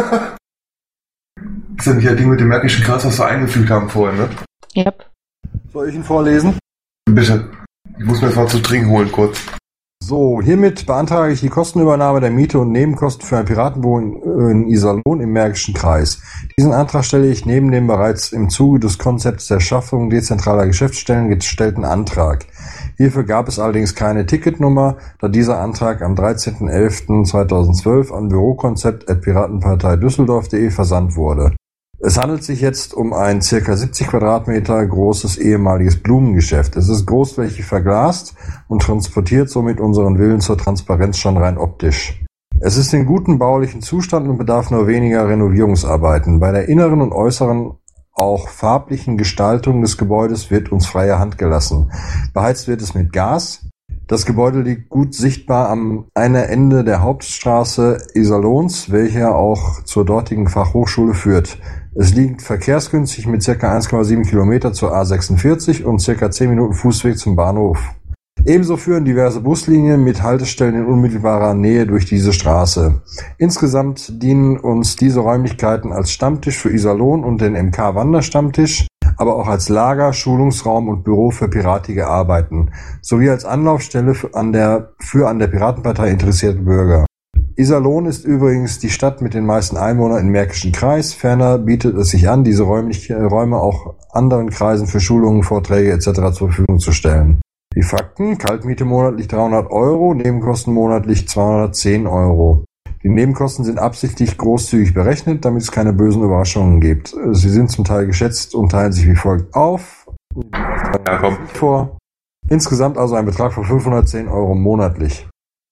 Das sind ja die mit dem Märkischen Kreis, was wir eingefügt haben vorhin, ne? Yep. Soll ich ihn vorlesen? Bitte. Ich muss mir jetzt mal zu trinken holen, kurz. So, hiermit beantrage ich die Kostenübernahme der Miete und Nebenkosten für ein Piratenbüro in, in Iserlohn im Märkischen Kreis. Diesen Antrag stelle ich neben dem bereits im Zuge des Konzepts der Schaffung dezentraler Geschäftsstellen gestellten Antrag. Hierfür gab es allerdings keine Ticketnummer, da dieser Antrag am dreizehnten elften zweitausendzwölf an bürokonzept at piratenpartei düsseldorf punkt de versandt wurde. Es handelt sich jetzt um ein ca. siebzig Quadratmeter großes ehemaliges Blumengeschäft. Es ist großflächig verglast und transportiert somit unseren Willen zur Transparenz schon rein optisch. Es ist in gutem baulichen Zustand und bedarf nur weniger Renovierungsarbeiten. Bei der inneren und äußeren, auch farblichen Gestaltung des Gebäudes wird uns freie Hand gelassen. Beheizt wird es mit Gas. Das Gebäude liegt gut sichtbar am einen Ende der Hauptstraße Iserlohns, welcher auch zur dortigen Fachhochschule führt. Es liegt verkehrsgünstig mit ca. eins Komma sieben Kilometer zur A sechsundvierzig und ca. zehn Minuten Fußweg zum Bahnhof. Ebenso führen diverse Buslinien mit Haltestellen in unmittelbarer Nähe durch diese Straße. Insgesamt dienen uns diese Räumlichkeiten als Stammtisch für Iserlohn und den M K-Wanderstammtisch, aber auch als Lager, Schulungsraum und Büro für piratige Arbeiten, sowie als Anlaufstelle für an der, für an der Piratenpartei interessierte Bürger. Iserlohn ist übrigens die Stadt mit den meisten Einwohnern im Märkischen Kreis. Ferner bietet es sich an, diese räumliche Räume auch anderen Kreisen für Schulungen, Vorträge et cetera zur Verfügung zu stellen. Die Fakten: Kaltmiete monatlich dreihundert Euro, Nebenkosten monatlich zweihundertzehn Euro. Die Nebenkosten sind absichtlich großzügig berechnet, damit es keine bösen Überraschungen gibt. Sie sind zum Teil geschätzt und teilen sich wie folgt auf. Ja, komm. Vor. Insgesamt also ein Betrag von fünfhundertzehn Euro monatlich.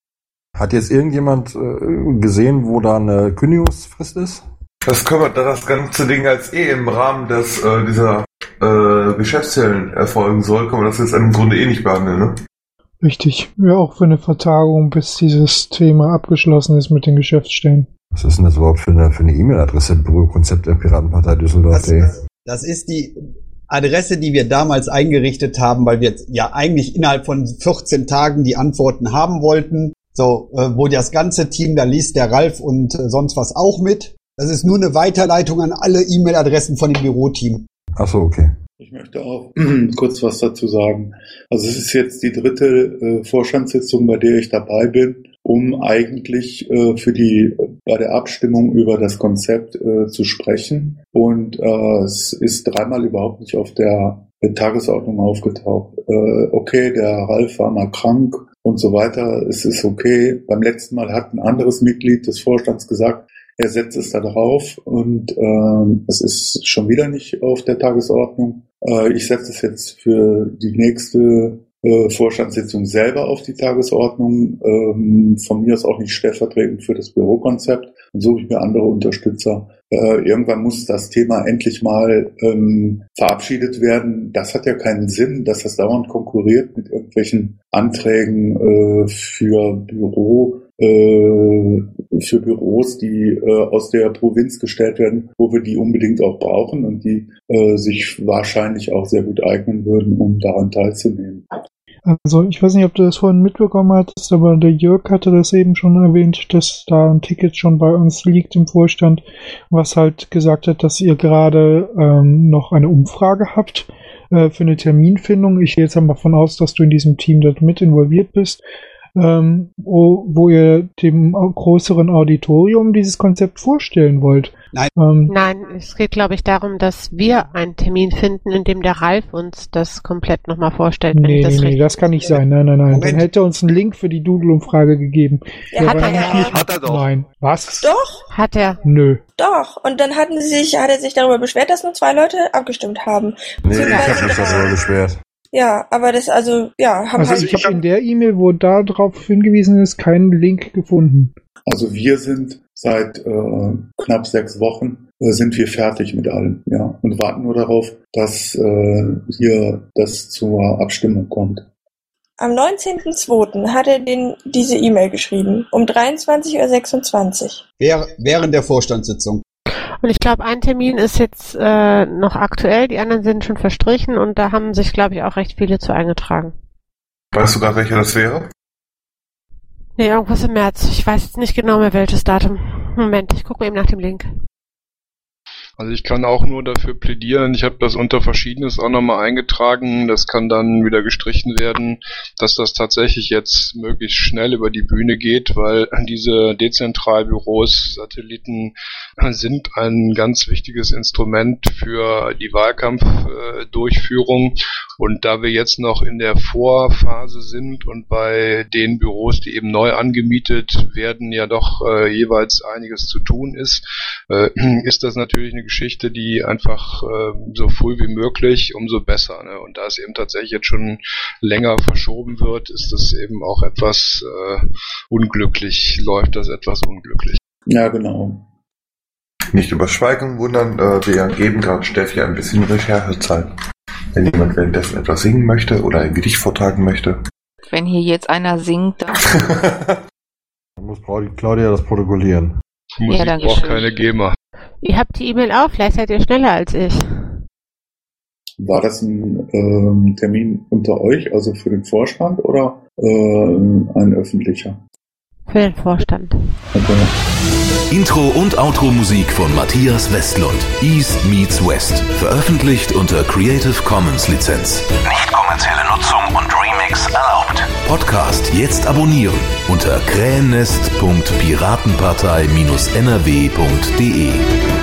Hat jetzt irgendjemand äh, gesehen, wo da eine Kündigungsfrist ist? Das können wir, da das ganze Ding als eh im Rahmen des äh, dieser äh, Geschäftsstellen erfolgen soll, können wir das jetzt im Grunde eh nicht behandeln, ne? Richtig. Ja, auch für eine Vertagung, bis dieses Thema abgeschlossen ist mit den Geschäftsstellen. Was ist denn das überhaupt für eine für eine E-Mail-Adresse? Bürokonzept der Piratenpartei Düsseldorf. Das, das ist die Adresse, die wir damals eingerichtet haben, weil wir ja eigentlich innerhalb von vierzehn Tagen die Antworten haben wollten. So, äh, wo das ganze Team, da liest der Ralf und äh, sonst was auch mit. Das ist nur eine Weiterleitung an alle E-Mail-Adressen von dem Büroteam. Ach so, okay. Ich möchte auch kurz was dazu sagen. Also es ist jetzt die dritte äh, Vorstandssitzung, bei der ich dabei bin, um eigentlich äh, für die bei der Abstimmung über das Konzept äh, zu sprechen. Und äh, es ist dreimal überhaupt nicht auf der Tagesordnung aufgetaucht. Äh, okay, der Ralf war mal krank und so weiter. Es ist okay. Beim letzten Mal hat ein anderes Mitglied des Vorstands gesagt, er setzt es da drauf und ähm, es ist schon wieder nicht auf der Tagesordnung. Äh, ich setze es jetzt für die nächste äh, Vorstandssitzung selber auf die Tagesordnung. Ähm, von mir aus auch nicht stellvertretend für das Bürokonzept. Dann suche ich mir andere Unterstützer. Äh, irgendwann muss das Thema endlich mal ähm, verabschiedet werden. Das hat ja keinen Sinn, dass das dauernd konkurriert mit irgendwelchen Anträgen äh, für Büro. für Büros, die äh, aus der Provinz gestellt werden, wo wir die unbedingt auch brauchen und die äh, sich wahrscheinlich auch sehr gut eignen würden, um daran teilzunehmen. Also ich weiß nicht, ob du das vorhin mitbekommen hattest, aber der Jörg hatte das eben schon erwähnt, dass da ein Ticket schon bei uns liegt im Vorstand, was halt gesagt hat, dass ihr gerade ähm, noch eine Umfrage habt äh, für eine Terminfindung. Ich gehe jetzt einmal davon aus, dass du in diesem Team dort mit involviert bist. ähm, wo, wo ihr dem größeren Auditorium dieses Konzept vorstellen wollt. Nein. Ähm, Nein, es geht, glaube ich, darum, dass wir einen Termin finden, in dem der Ralf uns das komplett nochmal vorstellt. Wenn nee, ich das nee, nee, richtig das kann nicht sein. Nein, nein, nein. Moment. Dann hätte er uns einen Link für die Doodle-Umfrage gegeben. Ja, Der hat war er nämlich ja. nicht- Hat er doch. Nein. Was? Doch, Hat er. Nö. doch. Und dann hatten sie sich, hat er sich darüber beschwert, dass nur zwei Leute abgestimmt haben. Nee, ich Beziehungsweise habe mich drei. darüber beschwert. Ja, aber das also, ja, haben Also halt. ich habe in der E-Mail, wo da drauf hingewiesen ist, keinen Link gefunden. Also wir sind seit äh, knapp sechs Wochen äh, sind wir fertig mit allem, ja, und warten nur darauf, dass äh, hier das zur Abstimmung kommt. Am neunzehnten zweiten hat er den, diese E-Mail geschrieben, um dreiundzwanzig Uhr sechsundzwanzig. Währ- Während der Vorstandssitzung. Und ich glaube, ein Termin ist jetzt äh, noch aktuell, die anderen sind schon verstrichen und da haben sich, glaube ich, auch recht viele zu eingetragen. Weißt du gar, welcher das wäre? Nee, irgendwas im März. Ich weiß jetzt nicht genau mehr welches Datum. Moment, ich gucke mal eben nach dem Link. Also ich kann auch nur dafür plädieren, ich habe das unter Verschiedenes auch nochmal eingetragen, das kann dann wieder gestrichen werden, dass das tatsächlich jetzt möglichst schnell über die Bühne geht, weil diese Dezentralbüros, Satelliten sind ein ganz wichtiges Instrument für die Wahlkampfdurchführung und da wir jetzt noch in der Vorphase sind und bei den Büros, die eben neu angemietet werden, ja doch äh, jeweils einiges zu tun ist, äh, ist das natürlich eine Geschichte, die einfach äh, so früh wie möglich, umso besser. Ne? Und da es eben tatsächlich jetzt schon länger verschoben wird, ist das eben auch etwas äh, unglücklich, läuft das etwas unglücklich. Ja, genau. Nicht über Schweigung wundern, äh, wir geben gerade Steffi ein bisschen Recherchezeit. Wenn jemand währenddessen etwas singen möchte oder ein Gedicht vortragen möchte. Wenn hier jetzt einer singt, dann... Dann muss Claudia das protokollieren. Musik danke braucht schön. keine GEMA. Ihr habt die E-Mail auf, vielleicht seid ihr schneller als ich. War das ein ähm, Termin unter euch, also für den Vorstand oder äh, ein öffentlicher? Für den Vorstand. Okay. Intro und Outro Musik von Matthias Westlund. East meets West. Veröffentlicht unter Creative Commons Lizenz. Nicht kommerzielle Nutzung und Remix erlaubt. Podcast jetzt abonnieren unter krähennest punkt piratenpartei Bindestrich n r w punkt d e.